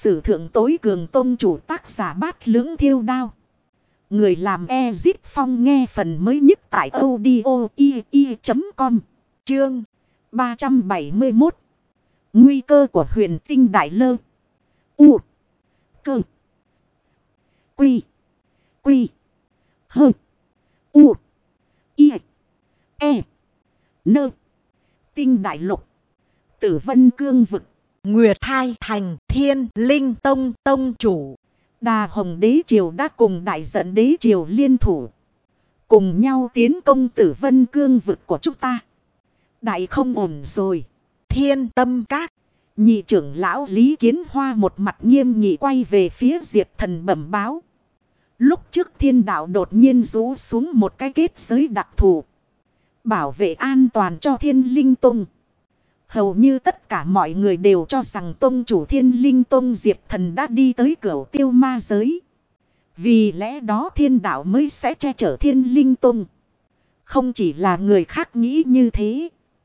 sử thượng tối cường tôn chủ, tác giả Bát Lưỡng Thiêu Đao. Người làm Ezip Phong, nghe phần mới nhất tại audio.com. Chương 371. Nguy cơ của huyền tinh đại lơ. U. Cơ. Quy. Quy. Hơ. U. Y. E. Nơ. Tinh đại lục. Tử Vân Cương vực. Nguyệt Thai Thành Thiên Linh Tông tông chủ Đà Hồng Đế Triều đã cùng Đại Giận Đế Triều liên thủ, cùng nhau tiến công Tử Vân Cương vực của chúng ta. Đại không ổn rồi. Thiên Tâm Các. Nhị trưởng lão Lý Kiến Hoa một mặt nghiêm nghị quay về phía Diệp Thần bẩm báo. Lúc trước thiên đạo đột nhiên rũ xuống một cái kết giới đặc thù, bảo vệ an toàn cho Thiên Linh Tông. Hầu như tất cả mọi người đều cho rằng tông chủ Thiên Linh Tông Diệp Thần đã đi tới Cửu Tiêu Ma giới. Vì lẽ đó thiên đạo mới sẽ che chở Thiên Linh Tông. Không chỉ là người khác nghĩ như thế,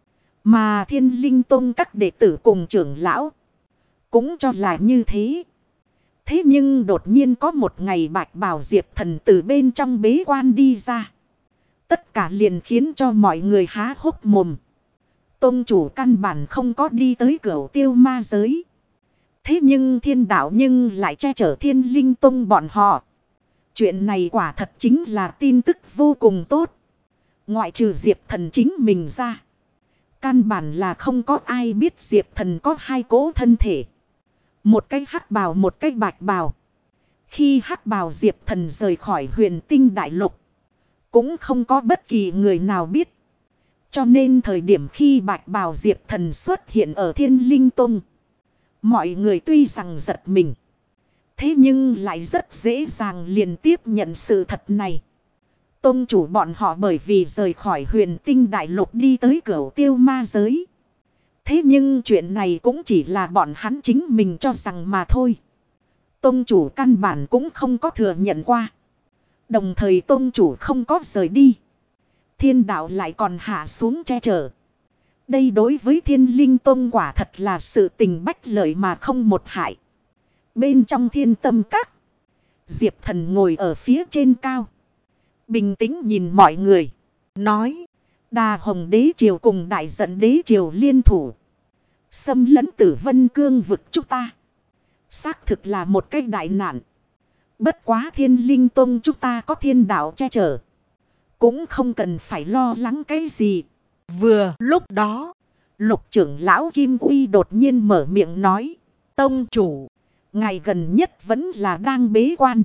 mà Thiên Linh Tông các đệ tử cùng trưởng lão cũng cho là như thế. Thế nhưng đột nhiên có một ngày Bạch Bào Diệp Thần từ bên trong bế quan đi ra. Tất cả liền khiến cho mọi người há hốc mồm. Tông chủ căn bản không có đi tới Cửu Tiêu Ma giới. Thế nhưng thiên đạo nhưng lại che chở Thiên Linh Tông bọn họ. Chuyện này quả thật chính là tin tức vô cùng tốt. Ngoại trừ Diệp Thần chính mình ra, căn bản là không có ai biết Diệp Thần có hai cỗ thân thể. Một cái hắc bào, một cái bạch bào. Khi hắc bào Diệp Thần rời khỏi huyền tinh đại lục, cũng không có bất kỳ người nào biết. Cho nên thời điểm khi bạch bào Diệp Thần xuất hiện ở Thiên Linh Tông, mọi người tuy rằng giật mình, thế nhưng lại rất dễ dàng liền tiếp nhận sự thật này. Tông chủ bọn họ bởi vì rời khỏi huyền tinh đại lục đi tới Cửu Tiêu Ma giới. Thế nhưng chuyện này cũng chỉ là bọn hắn chính mình cho rằng mà thôi. Tông chủ căn bản cũng không có thừa nhận qua. Đồng thời tông chủ không có rời đi, thiên đạo lại còn hạ xuống che chở. Đây đối với Thiên Linh Tông quả thật là sự tình bách lợi mà không một hại. Bên trong Thiên Tâm Các, Diệp Thần ngồi ở phía trên cao, bình tĩnh nhìn mọi người, nói: Đà Hồng Đế Triều cùng Đại Giận Đế Triều liên thủ, xâm lấn Tử Vân Cương vực chúng ta. Xác thực là một cái đại nạn. Bất quá Thiên Linh Tông chúng ta có thiên đạo che chở, cũng không cần phải lo lắng cái gì. Vừa lúc đó, Lục trưởng lão Kim Uy đột nhiên mở miệng nói: tông chủ, ngài gần nhất vẫn là đang bế quan,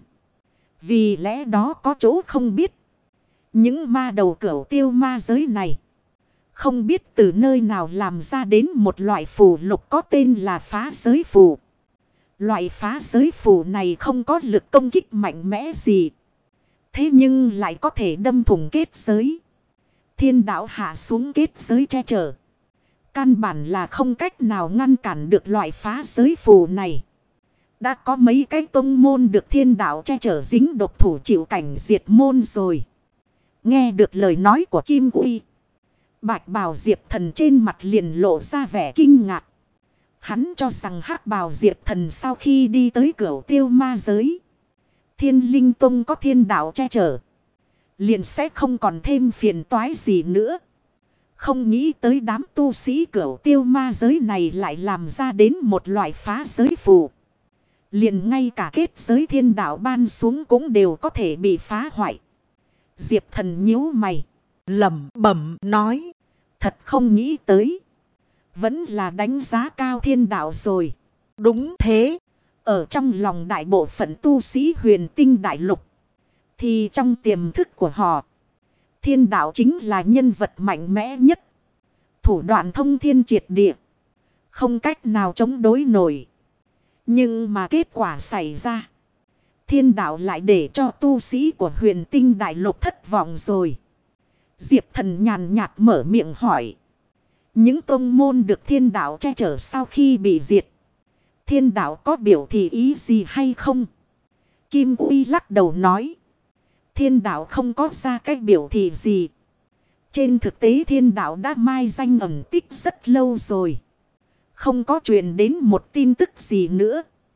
vì lẽ đó có chỗ không biết. Những ma đầu Cửu Tiêu Ma giới này, không biết từ nơi nào làm ra đến một loại phù lục có tên là phá giới phù. Loại phá giới phù này không có lực công kích mạnh mẽ gì, thế nhưng lại có thể đâm thủng kết giới. Thiên đạo hạ xuống kết giới che chở, căn bản là không cách nào ngăn cản được loại phá giới phù này. Đã có mấy cái tông môn được thiên đạo che chở dính độc thủ chịu cảnh diệt môn rồi. Nghe được lời nói của Kim Uy, Bạch Bào Diệp Thần trên mặt liền lộ ra vẻ kinh ngạc. Hắn cho rằng hắc bào Diệp Thần sau khi đi tới Cửu Tiêu Ma giới, Thiên Linh Tông có thiên đạo che chở, liền sẽ không còn thêm phiền toái gì nữa. Không nghĩ tới đám tu sĩ Cửu Tiêu Ma giới này lại làm ra đến một loại phá giới phù. Liền ngay cả kết giới thiên đạo ban xuống cũng đều có thể bị phá hoại. Diệp Thần nhíu mày, lẩm bẩm nói: thật không nghĩ tới, vẫn là đánh giá cao thiên đạo rồi. Đúng thế. Ở trong lòng đại bộ phận tu sĩ huyền tinh đại lục, thì trong tiềm thức của họ, thiên đạo chính là nhân vật mạnh mẽ nhất. Thủ đoạn thông thiên triệt địa, không cách nào chống đối nổi. Nhưng mà kết quả xảy ra, thiên đạo lại để cho tu sĩ của huyền tinh đại lục thất vọng rồi. Diệp Thần nhàn nhạt mở miệng hỏi: những tông môn được thiên đạo che chở sau khi bị diệt, thiên đạo có biểu thị ý gì hay không? Kim Uy lắc đầu nói: thiên đạo không có ra cái biểu thị gì. Trên thực tế thiên đạo đã mai danh ẩn tích rất lâu rồi, không có truyền đến một tin tức gì nữa.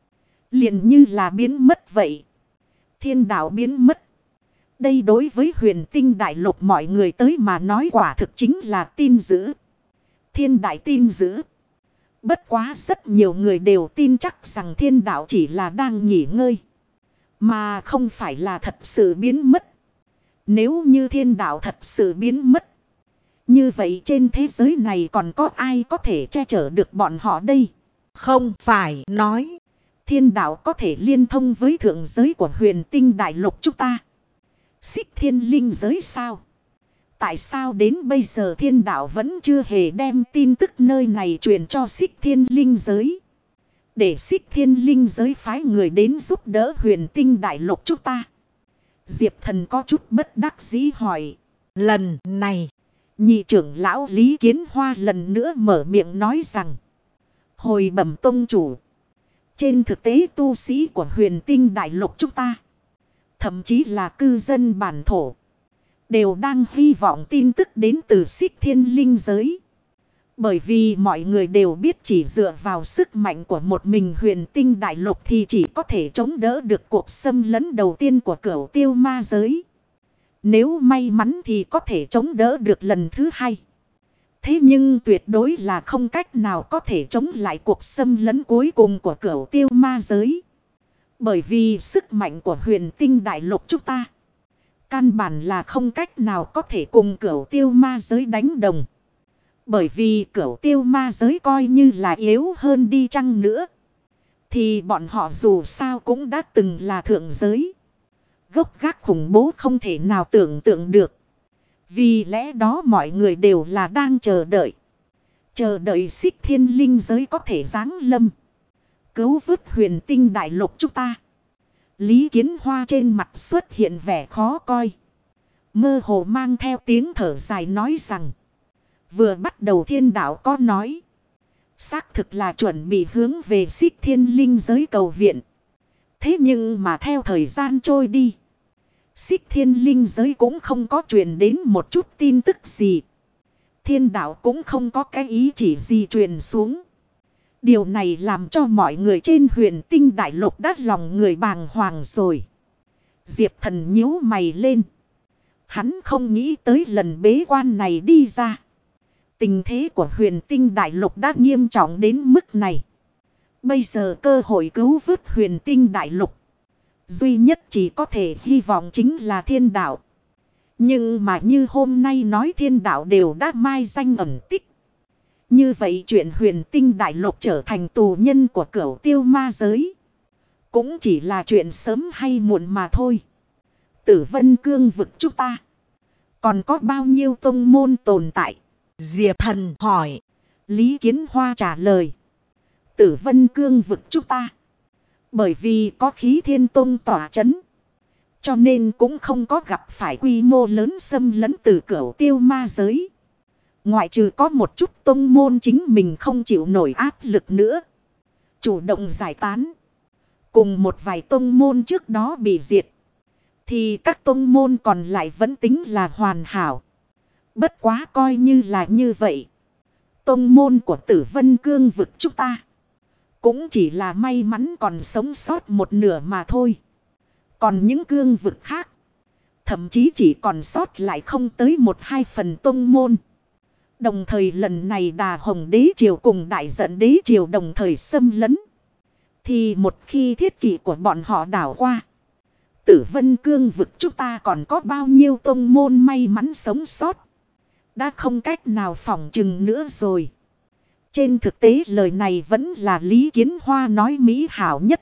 liền như là biến mất vậy. Thiên đạo biến mất. Đây đối với huyền tinh đại lục mọi người tới mà nói quả thực chính là tin dữ. Thiên đại tin dữ. Bất quá rất nhiều người đều tin chắc rằng thiên đạo chỉ là đang nghỉ ngơi. Mà không phải là thật sự biến mất. Nếu như thiên đạo thật sự biến mất. Như vậy trên thế giới này còn có ai có thể che chở được bọn họ đây? Không phải nói thiên đạo có thể liên thông với thượng giới của huyền tinh đại lục chúng ta. Xích thiên linh giới sao? Tại sao đến bây giờ thiên đạo vẫn chưa hề đem tin tức nơi này truyền cho xích thiên linh giới? Để xích thiên linh giới phái người đến giúp đỡ huyền tinh đại lục chúng ta. Diệp Thần có chút bất đắc dĩ hỏi. lần này, Nhị trưởng lão Lý Kiến Hoa lần nữa mở miệng nói rằng. Hồi bẩm tông chủ. Trên thực tế tu sĩ của huyền tinh đại lục chúng ta. Thậm chí là cư dân bản thổ. Đều đang hy vọng tin tức đến từ xích thiên linh giới. Bởi vì mọi người đều biết chỉ dựa vào sức mạnh của một mình huyền tinh đại lục thì chỉ có thể chống đỡ được cuộc xâm lấn đầu tiên của cửu tiêu ma giới. Nếu may mắn thì có thể chống đỡ được lần thứ hai. Thế nhưng tuyệt đối là không cách nào có thể chống lại cuộc xâm lấn cuối cùng của cửu tiêu ma giới. Bởi vì sức mạnh của huyền tinh đại lục chúng ta. Căn bản là không cách nào có thể cùng cửu tiêu ma giới đánh đồng. Bởi vì cửu tiêu ma giới coi như là yếu hơn đi chăng nữa. Thì bọn họ dù sao cũng đã từng là thượng giới. Gốc gác khủng bố không thể nào tưởng tượng được. Vì lẽ đó mọi người đều là đang chờ đợi. Chờ đợi xích thiên linh giới có thể giáng lâm. Cứu vớt huyền tinh đại lục chúng ta. Lý Kiến Hoa trên mặt xuất hiện vẻ khó coi. Mơ hồ mang theo tiếng thở dài nói rằng. Vừa bắt đầu thiên đạo có nói. Xác thực là chuẩn bị hướng về xích thiên linh giới cầu viện. Thế nhưng mà theo thời gian trôi đi. Xích thiên linh giới cũng không có truyền đến một chút tin tức gì. Thiên đạo cũng không có cái ý chỉ gì truyền xuống. Điều này làm cho mọi người trên huyền tinh đại lục đắt lòng người bàng hoàng rồi. Diệp Thần nhíu mày lên. Hắn không nghĩ tới lần bế quan này đi ra. Tình thế của huyền tinh đại lục đã nghiêm trọng đến mức này. Bây giờ cơ hội cứu vớt huyền tinh đại lục. Duy nhất chỉ có thể hy vọng chính là thiên đạo. Nhưng mà như hôm nay nói thiên đạo đều đã mai danh ẩn tích. Như vậy chuyện huyền tinh đại lục trở thành tù nhân của cửu tiêu ma giới. Cũng chỉ là chuyện sớm hay muộn mà thôi. Tử Vân Cương vực chúng ta. Còn có bao nhiêu tông môn tồn tại? Diệp Thần hỏi. Lý Kiến Hoa trả lời. Tử Vân Cương vực chúng ta. Bởi vì có khí thiên tông tỏa chấn. Cho nên cũng không có gặp phải quy mô lớn xâm lấn từ cửu tiêu ma giới. Ngoại trừ có một chút tông môn chính mình không chịu nổi áp lực nữa. Chủ động giải tán. Cùng một vài tông môn trước đó bị diệt. Thì các tông môn còn lại vẫn tính là hoàn hảo. Bất quá coi như là như vậy. Tông môn của Tử Vân Cương vực chúng ta. Cũng chỉ là may mắn còn sống sót một nửa mà thôi. Còn những cương vực khác. Thậm chí chỉ còn sót lại không tới 1-2 phần tông môn. Đồng thời lần này Đà Hồng Đế Triều cùng Đại Giận Đế Triều đồng thời xâm lấn. Thì một khi thiết kỷ của bọn họ đảo qua. Tử Vân Cương vực chúng ta còn có bao nhiêu tông môn may mắn sống sót. Đã không cách nào phỏng chừng nữa rồi. Trên thực tế lời này vẫn là Lý Kiến Hoa nói mỹ hảo nhất.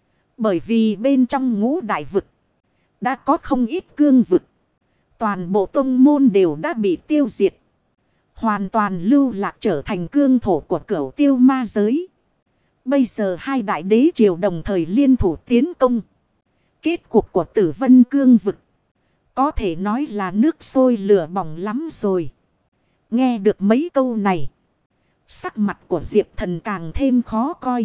Bởi vì bên trong ngũ đại vực. Đã có không ít cương vực. Toàn bộ tông môn đều đã bị tiêu diệt. Hoàn toàn lưu lạc trở thành cương thổ của cửu tiêu ma giới. Bây giờ hai đại đế triều đồng thời liên thủ tiến công. Kết cục của Tử Vân Cương vực. Có thể nói là nước sôi lửa bỏng lắm rồi. Nghe được mấy câu này. Sắc mặt của Diệp Thần càng thêm khó coi.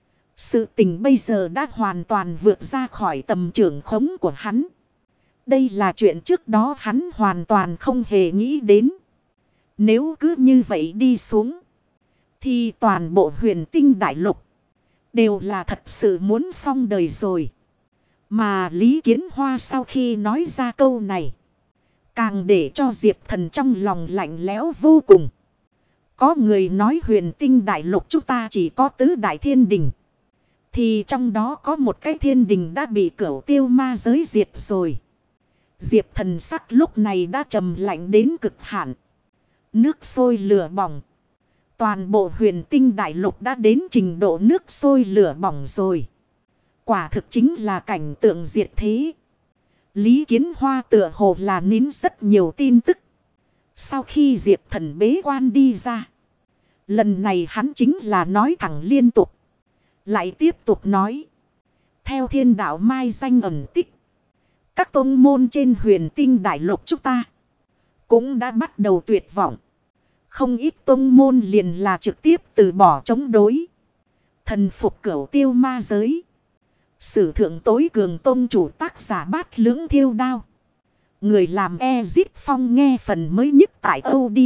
Sự tình bây giờ đã hoàn toàn vượt ra khỏi tầm trưởng khống của hắn. Đây là chuyện trước đó hắn hoàn toàn không hề nghĩ đến. Nếu cứ như vậy đi xuống. Thì toàn bộ huyền tinh đại lục. Đều là thật sự muốn xong đời rồi. Mà Lý Kiến Hoa sau khi nói ra câu này, càng để cho Diệp Thần trong lòng lạnh lẽo vô cùng. Có người nói huyền tinh đại lục chúng ta chỉ có tứ đại thiên đình. Thì trong đó có một cái thiên đình đã bị Cửu Tiêu ma giới diệt rồi. Diệp Thần sắc lúc này đã trầm lạnh đến cực hạn. Nước sôi lửa bỏng. Toàn bộ huyền tinh đại lục đã đến trình độ nước sôi lửa bỏng rồi. Quả thực chính là cảnh tượng diệt thế. Lý Kiến Hoa tựa hồ là nín rất nhiều tin tức. Sau khi Diệp Thần bế quan đi ra, lần này hắn chính là nói thẳng liên tục. Lại tiếp tục nói. Theo thiên đạo mai danh ẩn tích, các tông môn trên huyền tinh đại lục chúng ta cũng đã bắt đầu tuyệt vọng. Không ít tông môn liền là trực tiếp từ bỏ chống đối. Thần phục Cửu Tiêu ma giới. Sử thượng tối cường tông chủ tác giả Bát Lưỡng Thiêu Đao. Người làm Ezit Phong nghe phần mới nhất tại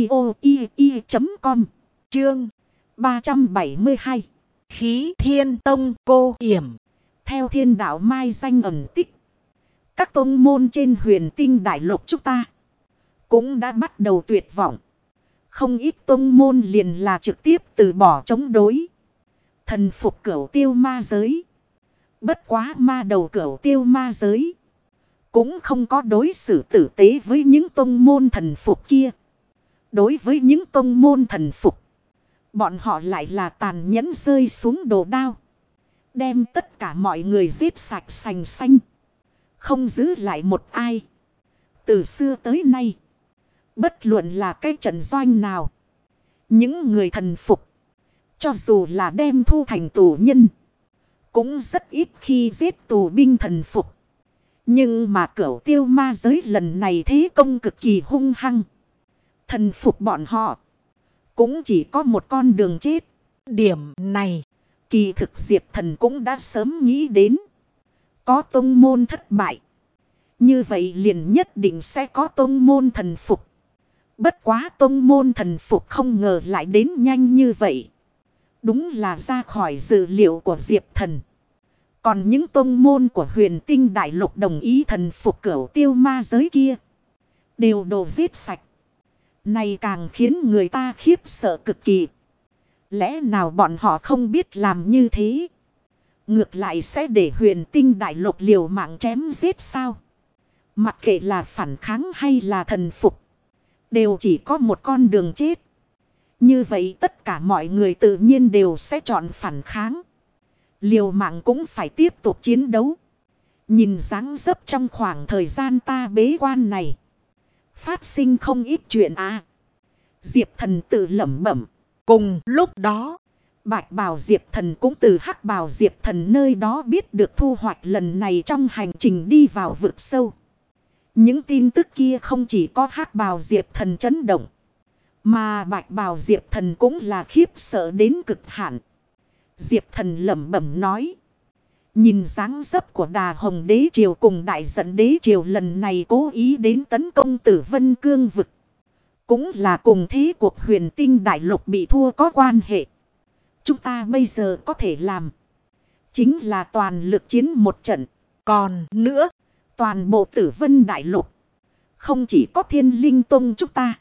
audio.com. Chương 372. Khí Thiên Tông Cô Yểm. Theo thiên đạo mai danh ẩn tích, các tông môn trên huyền tinh đại lục chúng ta cũng đã bắt đầu tuyệt vọng. Không ít tông môn liền là trực tiếp từ bỏ chống đối. Thần phục Cửu Tiêu ma giới. Bất quá ma đầu Cửu Tiêu ma giới cũng không có đối xử tử tế với những tông môn thần phục kia. Đối với những tông môn thần phục, bọn họ lại là tàn nhẫn rơi xuống đồ đao. Đem tất cả mọi người giết sạch sành xanh. Không giữ lại một ai. Từ xưa tới nay, bất luận là cái trận doanh nào, những người thần phục, cho dù là đem thu thành tù nhân, cũng rất ít khi giết tù binh thần phục. Nhưng mà Cửu Tiêu ma giới lần này thế công cực kỳ hung hăng. Thần phục bọn họ cũng chỉ có một con đường chết. Điểm này, kỳ thực Diệp Thần cũng đã sớm nghĩ đến. Có tông môn thất bại, như vậy liền nhất định sẽ có tông môn thần phục. Bất quá tông môn thần phục không ngờ lại đến nhanh như vậy. Đúng là ra khỏi dự liệu của Diệp Thần. Còn những tông môn của huyền tinh đại lục đồng ý thần phục Cửu Tiêu ma giới kia, đều đồ giết sạch. Này càng khiến người ta khiếp sợ cực kỳ. Lẽ nào bọn họ không biết làm như thế, ngược lại sẽ để huyền tinh đại lục liều mạng chém giết sao? Mặc kệ là phản kháng hay là thần phục, đều chỉ có một con đường chết. Như vậy tất cả mọi người tự nhiên đều sẽ chọn phản kháng. Liều mạng cũng phải tiếp tục chiến đấu. Nhìn dáng dấp trong khoảng thời gian ta bế quan này, phát sinh không ít chuyện à. Diệp Thần tự lẩm bẩm. cùng lúc đó, Bạch Bào Diệp Thần cũng từ Hắc Bào Diệp Thần nơi đó biết được thu hoạch lần này trong hành trình đi vào vực sâu. Những tin tức kia không chỉ có Hắc Bào Diệp Thần chấn động, mà Bạch Bào Diệp Thần cũng là khiếp sợ đến cực hạn. Diệp Thần lẩm bẩm nói. Nhìn dáng dấp của Đà Hồng Đế Triều cùng Đại Giận Đế Triều lần này cố ý đến tấn công Tử Vân Cương vực, cũng là cùng thế cuộc huyền tinh đại lục bị thua có quan hệ. Chúng ta bây giờ có thể làm, chính là toàn lực chiến một trận. còn nữa, Toàn bộ Tử Vân đại lục, không chỉ có Thiên Linh Tông chúng ta,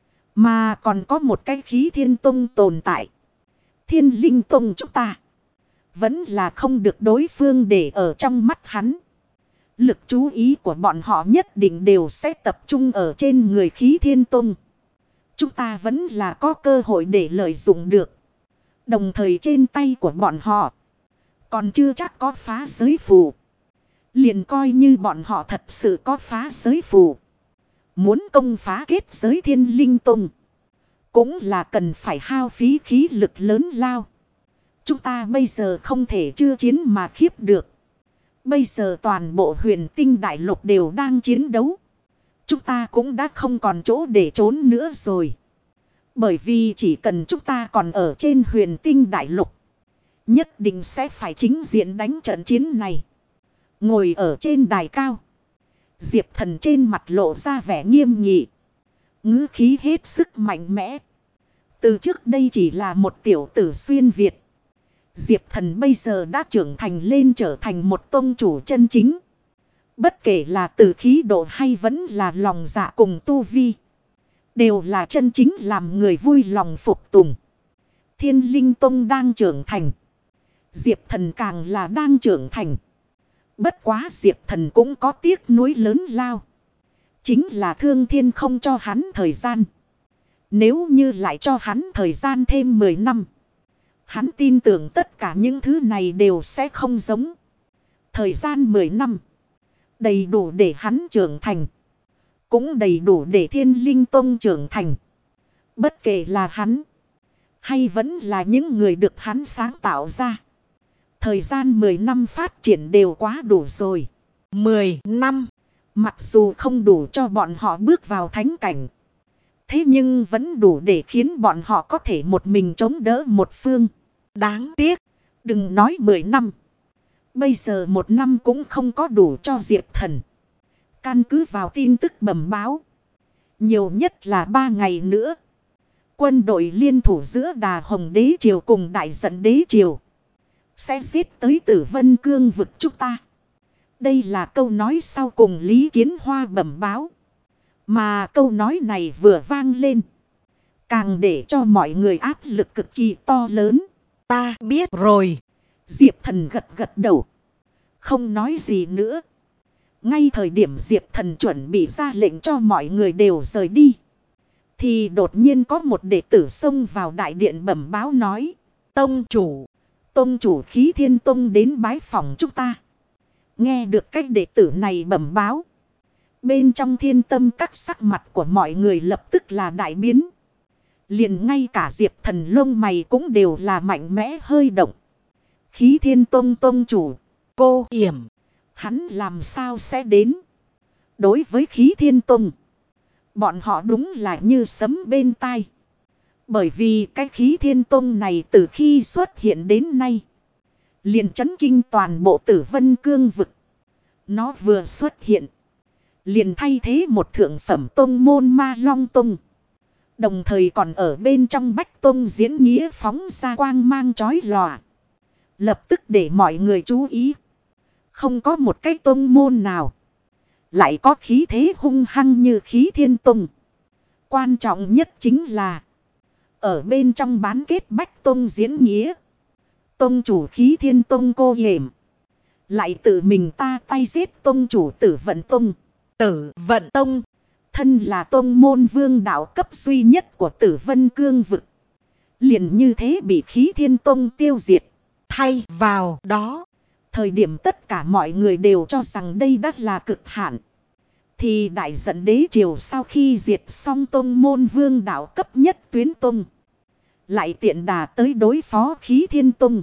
mà còn có một cái Khí Thiên Tông tồn tại. Thiên Linh Tông chúng ta vẫn là không được đối phương để ở trong mắt hắn. Lực chú ý của bọn họ nhất định đều sẽ tập trung ở trên người Khí Thiên Tông. Chúng ta vẫn là có cơ hội để lợi dụng được. Đồng thời trên tay của bọn họ còn chưa chắc có phá giới phù. Liền coi như bọn họ thật sự có phá giới phù, muốn công phá kết giới Thiên Linh Tông, cũng là cần phải hao phí khí lực lớn lao. Chúng ta bây giờ không thể chưa chiến mà khiếp được. Bây giờ toàn bộ huyền tinh đại lục đều đang chiến đấu. Chúng ta cũng đã không còn chỗ để trốn nữa rồi. Bởi vì chỉ cần chúng ta còn ở trên huyền tinh đại lục, nhất định sẽ phải chính diện đánh trận chiến này. Ngồi ở trên đài cao, Diệp Thần trên mặt lộ ra vẻ nghiêm nghị, ngữ khí hết sức mạnh mẽ. Từ trước đây chỉ là một tiểu tử xuyên Việt, Diệp Thần bây giờ đã trưởng thành lên, trở thành một tông chủ chân chính. Bất kể là từ khí độ hay vẫn là lòng dạ cùng tu vi, đều là chân chính làm người vui lòng phục tùng. Thiên Linh Tông đang trưởng thành, Diệp Thần càng là đang trưởng thành. Bất quá Diệp Thần cũng có tiếc nuối lớn lao. Chính là Thương Thiên không cho hắn thời gian. Nếu như lại cho hắn thời gian thêm 10 năm, hắn tin tưởng tất cả những thứ này đều sẽ không giống. Thời gian 10 năm, đầy đủ để hắn trưởng thành. Cũng đầy đủ để Thiên Linh Tông trưởng thành. Bất kể là hắn, hay vẫn là những người được hắn sáng tạo ra. Thời gian 10 năm phát triển đều quá đủ rồi. 10 năm, mặc dù không đủ cho bọn họ bước vào thánh cảnh, thế nhưng vẫn đủ để khiến bọn họ có thể một mình chống đỡ một phương. đáng tiếc. Đừng nói 10 năm. Bây giờ 1 năm cũng không có đủ cho Diệp Thần. Căn cứ vào tin tức bẩm báo, nhiều nhất là 3 ngày nữa, quân đội liên thủ giữa Đà Hồng Đế Triều cùng Đại Giận Đế Triều sẽ giết tới Tử Vân Cương vực chúng ta. Đây là câu nói sau cùng Lý Kiến Hoa bẩm báo. Mà câu nói này vừa vang lên, càng để cho mọi người áp lực cực kỳ to lớn. Ta biết rồi. Diệp Thần gật gật đầu, không nói gì nữa. Ngay thời điểm Diệp Thần chuẩn bị ra lệnh cho mọi người đều rời đi, thì đột nhiên có một đệ tử xông vào đại điện bẩm báo nói: Tông chủ, Tông chủ Khí Thiên Tông đến bái phỏng chúng ta. Nghe được cách đệ tử này bẩm báo, bên trong Thiên Tâm các sắc mặt của mọi người lập tức là đại biến. Liền ngay cả Diệp Thần lông mày cũng đều là mạnh mẽ hơi động. Khí Thiên Tông tông chủ, Cô Yểm, hắn làm sao sẽ đến? Đối với Khí Thiên Tông, bọn họ đúng là như sấm bên tai. Bởi vì cái Khí Thiên Tông này từ khi xuất hiện đến nay, liền chấn kinh toàn bộ Tử Vân Cương vực. Nó vừa xuất hiện, liền thay thế một thượng phẩm tông môn Ma Long Tông. Đồng thời còn ở bên trong Bách Tông diễn nghĩa phóng ra quang mang chói lòa. Lập tức để mọi người chú ý. Không có một cái tông môn nào lại có khí thế hung hăng như Khí Thiên Tông. Quan trọng nhất chính là, ở bên trong bán kết Bách Tông diễn nghĩa, tông chủ Khí Thiên Tông Cô Yểm lại tự mình ta tay giết tông chủ Tử Vận Tông. Tử Vận Tông, thân là tông môn vương đạo cấp duy nhất của Tử Vân Cương vực, liền như thế bị Khí Thiên Tông tiêu diệt. thay vào đó, thời điểm tất cả mọi người đều cho rằng đây đã là cực hạn, thì Đại Giận Đế Triều sau khi diệt xong tông môn vương đạo cấp nhất tuyến tông, lại tiện đà tới đối phó Khí Thiên Tông.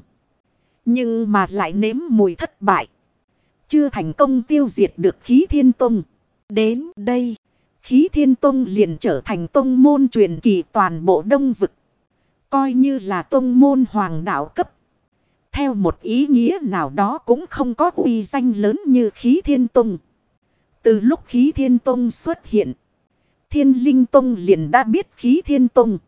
Nhưng mà lại nếm mùi thất bại, chưa thành công tiêu diệt được Khí Thiên Tông. Đến đây, Khí Thiên Tông liền trở thành tông môn truyền kỳ toàn bộ Đông vực, coi như là tông môn hoàng đạo cấp. Theo một ý nghĩa nào đó cũng không có uy danh lớn như Khí Thiên Tông. Từ lúc Khí Thiên Tông xuất hiện, Thiên Linh Tông liền đã biết Khí Thiên Tông.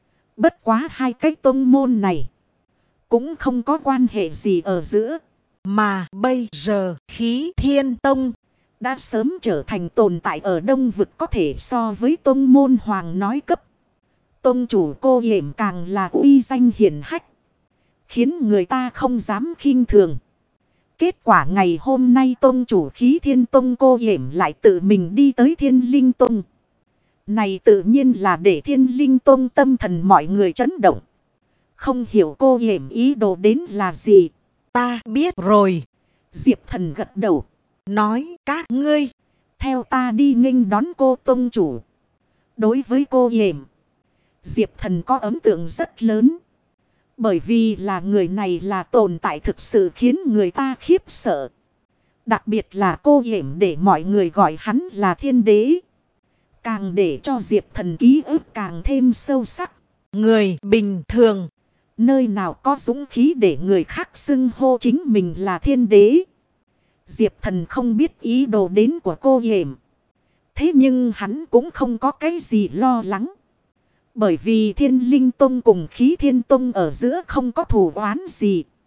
Bất quá hai cái tông môn này cũng không có quan hệ gì ở giữa. Mà bây giờ Khí Thiên Tông đã sớm trở thành tồn tại ở Đông vực có thể so với tông môn hoàng nói cấp. Tông chủ Cô Yểm càng là uy danh hiển hách, khiến người ta không dám khinh thường. Kết quả ngày hôm nay tông chủ Khí Thiên Tông Cô Yểm lại tự mình đi tới Thiên Linh Tông. Này tự nhiên là để Thiên Linh Tông tâm thần mọi người chấn động. Không hiểu Cô Yểm ý đồ đến là gì. Ta biết rồi. Diệp Thần gật đầu, nói các ngươi theo ta đi nghênh đón cô tông chủ. Đối với Cô Yểm, Diệp Thần có ấn tượng rất lớn. Bởi vì là người này là tồn tại thực sự khiến người ta khiếp sợ. Đặc biệt là Cô Yểm để mọi người gọi hắn là Thiên Đế, càng để cho Diệp Thần ký ức càng thêm sâu sắc. Người bình thường nơi nào có dũng khí để người khác xưng hô chính mình là Thiên Đế. Diệp Thần không biết ý đồ đến của Cô Yểm, thế nhưng hắn cũng không có cái gì lo lắng. Bởi vì Thiên Linh Tông cùng Khí Thiên Tông ở giữa không có thù oán gì.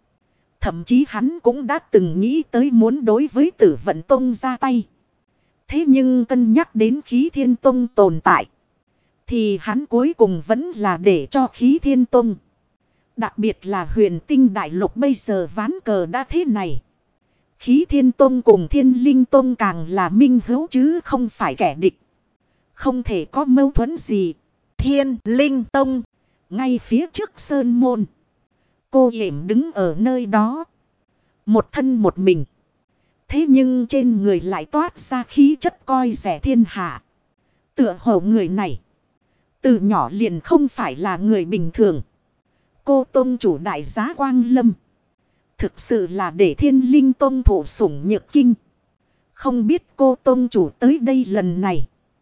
Thậm chí hắn cũng đã từng nghĩ tới muốn đối với Tử Vận Tông ra tay. Thế nhưng cân nhắc đến Khí Thiên Tông tồn tại, thì hắn cuối cùng vẫn là để cho Khí Thiên Tông. Đặc biệt là Huyền Tinh Đại Lục bây giờ ván cờ đã thế này. Khí Thiên Tông cùng Thiên Linh Tông càng là minh hữu chứ không phải kẻ địch. Không thể có mâu thuẫn gì. Thiên Linh Tông. Ngay phía trước sơn môn, cô yểm đứng ở nơi đó, một thân một mình. Thế nhưng trên người lại toát ra khí chất coi rẻ thiên hạ. Tựa hồ người này từ nhỏ liền không phải là người bình thường. Cô tông chủ đại giá Quang Lâm, thực sự là để Thiên Linh Tông thụ sủng nhược kinh. Không biết cô tông chủ tới đây lần này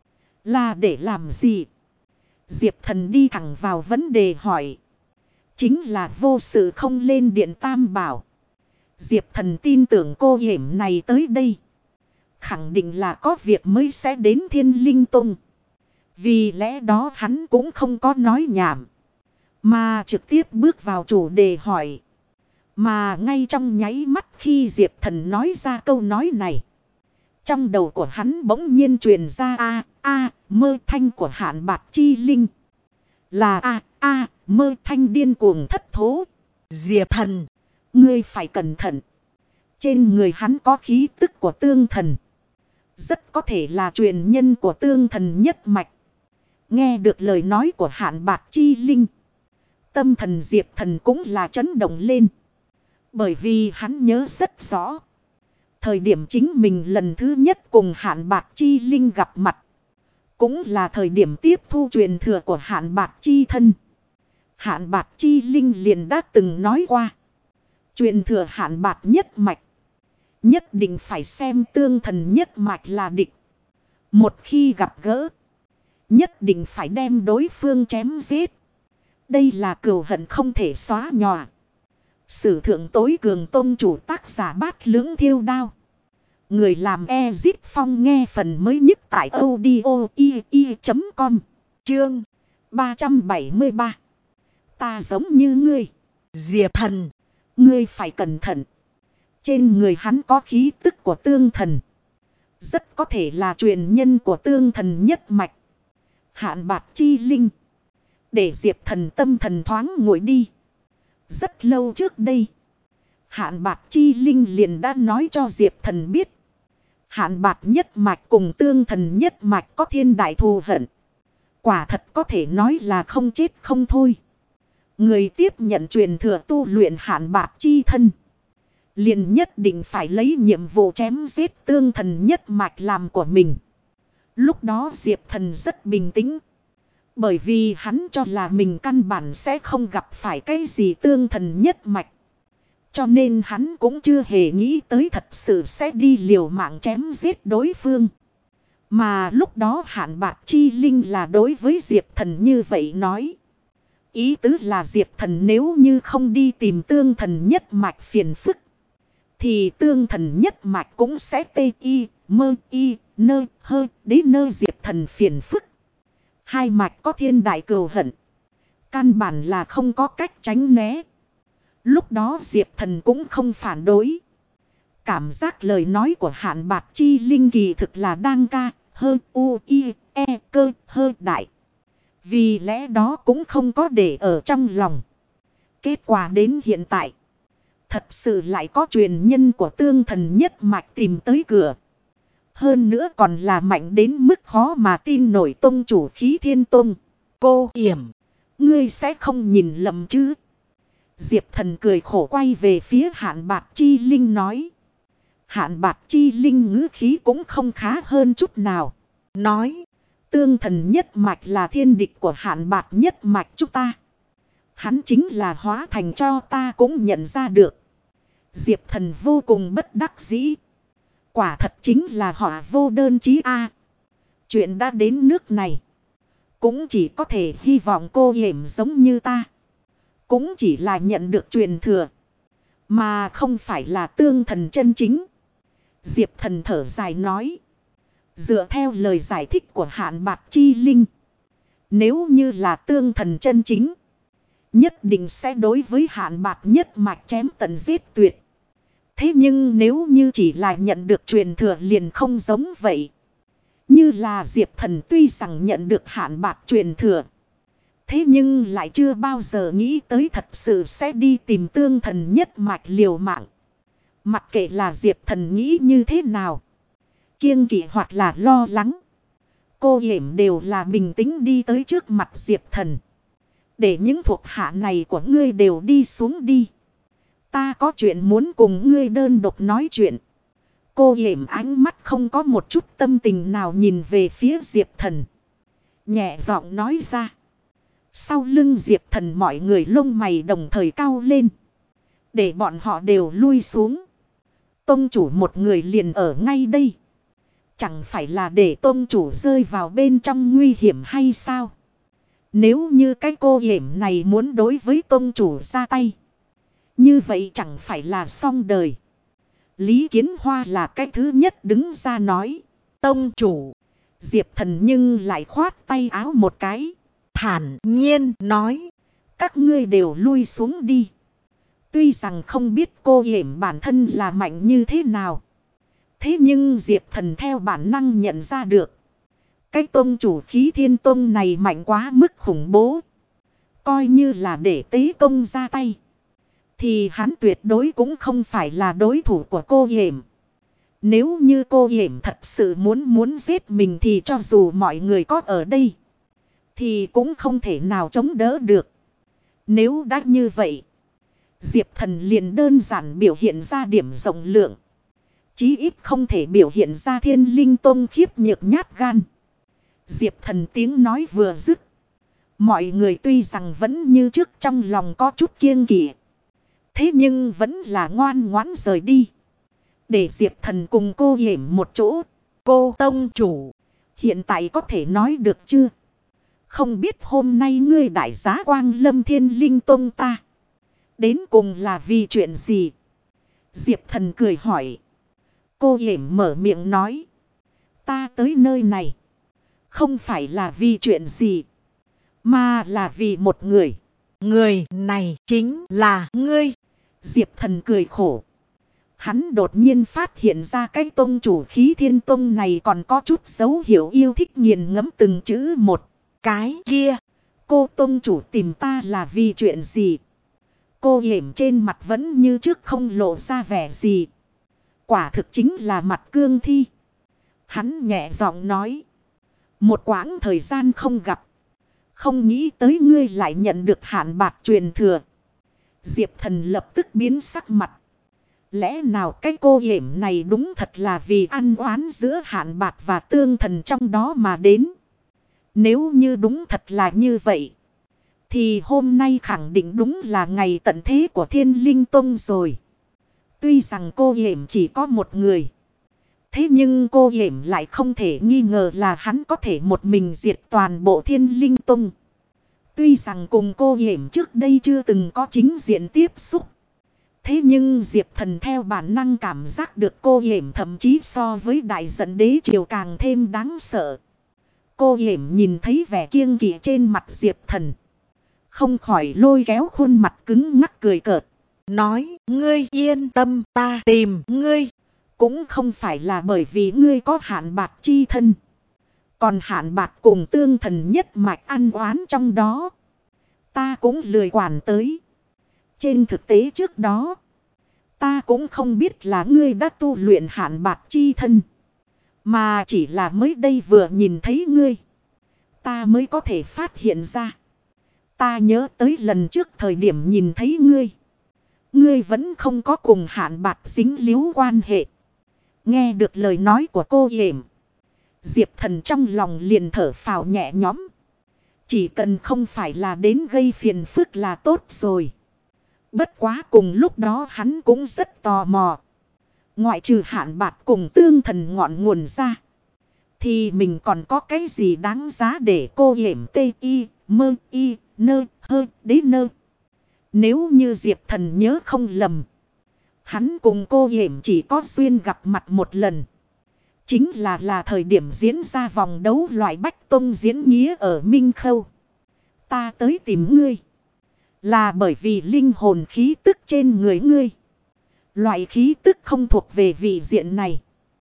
là để làm gì? Diệp Thần đi thẳng vào vấn đề hỏi. Chính là vô sự không lên điện tam bảo. Diệp Thần tin tưởng cô hiểm này tới đây khẳng định là có việc mới sẽ đến Thiên Linh Tông. Vì lẽ đó hắn cũng không có nói nhảm, mà trực tiếp bước vào chủ đề hỏi. Mà ngay trong nháy mắt khi Diệp Thần nói ra câu nói này, trong đầu của hắn bỗng nhiên truyền ra mơ thanh của Hạn Bạc Chi Linh. Là mơ thanh điên cuồng thất thố. Diệp Thần, ngươi phải cẩn thận. Trên người hắn có khí tức của tương thần, rất có thể là truyền nhân của tương thần nhất mạch. Nghe được lời nói của Hạn Bạc Chi Linh, tâm thần Diệp Thần cũng là chấn động lên. Bởi vì hắn nhớ rất rõ, thời điểm chính mình lần thứ nhất cùng Hạn Bạc Chi Linh gặp mặt, cũng là thời điểm tiếp thu truyền thừa của Hạn Bạc Chi thân. Hạn Bạc Chi Linh liền đã từng nói qua, truyền thừa Hạn Bạc nhất mạch, nhất định phải xem tương thần nhất mạch là địch. Một khi gặp gỡ, nhất định phải đem đối phương chém giết. Đây là cừu hận không thể xóa nhòa. Sử thượng tối cường tông chủ tác giả Bát Lưỡng Thiêu Đao. Người làm Ezit Phong nghe phần mới nhất tại audio.com. Chương 373. Ta giống như ngươi. Diệp Thần, ngươi phải cẩn thận. Trên người hắn có khí tức của tương thần, rất có thể là truyền nhân của tương thần nhất mạch. Hạn Bạc Chi Linh. Để Diệp Thần tâm thần thoáng ngồi đi. Rất lâu trước đây, Hạn Bạc Chi Linh liền đã nói cho Diệp Thần biết, Hạn Bạc nhất mạch cùng tương thần nhất mạch có thiên đại thù hận. Quả thật có thể nói là không chết không thôi. Người tiếp nhận truyền thừa tu luyện Hạn Bạc Chi thân, liền nhất định phải lấy nhiệm vụ chém giết tương thần nhất mạch làm của mình. Lúc đó Diệp Thần rất bình tĩnh, bởi vì hắn cho là mình căn bản sẽ không gặp phải cái gì tương thần nhất mạch. Cho nên hắn cũng chưa hề nghĩ tới thật sự sẽ đi liều mạng chém giết đối phương. Mà lúc đó Hạn Bạc Chi Linh là đối với Diệp Thần như vậy nói. Ý tứ là Diệp Thần nếu như không đi tìm tương thần nhất mạch phiền phức, thì tương thần nhất mạch cũng sẽ đến nơi Diệp Thần phiền phức. Hai mạch có thiên đại cừu hận, căn bản là không có cách tránh né. Lúc đó Diệp Thần cũng không phản đối. Cảm giác lời nói của Hạn Bạc Chi Linh kỳ thực là đang đại. Vì lẽ đó cũng không có để ở trong lòng. Kết quả đến hiện tại, thật sự lại có truyền nhân của tương thần nhất mạch tìm tới cửa. Hơn nữa còn là mạnh đến mức khó mà tin nổi tông chủ Khí Thiên Tông. Cô Yểm, ngươi sẽ không nhìn lầm chứ? Diệp Thần cười khổ quay về phía Hạn Bạc Chi Linh nói. Hạn Bạc Chi Linh ngữ khí cũng không khá hơn chút nào. Nói, tương thần nhất mạch là thiên địch của Hạn Bạc nhất mạch chúng ta. Hắn chính là hóa thành cho ta cũng nhận ra được. Diệp Thần vô cùng bất đắc dĩ. Quả thật chính là họa vô đơn chí a. Chuyện đã đến nước này, cũng chỉ có thể hy vọng cô hiểm giống như ta, cũng chỉ là nhận được truyền thừa, mà không phải là tương thần chân chính. Diệp Thần thở dài nói. Dựa theo lời giải thích của Hạn Bạc Chi Linh, nếu như là tương thần chân chính, nhất định sẽ đối với Hạn Bạt nhất mạch chém tận giết tuyệt. Thế nhưng nếu như chỉ là nhận được truyền thừa liền không giống vậy. Như là Diệp Thần tuy rằng nhận được Hạn Bạt truyền thừa. Thế nhưng lại chưa bao giờ nghĩ tới thật sự sẽ đi tìm Tương Thần nhất mạch liều mạng. Mặc kệ là Diệp Thần nghĩ như thế nào. Kiêng kỵ hoặc là lo lắng. Cô Yểm đều là bình tĩnh đi tới trước mặt Diệp Thần. Để những thuộc hạ này của ngươi đều đi xuống đi. Ta có chuyện muốn cùng ngươi đơn độc nói chuyện. Cô Yểm ánh mắt không có một chút tâm tình nào nhìn về phía Diệp Thần. Nhẹ giọng nói ra. Sau lưng Diệp Thần mọi người lông mày đồng thời cau lên. Để bọn họ đều lui xuống. Tông chủ một người liền ở ngay đây. Chẳng phải là để tông chủ rơi vào bên trong nguy hiểm hay sao? Nếu như cái cô hiểm này muốn đối với tông chủ ra tay. Như vậy chẳng phải là xong đời. Lý Kiến Hoa là cái thứ nhất đứng ra nói. Tông chủ. Diệp Thần nhưng lại khoát tay áo một cái. Thản nhiên nói. Các ngươi đều lui xuống đi. Tuy rằng không biết cô hiểm bản thân là mạnh như thế nào. Thế nhưng Diệp Thần theo bản năng nhận ra được. Cái tông chủ Khí Thiên Tông này mạnh quá mức khủng bố. Coi như là để tế công ra tay. Thì hắn tuyệt đối cũng không phải là đối thủ của cô hiểm. Nếu như cô hiểm thật sự muốn giết mình thì cho dù mọi người có ở đây. Thì cũng không thể nào chống đỡ được. Nếu đã như vậy. Diệp Thần liền đơn giản biểu hiện ra điểm rộng lượng. Chí ít không thể biểu hiện ra Thiên Linh Tông khiếp nhược nhát gan. Diệp Thần tiếng nói vừa dứt. Mọi người tuy rằng vẫn như trước trong lòng có chút kiêng kỵ. Thế nhưng vẫn là ngoan ngoãn rời đi. Để Diệp Thần cùng cô hiểm một chỗ. Cô tông chủ. Hiện tại có thể nói được chưa? Không biết hôm nay ngươi đại giá Quang Lâm Thiên Linh Tông ta. Đến cùng là vì chuyện gì? Diệp Thần cười hỏi. Cô hiểm mở miệng nói. Ta tới nơi này. Không phải là vì chuyện gì. Mà là vì một người. Người này chính là ngươi. Diệp Thần cười khổ. Hắn đột nhiên phát hiện ra cái tông chủ Khí Thiên Tông này còn có chút dấu hiệu yêu thích nghiền ngẫm từng chữ một. Cái kia. Cô tông chủ tìm ta là vì chuyện gì? Cô hiểm trên mặt vẫn như trước không lộ ra vẻ gì. Quả thực chính là mặt cương thi. Hắn nhẹ giọng nói. Một quãng thời gian không gặp. Không nghĩ tới ngươi lại nhận được Hạn Bạt truyền thừa. Diệp Thần lập tức biến sắc mặt. Lẽ nào cái cô hiểm này đúng thật là vì ăn oán giữa Hạn Bạt và Tương Thần trong đó mà đến. Nếu như đúng thật là như vậy. Thì hôm nay khẳng định đúng là ngày tận thế của Thiên Linh Tông rồi. Tuy rằng cô hiểm chỉ có một người. Thế nhưng cô hiểm lại không thể nghi ngờ là hắn có thể một mình diệt toàn bộ Thiên Linh Tông. Tuy rằng cùng cô hiểm trước đây chưa từng có chính diện tiếp xúc. Thế nhưng Diệp Thần theo bản năng cảm giác được cô hiểm thậm chí so với Đại Giận Đế Triều càng thêm đáng sợ. Cô hiểm nhìn thấy vẻ kiêng kỵ trên mặt Diệp Thần. Không khỏi lôi kéo khuôn mặt cứng ngắc cười cợt. Nói, ngươi yên tâm, ta tìm ngươi. Cũng không phải là bởi vì ngươi có Hạn Bạt chi thân. Còn Hạn Bạt cùng Tương Thần nhất mạch ăn oán trong đó. Ta cũng lười quản tới. Trên thực tế trước đó. Ta cũng không biết là ngươi đã tu luyện Hạn Bạt chi thân. Mà chỉ là mới đây vừa nhìn thấy ngươi. Ta mới có thể phát hiện ra. Ta nhớ tới lần trước thời điểm nhìn thấy ngươi. Ngươi vẫn không có cùng Hạn Bạt dính líu quan hệ. Nghe được lời nói của cô hiểm. Diệp Thần trong lòng liền thở phào nhẹ nhõm. Chỉ cần không phải là đến gây phiền phức là tốt rồi. Bất quá cùng lúc đó hắn cũng rất tò mò. Ngoại trừ Hạn Bạt cùng Tương Thần ngọn nguồn ra. Thì mình còn có cái gì đáng giá để cô hiểm tê y, mơ y, nơ, hơ, đế nơ. Nếu như Diệp Thần nhớ không lầm. Hắn cùng cô hiểm chỉ có duyên gặp mặt một lần. Chính là thời điểm diễn ra vòng đấu loại Bách Tông diễn nghĩa ở Minh Khâu. Ta tới tìm ngươi. Là bởi vì linh hồn khí tức trên người ngươi. Loại khí tức không thuộc về vị diện này.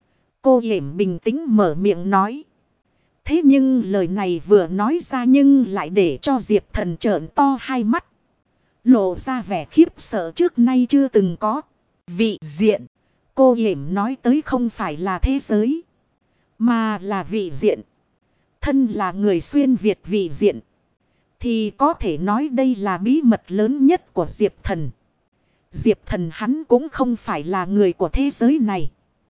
Cô Yểm bình tĩnh mở miệng nói. Thế nhưng lời này vừa nói ra nhưng lại để cho Diệp Thần trợn to hai mắt. Lộ ra vẻ khiếp sợ trước nay chưa từng có. Vị diện. Cô Yểm nói tới không phải là thế giới. Mà là vị diện. Thân là người xuyên Việt vị diện. Thì có thể nói đây là bí mật lớn nhất của Diệp Thần. Diệp Thần hắn cũng không phải là người của thế giới này.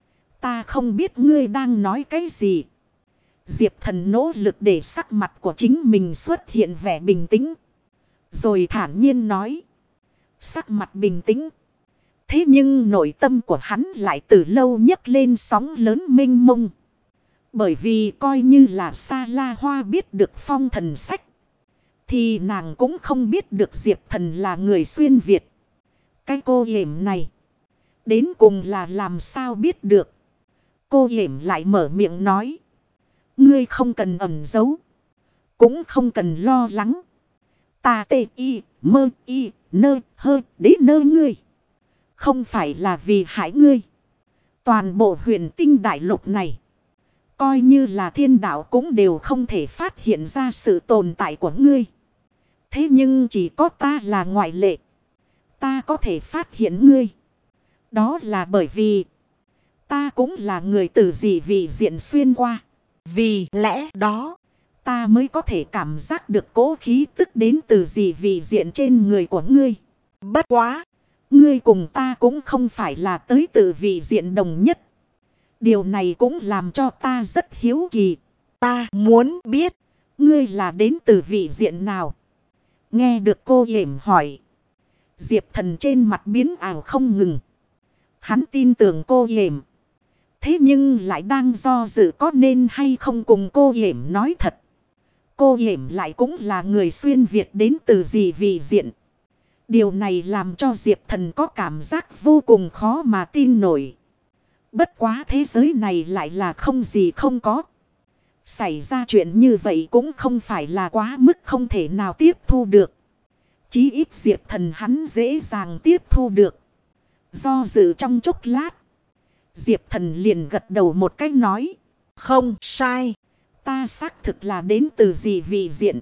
Ta không biết ngươi đang nói cái gì. Diệp Thần nỗ lực để sắc mặt của chính mình xuất hiện vẻ bình tĩnh. Rồi thản nhiên nói. Sắc mặt bình tĩnh. Thế nhưng nội tâm của hắn lại từ lâu nhấc lên sóng lớn mênh mông. Bởi vì coi như là Sa La Hoa biết được phong thần sách. Thì nàng cũng không biết được Diệp Thần là người xuyên Việt. Cái cô Yểm này. Đến cùng là làm sao biết được. Cô Yểm lại mở miệng nói. Ngươi không cần ẩn giấu. Cũng không cần lo lắng. Ta tê y, mơ y, nơ, hơ, đế nơ ngươi. Không phải là vì hại ngươi. Toàn bộ huyền tinh đại lục này. Coi như là thiên đạo cũng đều không thể phát hiện ra sự tồn tại của ngươi. Thế nhưng chỉ có ta là ngoại lệ. Ta có thể phát hiện ngươi. Đó là bởi vì ta cũng là người từ dị vị diện xuyên qua. Vì lẽ đó ta mới có thể cảm giác được cỗ khí tức đến từ dị vị diện trên người của ngươi. Bất quá. Ngươi cùng ta cũng không phải là tới từ vị diện đồng nhất. Điều này cũng làm cho ta rất hiếu kỳ. Ta muốn biết. Ngươi là đến từ vị diện nào? Nghe được cô Yểm hỏi. Diệp Thần trên mặt biến ảo không ngừng. Hắn tin tưởng cô Yểm. Thế nhưng lại đang do dự có nên hay không cùng cô Yểm nói thật. Cô Yểm lại cũng là người xuyên Việt đến từ dị vị diện. Điều này làm cho Diệp Thần có cảm giác vô cùng khó mà tin nổi. Bất quá thế giới này lại là không gì không có. Xảy ra chuyện như vậy cũng không phải là quá mức không thể nào tiếp thu được. Chí ít Diệp Thần hắn dễ dàng tiếp thu được. Do dự trong chốc lát. Diệp Thần liền gật đầu một cách nói. Không sai. Ta xác thực là đến từ dị vị diện.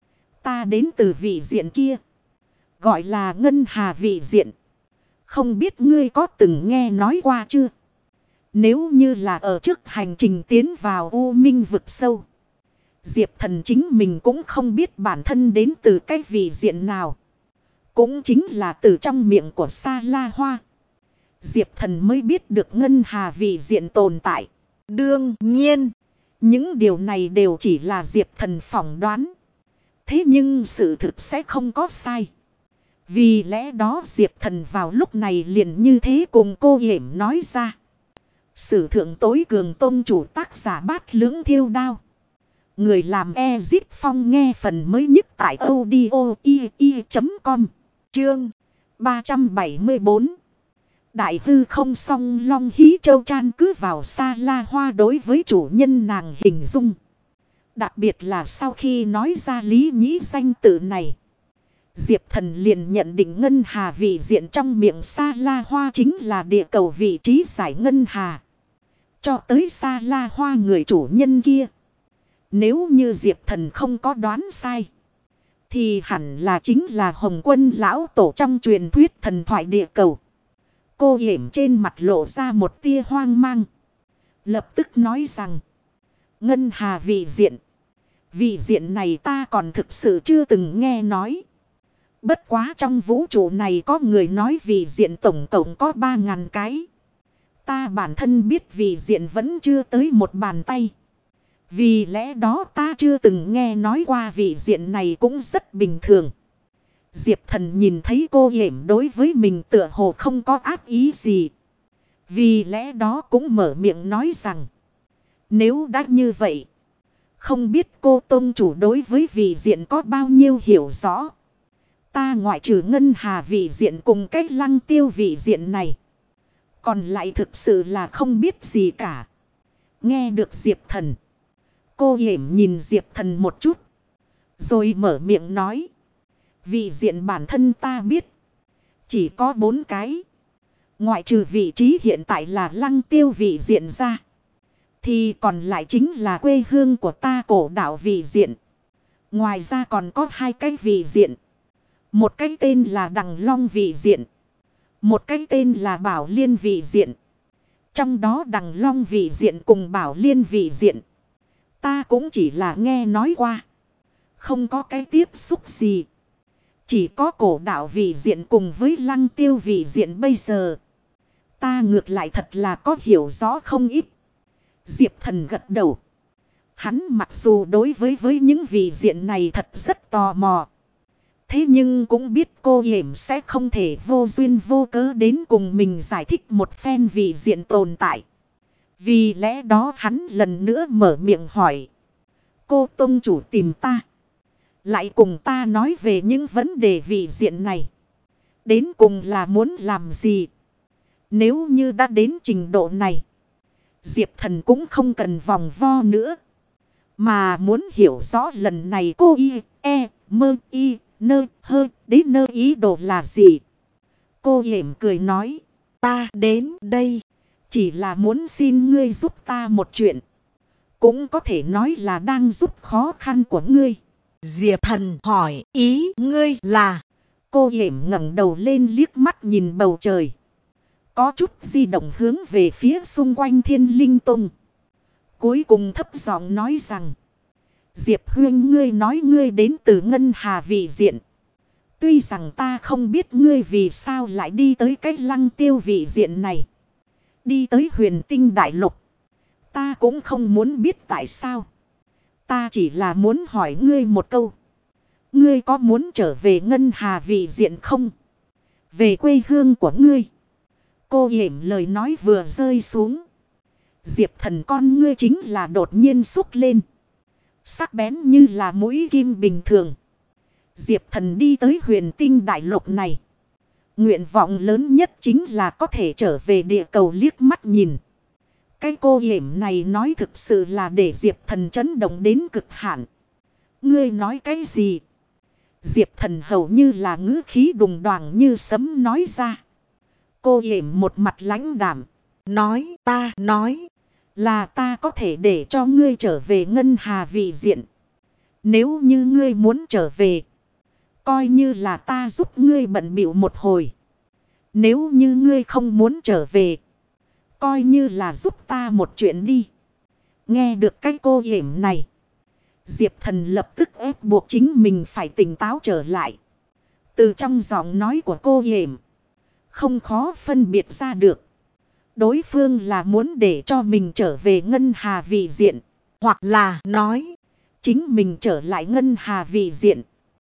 Ta đến từ vị diện kia. Gọi là Ngân Hà vị diện. Không biết ngươi có từng nghe nói qua chưa? Nếu như là ở trước hành trình tiến vào U Minh vực sâu. Diệp Thần chính mình cũng không biết bản thân đến từ cái vị diện nào. Cũng chính là từ trong miệng của Sa La Hoa. Diệp Thần mới biết được Ngân Hà vị diện tồn tại. Đương nhiên, những điều này đều chỉ là Diệp Thần phỏng đoán. Thế nhưng sự thực sẽ không có sai. Vì lẽ đó Diệp Thần vào lúc này liền như thế cùng cô Yểm nói ra. Sử thượng tối cường tông chủ tác giả Bát Lưỡng Thiêu Đao. Người làm Ezip Phong nghe phần mới nhất tại audio.com. Chương 374. Đại hư không song long hí châu chan cứ vào Sa La Hoa đối với chủ nhân nàng hình dung. Đặc biệt là sau khi nói ra Lý Nhĩ danh tự này. Diệp Thần liền nhận định Ngân Hà vị diện trong miệng Sa La Hoa chính là địa cầu vị trí giải Ngân Hà. Cho tới Sa La Hoa người chủ nhân kia. Nếu như Diệp Thần không có đoán sai. Thì hẳn là chính là Hồng Quân lão tổ trong truyền thuyết thần thoại địa cầu. Cô Yểm trên mặt lộ ra một tia hoang mang. Lập tức nói rằng. Ngân Hà vị diện. Vị diện này ta còn thực sự chưa từng nghe nói. Bất quá trong vũ trụ này có người nói vị diện tổng cộng có 3.000 cái. Ta bản thân biết vị diện vẫn chưa tới một bàn tay. Vì lẽ đó ta chưa từng nghe nói qua vị diện này cũng rất bình thường. Diệp Thần nhìn thấy cô Yểm đối với mình tựa hồ không có ác ý gì. Vì lẽ đó cũng mở miệng nói rằng. Nếu đã như vậy. Không biết cô tông chủ đối với vị diện có bao nhiêu hiểu rõ. Ta ngoại trừ Ngân Hà vị diện cùng cách Lăng Tiêu vị diện này. Còn lại thực sự là không biết gì cả. Nghe được Diệp Thần. Cô Yểm nhìn Diệp Thần một chút. Rồi mở miệng nói. Vị diện bản thân ta biết. Chỉ có 4 cái. Ngoại trừ vị trí hiện tại là Lăng Tiêu vị diện ra. Thì còn lại chính là quê hương của ta Cổ Đảo vị diện. Ngoài ra còn có 2 cái vị diện. Một cái tên là Đằng Long vị diện. Một cái tên là Bảo Liên vị diện. Trong đó Đằng Long vị diện cùng Bảo Liên vị diện, ta cũng chỉ là nghe nói qua. Không có cái tiếp xúc gì. Chỉ có Cổ Đảo vị diện cùng với Lăng Tiêu vị diện bây giờ. Ta ngược lại thật là có hiểu rõ không ít. Diệp Thần gật đầu. Hắn mặc dù đối với những vị diện này thật rất tò mò. Thế nhưng cũng biết cô hiểm sẽ không thể vô duyên vô cớ đến cùng mình giải thích một phen vị diện tồn tại. Vì lẽ đó hắn lần nữa mở miệng hỏi. Cô tông chủ tìm ta. Lại cùng ta nói về những vấn đề vị diện này. Đến cùng là muốn làm gì? Nếu như đã đến trình độ này, Diệp Thần cũng không cần vòng vo nữa. Mà muốn hiểu rõ lần này cô nơ hơ đến nơ ý đồ là gì? Cô hiểm cười nói. Ta đến đây chỉ là muốn xin ngươi giúp ta một chuyện. Cũng có thể nói là đang giúp khó khăn của ngươi. Diệp Thần hỏi ý ngươi là? Cô hiểm ngẩng đầu lên liếc mắt nhìn bầu trời. Có chút di động hướng về phía xung quanh Thiên Linh Tông. Cuối cùng thấp giọng nói rằng. Diệp huynh, ngươi nói ngươi đến từ Ngân Hà vị diện. Tuy rằng ta không biết ngươi vì sao lại đi tới cái Lăng Tiêu vị diện này. Đi tới Huyền Tinh Đại Lục. Ta cũng không muốn biết tại sao. Ta chỉ là muốn hỏi ngươi một câu. Ngươi có muốn trở về Ngân Hà vị diện không? Về quê hương của ngươi. Cô hiểm lời nói vừa rơi xuống. Diệp Thần con ngươi chính là đột nhiên xúc lên. Sắc bén như là mũi kim bình thường. Diệp Thần đi tới Huyền Tinh Đại Lục này. Nguyện vọng lớn nhất chính là có thể trở về địa cầu liếc mắt nhìn. Cái cô hiểm này nói thực sự là để Diệp Thần chấn động đến cực hạn. Ngươi nói cái gì? Diệp Thần hầu như là ngữ khí đùng đoàng như sấm nói ra. Cô hiểm một mặt lãnh đạm. Nói, ta nói. Là ta có thể để cho ngươi trở về Ngân Hà vị diện. Nếu như ngươi muốn trở về, coi như là ta giúp ngươi bận bịu một hồi. Nếu như ngươi không muốn trở về, coi như là giúp ta một chuyện đi. Nghe được cái cô hiểm này, Diệp Thần lập tức ép buộc chính mình phải tỉnh táo trở lại. Từ trong giọng nói của cô hiểm, không khó phân biệt ra được. Đối phương là muốn để cho mình trở về Ngân Hà vị diện. Hoặc là nói, chính mình trở lại Ngân Hà vị diện.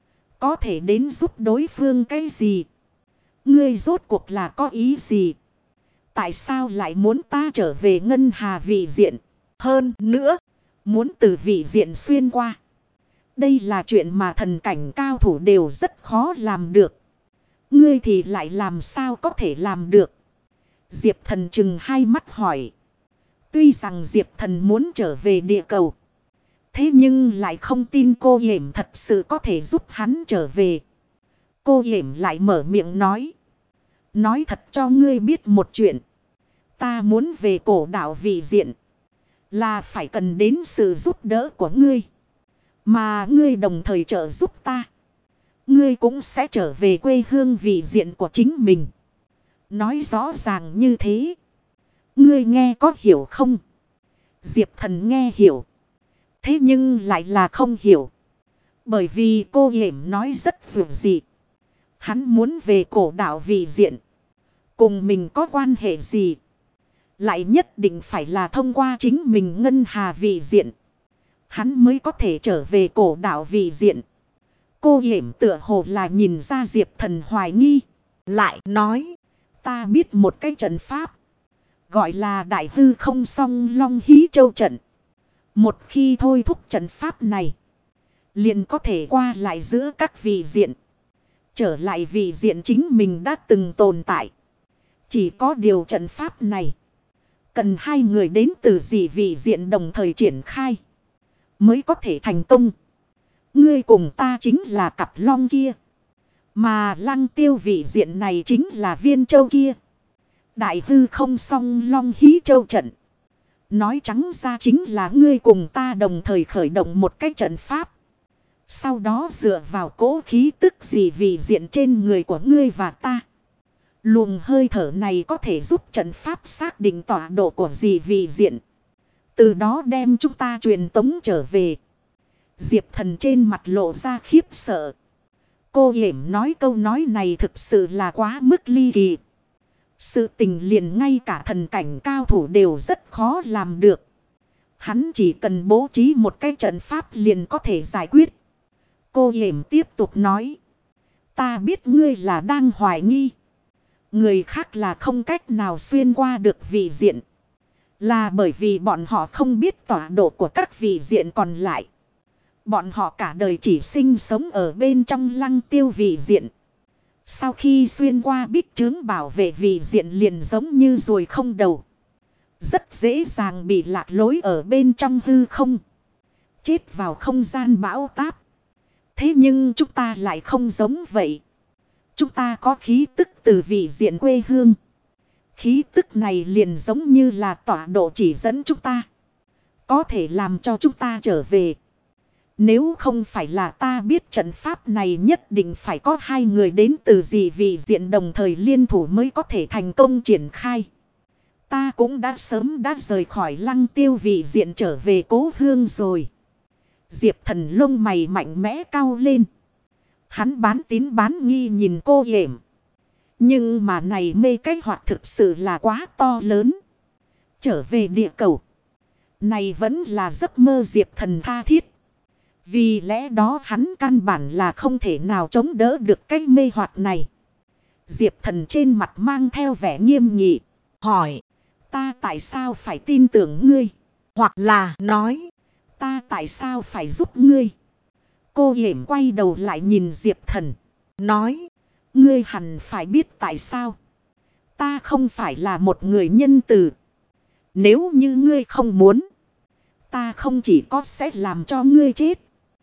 Có thể đến giúp đối phương cái gì? Ngươi rốt cuộc là có ý gì? Tại sao lại muốn ta trở về Ngân Hà vị diện? Hơn nữa, muốn từ vị diện xuyên qua. Đây là chuyện mà thần cảnh cao thủ đều rất khó làm được. Ngươi thì lại làm sao có thể làm được? Diệp Thần chừng hai mắt hỏi. Tuy rằng Diệp Thần muốn trở về địa cầu, thế nhưng lại không tin cô hiểm thật sự có thể giúp hắn trở về. Cô hiểm lại mở miệng nói. Nói thật cho ngươi biết một chuyện. Ta muốn về Cổ Đảo vị diện, là phải cần đến sự giúp đỡ của ngươi. Mà ngươi đồng thời trợ giúp ta, ngươi cũng sẽ trở về quê hương vị diện của chính mình. Nói rõ ràng như thế, ngươi nghe có hiểu không? Diệp Thần nghe hiểu. Thế nhưng lại là không hiểu. Bởi vì cô hiểm nói rất vượt dị. Hắn muốn về Cổ Đảo vị diện, cùng mình có quan hệ gì? Lại nhất định phải là thông qua chính mình Ngân Hà vị diện, hắn mới có thể trở về Cổ Đảo vị diện. Cô hiểm tựa hồ là nhìn ra Diệp Thần hoài nghi. Lại nói, ta biết một cái trận pháp, gọi là Đại Hư Không Song Long Hí Châu trận. Một khi thôi thúc trận pháp này, liền có thể qua lại giữa các vị diện, trở lại vị diện chính mình đã từng tồn tại. Chỉ có điều trận pháp này cần hai người đến từ dị vị diện đồng thời triển khai, mới có thể thành công. Ngươi cùng ta chính là cặp long kia. Mà Lăng Tiêu vị diện này chính là viên châu kia. Đại hư không song long hí châu trận. Nói trắng ra chính là ngươi cùng ta đồng thời khởi động một cái trận pháp. Sau đó dựa vào cố khí tức gì vị diện trên người của ngươi và ta. Luồng hơi thở này có thể giúp trận pháp xác định tọa độ của gì vị diện. Từ đó đem chúng ta truyền tống trở về. Diệp Thần trên mặt lộ ra khiếp sợ. Cô Hiểm nói câu nói này thực sự là quá mức ly kỳ. Sự tình liền ngay cả thần cảnh cao thủ đều rất khó làm được. Hắn chỉ cần bố trí một cái trận pháp liền có thể giải quyết. Cô Hiểm tiếp tục nói. Ta biết ngươi là đang hoài nghi. Người khác là không cách nào xuyên qua được vị diện. Là bởi vì bọn họ không biết tọa độ của các vị diện còn lại. Bọn họ cả đời chỉ sinh sống ở bên trong Lăng Tiêu vị diện. Sau khi xuyên qua bích chướng bảo vệ vị diện liền giống như ruồi không đầu. Rất dễ dàng bị lạc lối ở bên trong hư không. Chết vào không gian bão táp. Thế nhưng chúng ta lại không giống vậy. Chúng ta có khí tức từ vị diện quê hương. Khí tức này liền giống như là tọa độ chỉ dẫn chúng ta. Có thể làm cho chúng ta trở về. Nếu không phải là ta biết trận pháp này nhất định phải có hai người đến từ dị vị diện đồng thời liên thủ mới có thể thành công triển khai. Ta cũng đã sớm đã rời khỏi Lăng Tiêu vị diện trở về cố hương rồi. Diệp Thần lông mày mạnh mẽ cau lên. Hắn bán tín bán nghi nhìn cô Hiểm. Nhưng mà này mê cái hoạt thực sự là quá to lớn. Trở về địa cầu. Này vẫn là giấc mơ Diệp Thần tha thiết. Vì lẽ đó hắn căn bản là không thể nào chống đỡ được cái mê hoặc này. Diệp Thần trên mặt mang theo vẻ nghiêm nghị. Hỏi. Ta tại sao phải tin tưởng ngươi? Hoặc là nói. Ta tại sao phải giúp ngươi? Cô Hiểm quay đầu lại nhìn Diệp Thần. Nói. Ngươi hẳn phải biết tại sao. Ta không phải là một người nhân từ. Nếu như ngươi không muốn. Ta không chỉ có sẽ làm cho ngươi chết.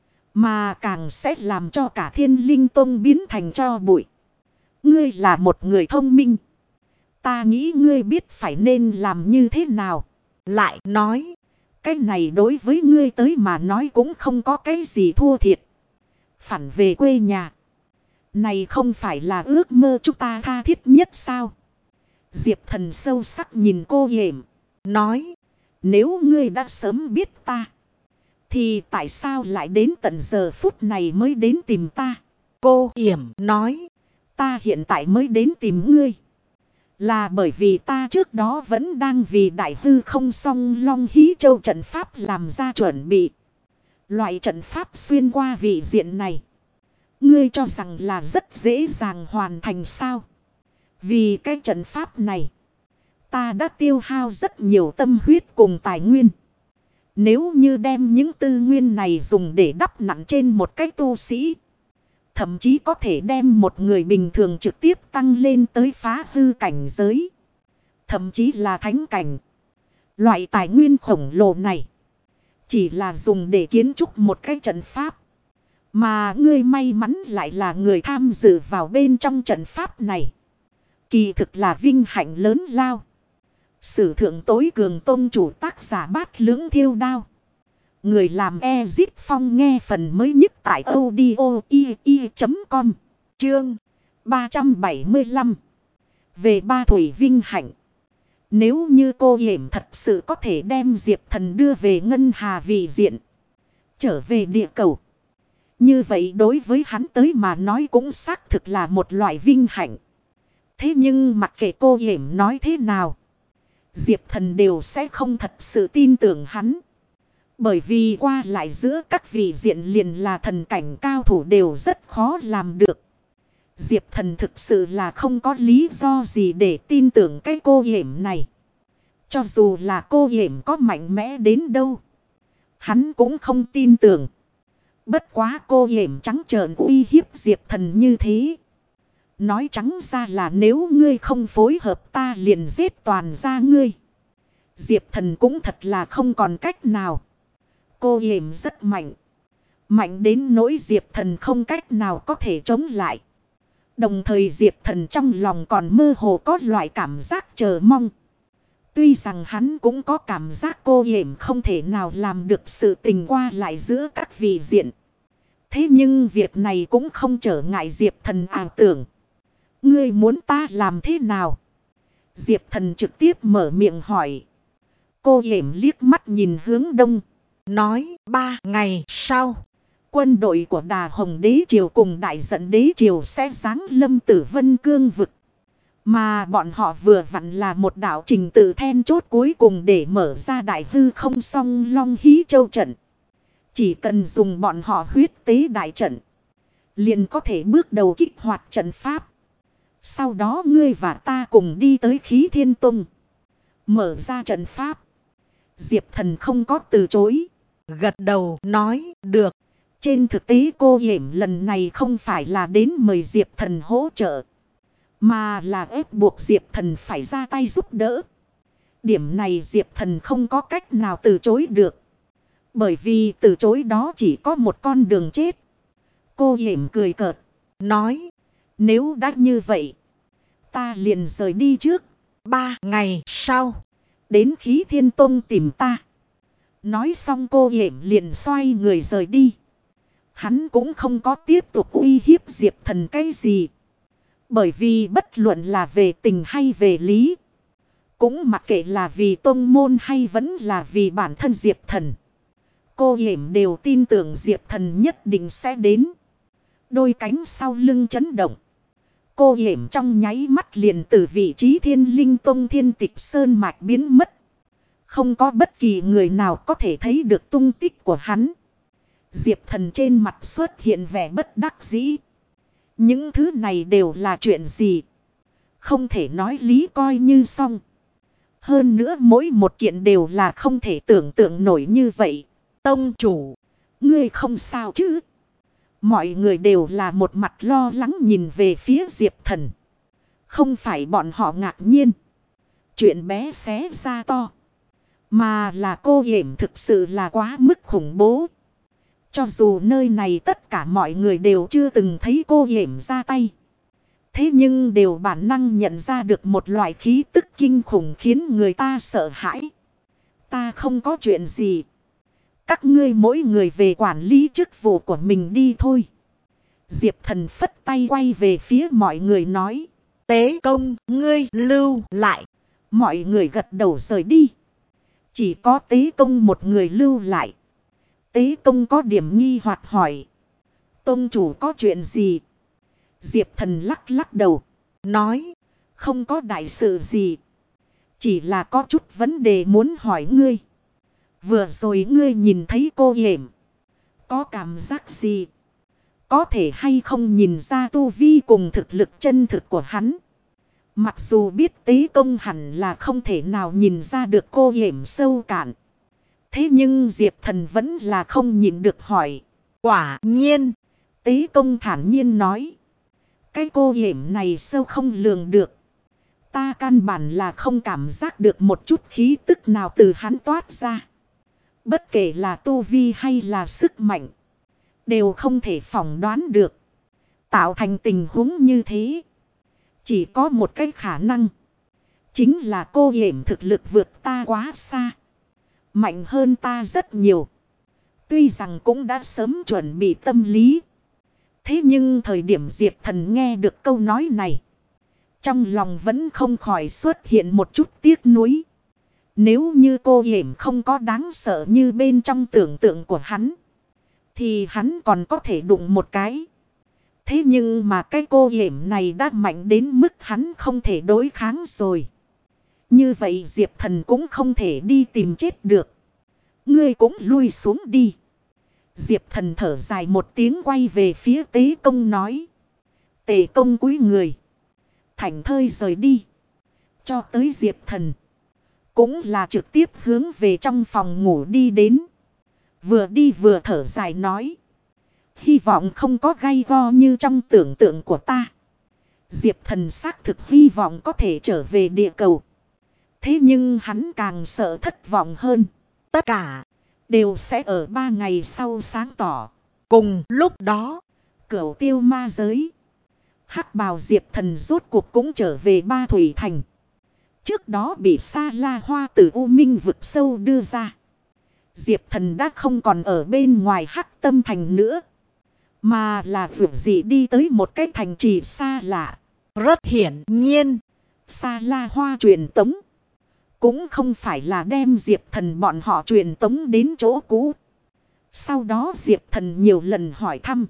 Mà càng sẽ làm cho cả Thiên Linh Tông biến thành tro bụi. Ngươi là một người thông minh. Ta nghĩ ngươi biết phải nên làm như thế nào. Lại nói. Cái này đối với ngươi tới mà nói cũng không có cái gì thua thiệt. Phản về quê nhà. Này không phải là ước mơ chúng ta tha thiết nhất sao? Diệp Thần sâu sắc nhìn cô Hiểm. Nói. Nếu ngươi đã sớm biết ta. Thì tại sao lại đến tận giờ phút này mới đến tìm ta? Cô Hiểm nói. Ta hiện tại mới đến tìm ngươi. Là bởi vì ta trước đó vẫn đang vì đại hư không song long hí châu trận pháp làm ra chuẩn bị. Loại trận pháp xuyên qua vị diện này. Ngươi cho rằng là rất dễ dàng hoàn thành sao? Vì cái trận pháp này. Ta đã tiêu hao rất nhiều tâm huyết cùng tài nguyên. Nếu như đem những tư nguyên này dùng để đắp nặng trên một cái tu sĩ. Thậm chí có thể đem một người bình thường trực tiếp tăng lên tới phá hư cảnh giới. Thậm chí là thánh cảnh. Loại tài nguyên khổng lồ này. Chỉ là dùng để kiến trúc một cái trận pháp. Mà ngươi may mắn lại là người tham dự vào bên trong trận pháp này. Kỳ thực là vinh hạnh lớn lao. Sử thượng tối cường tôn chủ tác giả Bát Lưỡng Thiêu Đao. Người làm Ezip Phong nghe phần mới nhất tại audio.com. Chương 375. Về ba thủy vinh hạnh. Nếu như cô Hiểm thật sự có thể đem Diệp Thần đưa về Ngân Hà vị diện. Trở về địa cầu. Như vậy đối với hắn tới mà nói cũng xác thực là một loại vinh hạnh. Thế nhưng mặc kệ cô Hiểm nói thế nào. Diệp Thần đều sẽ không thật sự tin tưởng hắn. Bởi vì qua lại giữa các vị diện liền là thần cảnh cao thủ đều rất khó làm được. Diệp Thần thực sự là không có lý do gì để tin tưởng cái cô Hiểm này. Cho dù là cô Hiểm có mạnh mẽ đến đâu. Hắn cũng không tin tưởng. Bất quá cô Hiểm trắng trợn uy hiếp Diệp Thần như thế. Nói trắng ra là nếu ngươi không phối hợp ta liền giết toàn ra ngươi. Diệp Thần cũng thật là không còn cách nào. Cô Hiểm rất mạnh. Mạnh đến nỗi Diệp Thần không cách nào có thể chống lại. Đồng thời Diệp Thần trong lòng còn mơ hồ có loại cảm giác chờ mong. Tuy rằng hắn cũng có cảm giác cô Yểm không thể nào làm được sự tình qua lại giữa các vị diện. Thế nhưng việc này cũng không trở ngại Diệp Thần ảo tưởng. Ngươi muốn ta làm thế nào? Diệp Thần trực tiếp mở miệng hỏi. Cô Yểm liếc mắt nhìn hướng đông. Nói 3 ngày sau. Quân đội của Đà Hồng Đế Triều cùng Đại Giận Đế Triều sẽ giáng lâm Tử Vân Cương vực. Mà bọn họ vừa vặn là một đạo trình tự then chốt cuối cùng để mở ra đại hư không song long hí châu trận. Chỉ cần dùng bọn họ huyết tế đại trận, liền có thể bước đầu kích hoạt trận pháp. Sau đó ngươi và ta cùng đi tới Khí Thiên Tông, mở ra trận pháp. Diệp Thần không có từ chối, gật đầu nói được. Trên thực tế cô Yểm lần này không phải là đến mời Diệp Thần hỗ trợ, mà là ép buộc Diệp Thần phải ra tay giúp đỡ. Điểm này Diệp Thần không có cách nào từ chối được. Bởi vì từ chối đó chỉ có một con đường chết. Cô Yểm cười cợt, nói. Nếu đã như vậy, ta liền rời đi trước. 3 ngày sau, đến Khí Thiên Tông tìm ta. Nói xong cô Yểm liền xoay người rời đi. Hắn cũng không có tiếp tục uy hiếp Diệp Thần cái gì. Bởi vì bất luận là về tình hay về lý, cũng mặc kệ là vì tông môn hay vẫn là vì bản thân Diệp Thần, cô Yểm đều tin tưởng Diệp Thần nhất định sẽ đến. Đôi cánh sau lưng chấn động. Cô Yểm trong nháy mắt liền từ vị trí Thiên Linh Tông Thiên Tịch Sơn Mạch biến mất. Không có bất kỳ người nào có thể thấy được tung tích của hắn. Diệp Thần trên mặt xuất hiện vẻ bất đắc dĩ. Những thứ này đều là chuyện gì? Không thể nói lý coi như xong. Hơn nữa mỗi một kiện đều là không thể tưởng tượng nổi như vậy. Tông chủ, ngươi không sao chứ? Mọi người đều là một mặt lo lắng nhìn về phía Diệp Thần. Không phải bọn họ ngạc nhiên. Chuyện bé xé ra to. Mà là cô Yểm thực sự là quá mức khủng bố. Cho dù nơi này tất cả mọi người đều chưa từng thấy cô Yểm ra tay, thế nhưng đều bản năng nhận ra được một loại khí tức kinh khủng khiến người ta sợ hãi. Ta không có chuyện gì. Các ngươi mỗi người về quản lý chức vụ của mình đi thôi. Diệp Thần phất tay quay về phía mọi người nói. Tế Công, ngươi lưu lại. Mọi người gật đầu rời đi. Chỉ có Tế Công một người lưu lại. Tế Công có điểm nghi hoặc hỏi. Tông chủ có chuyện gì? Diệp Thần lắc lắc đầu, nói. Không có đại sự gì. Chỉ là có chút vấn đề muốn hỏi ngươi. Vừa rồi ngươi nhìn thấy cô Yểm, có cảm giác gì? Có thể hay không nhìn ra tu vi cùng thực lực chân thực của hắn? Mặc dù biết Tế Công hẳn là không thể nào nhìn ra được cô Yểm sâu cạn, thế nhưng Diệp Thần vẫn là không nhịn được hỏi. Quả nhiên. Tế Công thản nhiên nói. Cái cô Yểm này sâu không lường được. Ta căn bản là không cảm giác được một chút khí tức nào từ hắn toát ra. Bất kể là tu vi hay là sức mạnh, đều không thể phỏng đoán được. Tạo thành tình huống như thế, chỉ có một cái khả năng. Chính là cô Yểm thực lực vượt ta quá xa, mạnh hơn ta rất nhiều. Tuy rằng cũng đã sớm chuẩn bị tâm lý, thế nhưng thời điểm Diệp Thần nghe được câu nói này, trong lòng vẫn không khỏi xuất hiện một chút tiếc nuối. Nếu như cô Yểm không có đáng sợ như bên trong tưởng tượng của hắn, thì hắn còn có thể đụng một cái. Thế nhưng mà cái cô Yểm này đã mạnh đến mức hắn không thể đối kháng rồi. Như vậy Diệp Thần cũng không thể đi tìm chết được. Ngươi cũng lui xuống đi. Diệp Thần thở dài một tiếng quay về phía Tế Công nói. Tế Công cúi người, thảnh thơi rời đi. Cho tới Diệp Thần, cũng là trực tiếp hướng về trong phòng ngủ đi đến. Vừa đi vừa thở dài nói. Hy vọng không có gay go như trong tưởng tượng của ta. Diệp Thần xác thực hy vọng có thể trở về địa cầu. Thế nhưng hắn càng sợ thất vọng hơn. Tất cả đều sẽ ở 3 ngày sau sáng tỏ. Cùng lúc đó, Cửu Tiêu Ma Giới, Hắc bào Diệp Thần rốt cuộc cũng trở về Ba Thủy Thành. Trước đó bị Sa La Hoa từ U Minh vực sâu đưa ra. Diệp Thần đã không còn ở bên ngoài Hắc Tâm Thành nữa. Mà là vượt dị đi tới một cái thành trì xa lạ. Rất hiển nhiên, Sa La Hoa truyền tống. Cũng không phải là đem Diệp Thần bọn họ truyền tống đến chỗ cũ. Sau đó Diệp Thần nhiều lần hỏi thăm.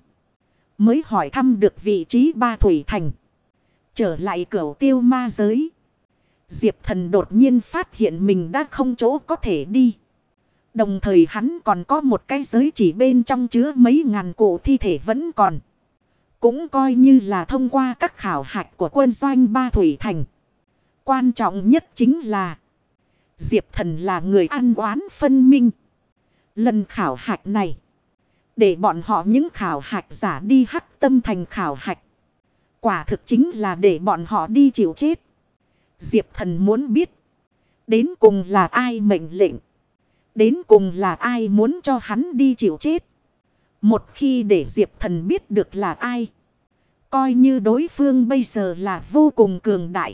Mới hỏi thăm được vị trí Ba Thủy Thành. Trở lại Cửu Tiêu Ma giới. Diệp Thần đột nhiên phát hiện mình đã không chỗ có thể đi. Đồng thời hắn còn có một cái giới chỉ bên trong chứa mấy ngàn cổ thi thể vẫn còn. Cũng coi như là thông qua các khảo hạch của quân doanh Ba Thủy Thành. Quan trọng nhất chính là Diệp Thần là người ăn oán phân minh. Lần khảo hạch này, để bọn họ những khảo hạch giả đi Hắc Tâm Thành khảo hạch. Quả thực chính là để bọn họ đi chịu chết. Diệp Thần muốn biết, đến cùng là ai mệnh lệnh. Đến cùng là ai muốn cho hắn đi chịu chết. Một khi để Diệp Thần biết được là ai, coi như đối phương bây giờ là vô cùng cường đại,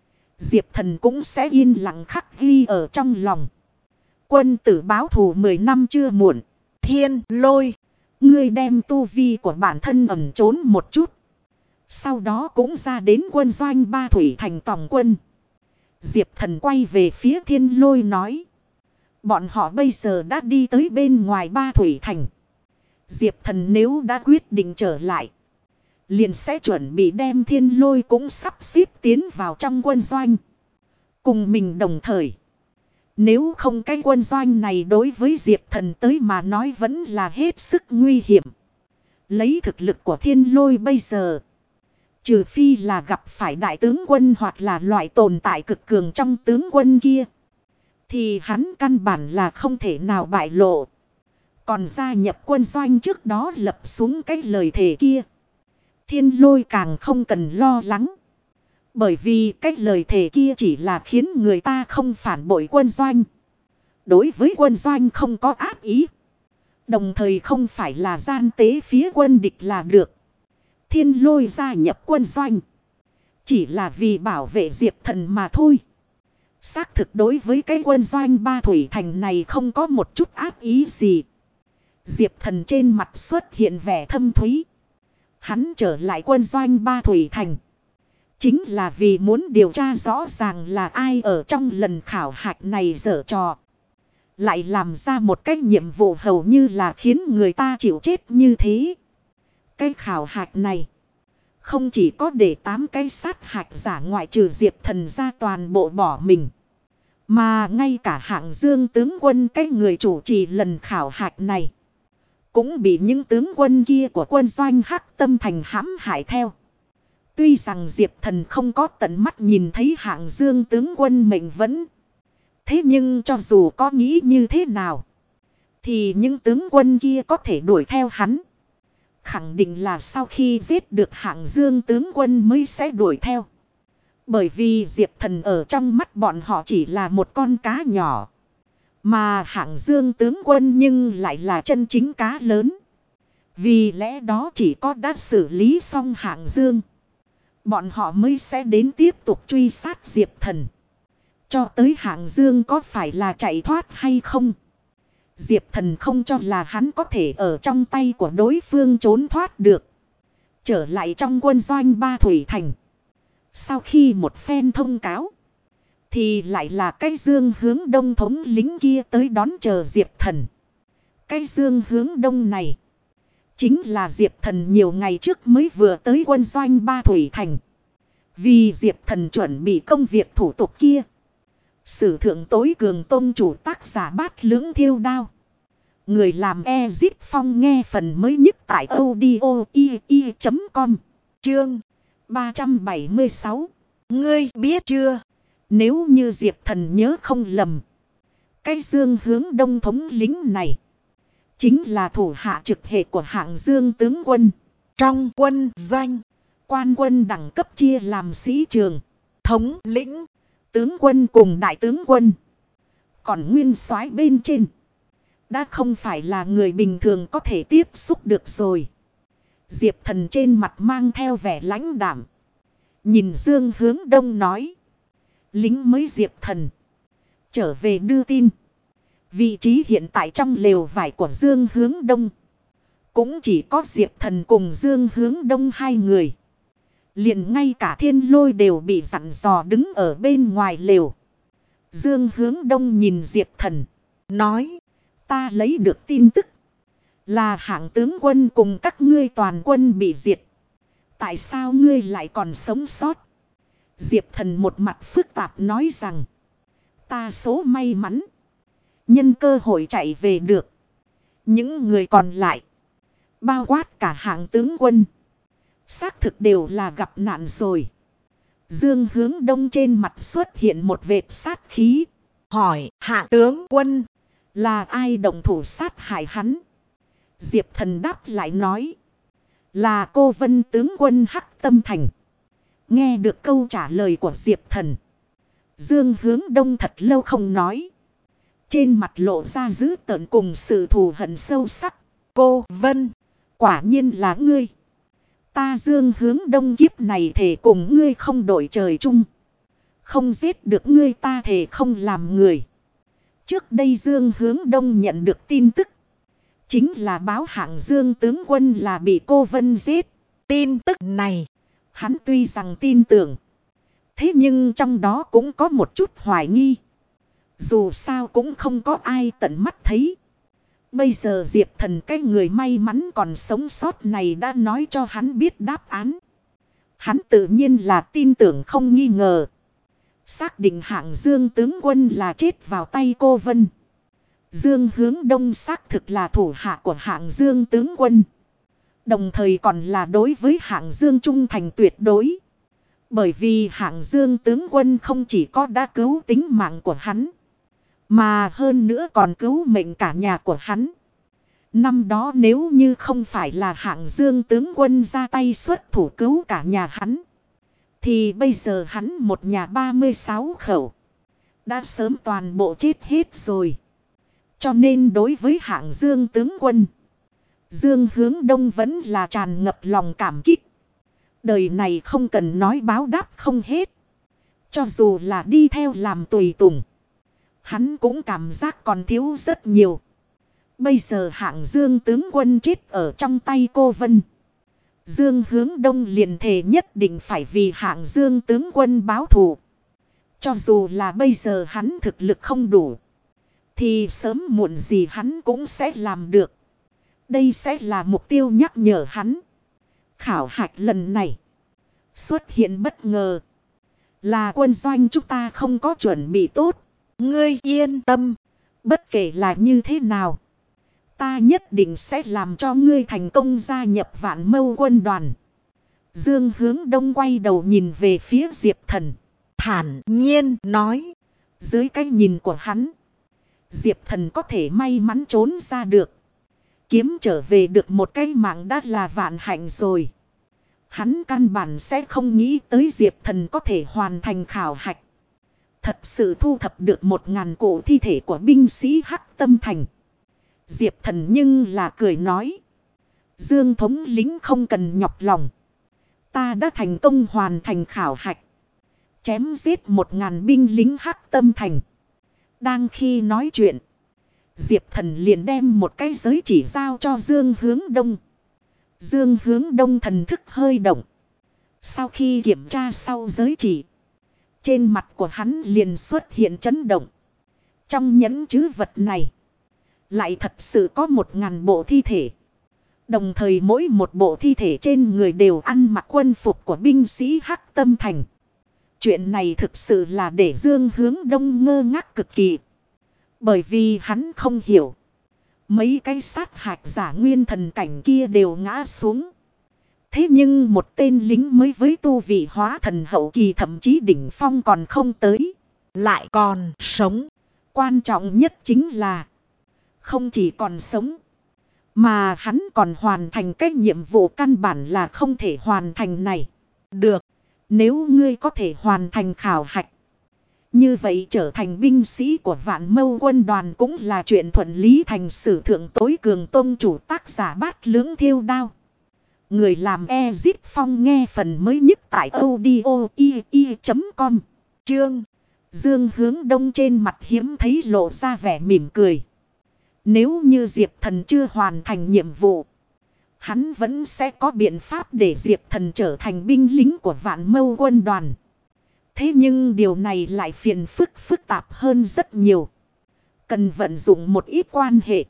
Diệp Thần cũng sẽ yên lặng khắc ghi ở trong lòng. Quân tử báo thù 10 năm chưa muộn. Thiên Lôi, ngươi đem tu vi của bản thân ẩn trốn một chút. Sau đó cũng ra đến quân doanh Ba Thủy Thành tòng quân. Diệp Thần quay về phía Thiên Lôi nói. Bọn họ bây giờ đã đi tới bên ngoài Ba Thủy Thành. Diệp Thần nếu đã quyết định trở lại, liền sẽ chuẩn bị đem Thiên Lôi cũng sắp xếp tiến vào trong quân doanh. Cùng mình đồng thời. Nếu không cái quân doanh này đối với Diệp Thần tới mà nói vẫn là hết sức nguy hiểm. Lấy thực lực của Thiên Lôi bây giờ, trừ phi là gặp phải đại tướng quân hoặc là loại tồn tại cực cường trong tướng quân kia, thì hắn căn bản là không thể nào bại lộ. Còn gia nhập quân doanh trước đó lập xuống cái lời thề kia, Thiên Lôi càng không cần lo lắng. Bởi vì cái lời thề kia chỉ là khiến người ta không phản bội quân doanh. Đối với quân doanh không có ác ý. Đồng thời không phải là gian tế phía quân địch là được. Thiên Lôi gia nhập quân doanh chỉ là vì bảo vệ Diệp Thần mà thôi. Xác thực đối với cái quân doanh Ba Thủy Thành này không có một chút ác ý gì. Diệp Thần trên mặt xuất hiện vẻ thâm thúy. Hắn trở lại quân doanh Ba Thủy Thành chính là vì muốn điều tra rõ ràng là ai ở trong lần khảo hạch này giở trò. Lại làm ra một cái nhiệm vụ hầu như là khiến người ta chịu chết như thế. Cái khảo hạch này không chỉ có để 8 cái sát hạch giả ngoại trừ Diệp Thần ra toàn bộ bỏ mình. Mà ngay cả Hạng Dương tướng quân cái người chủ trì lần khảo hạch này cũng bị những tướng quân kia của quân doanh Hắc Tâm Thành hãm hại theo. Tuy rằng Diệp Thần không có tận mắt nhìn thấy Hạng Dương tướng quân mệnh vẫn. Thế nhưng cho dù có nghĩ như thế nào, thì những tướng quân kia có thể đuổi theo hắn. Khẳng định là sau khi giết được Hạng Dương tướng quân mới sẽ đuổi theo. Bởi vì Diệp Thần ở trong mắt bọn họ chỉ là một con cá nhỏ. Mà Hạng Dương tướng quân nhưng lại là chân chính cá lớn. Vì lẽ đó chỉ có đã xử lý xong Hạng Dương, bọn họ mới sẽ đến tiếp tục truy sát Diệp Thần. Cho tới Hạng Dương có phải là chạy thoát hay không, Diệp Thần không cho là hắn có thể ở trong tay của đối phương trốn thoát được. Trở lại trong quân doanh Ba Thủy Thành, sau khi một phen thông cáo, thì lại là cái Dương Hướng Đông thống lính kia tới đón chờ Diệp Thần. Cái Dương Hướng Đông này chính là Diệp Thần nhiều ngày trước mới vừa tới quân doanh Ba Thủy Thành. Vì Diệp Thần chuẩn bị công việc thủ tục kia, sử thượng tối cường tôn chủ tác giả Bát Lưỡng Thiêu Đao. Người làm Ezip Phong nghe phần mới nhất tại audio.com. Chương 376. Ngươi biết chưa? Nếu như Diệp Thần nhớ không lầm, cái Dương Hướng Đông thống lính này chính là thủ hạ trực hệ của Hạng Dương tướng quân. Trong quân doanh, quan quân đẳng cấp chia làm sĩ trường, thống lĩnh, tướng quân cùng đại tướng quân. Còn nguyên soái bên trên đã không phải là người bình thường có thể tiếp xúc được rồi. Diệp Thần trên mặt mang theo vẻ lãnh đạm. Nhìn Dương Hướng Đông nói. Lính mới Diệp Thần. Trở về đưa tin. Vị trí hiện tại trong lều vải của Dương Hướng Đông. Cũng chỉ có Diệp Thần cùng Dương Hướng Đông hai người. Liền ngay cả Thiên Lôi đều bị dặn dò đứng ở bên ngoài lều. Dương Hướng Đông nhìn Diệp Thần. Nói. Ta lấy được tin tức. Là hạng tướng quân cùng các ngươi toàn quân bị diệt. Tại sao ngươi lại còn sống sót? Diệp Thần một mặt phức tạp nói rằng. Ta số may mắn. Nhân cơ hội chạy về được. Những người còn lại. Bao quát cả hạng tướng quân. Xác thực đều là gặp nạn rồi. Dương Hướng Đông trên mặt xuất hiện một vệt sát khí. Hỏi hạng tướng quân. Là ai động thủ sát hại hắn? Diệp Thần đáp lại nói. Là Cô Vân tướng quân Hắc Tâm Thành. Nghe được câu trả lời của Diệp Thần. Dương Hướng Đông thật lâu không nói. Trên mặt lộ ra dữ tợn cùng sự thù hận sâu sắc. Cô Vân. Quả nhiên là ngươi. Ta Dương Hướng Đông kiếp này thề cùng ngươi không đổi trời chung. Không giết được ngươi ta thề không làm người. Trước đây Dương Hướng Đông nhận được tin tức. Chính là báo hạng Dương tướng quân là bị Cô Vân giết. Tin tức này. Hắn tuy rằng tin tưởng. Thế nhưng trong đó cũng có một chút hoài nghi. Dù sao cũng không có ai tận mắt thấy. Bây giờ Diệp Thần cái người may mắn còn sống sót này đã nói cho hắn biết đáp án. Hắn tự nhiên là tin tưởng không nghi ngờ. Xác định hạng Dương tướng quân là chết vào tay Cô Vân. Dương Hướng Đông xác thực là thủ hạ của hạng Dương tướng quân. Đồng thời còn là đối với hạng Dương trung thành tuyệt đối. Bởi vì hạng Dương tướng quân không chỉ có đã cứu tính mạng của hắn. Mà hơn nữa còn cứu mệnh cả nhà của hắn. Năm đó nếu như không phải là hạng Dương tướng quân ra tay xuất thủ cứu cả nhà hắn. Thì bây giờ hắn một nhà 36 khẩu. Đã sớm toàn bộ chết hết rồi. Cho nên đối với hạng Dương tướng quân. Dương Hướng Đông vẫn là tràn ngập lòng cảm kích. Đời này không cần nói báo đáp không hết. Cho dù là đi theo làm tùy tùng. Hắn cũng cảm giác còn thiếu rất nhiều. Bây giờ hạng Dương tướng quân chết ở trong tay Cô Vân. Dương Hướng Đông liền thề nhất định phải vì hạng Dương tướng quân báo thù. Cho dù là bây giờ hắn thực lực không đủ. Thì sớm muộn gì hắn cũng sẽ làm được. Đây sẽ là mục tiêu nhắc nhở hắn. Khảo hạch lần này. Xuất hiện bất ngờ. Là quân doanh chúng ta không có chuẩn bị tốt. Ngươi yên tâm. Bất kể là như thế nào. Ta nhất định sẽ làm cho ngươi thành công gia nhập Vạn Mâu quân đoàn. Dương Hướng Đông quay đầu nhìn về phía Diệp Thần. Thản nhiên nói. Dưới cái nhìn của hắn. Diệp Thần có thể may mắn trốn ra được. Kiếm trở về được một cái mạng đã là vạn hạnh rồi. Hắn căn bản sẽ không nghĩ tới Diệp Thần có thể hoàn thành khảo hạch. Thật sự thu thập được 1000 cổ thi thể của binh sĩ Hắc Tâm Thành. Diệp Thần nhưng là cười nói. Dương thống lĩnh không cần nhọc lòng. Ta đã thành công hoàn thành khảo hạch. Chém giết 1000 binh lính Hắc Tâm Thành. Đang khi nói chuyện. Diệp Thần liền đem một cái giới chỉ giao cho Dương Hướng Đông. Dương Hướng Đông thần thức hơi động. Sau khi kiểm tra sau giới chỉ. Trên mặt của hắn liền xuất hiện chấn động. Trong nhẫn trữ vật này. Lại thật sự có 1000 bộ thi thể. Đồng thời mỗi một bộ thi thể trên người đều ăn mặc quân phục của binh sĩ Hắc Tâm Thành. Chuyện này thực sự là để Dương Hướng Đông ngơ ngác cực kỳ. Bởi vì hắn không hiểu. Mấy cái sát hạch giả nguyên thần cảnh kia đều ngã xuống. Thế nhưng một tên lính mới với tu vị hóa thần hậu kỳ thậm chí đỉnh phong còn không tới. Lại còn sống. Quan trọng nhất chính là. Không chỉ còn sống. Mà hắn còn hoàn thành cái nhiệm vụ căn bản là không thể hoàn thành này. Được. Nếu ngươi có thể hoàn thành khảo hạch. Như vậy trở thành binh sĩ của Vạn Mâu quân đoàn cũng là chuyện thuận lý thành sử thượng tối cường tôn chủ tác giả Bát Lưỡng Thiêu Đao. Người làm Ezip Phong nghe phần mới nhất tại audio.com. Chương Dương Hướng Đông trên mặt hiếm thấy lộ ra vẻ mỉm cười. Nếu như Diệp Thần chưa hoàn thành nhiệm vụ, hắn vẫn sẽ có biện pháp để Diệp Thần trở thành binh lính của Vạn Mâu quân đoàn. Thế nhưng điều này lại phiền phức tạp hơn rất nhiều. Cần vận dụng một ít quan hệ.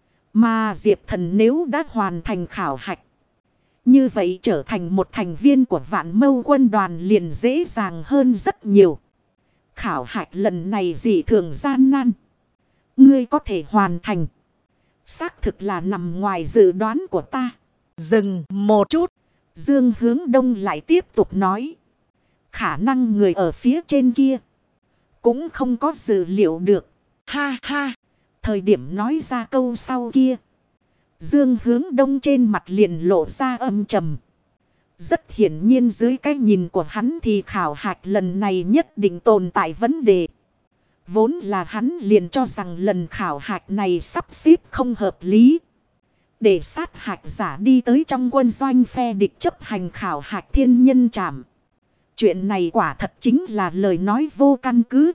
Mà Diệp Thần nếu đã hoàn thành khảo hạch, như vậy trở thành một thành viên của Vạn Mâu quân đoàn liền dễ dàng hơn rất nhiều. Khảo hạch lần này dị thường gian nan. Ngươi có thể hoàn thành. Xác thực là nằm ngoài dự đoán của ta. Dừng một chút. Dương Hướng Đông lại tiếp tục nói. Khả năng người ở phía trên kia cũng không có dự liệu được. Ha ha. Thời điểm nói ra câu sau kia, Dương Hướng Đông trên mặt liền lộ ra âm trầm. Rất hiển nhiên dưới cái nhìn của hắn thì khảo hạch lần này nhất định tồn tại vấn đề. Vốn là hắn liền cho rằng lần khảo hạch này sắp xếp không hợp lý. Để sát hạch giả đi tới trong quân doanh phe địch chấp hành khảo hạch thiên nhân trảm. Chuyện này quả thật chính là lời nói vô căn cứ.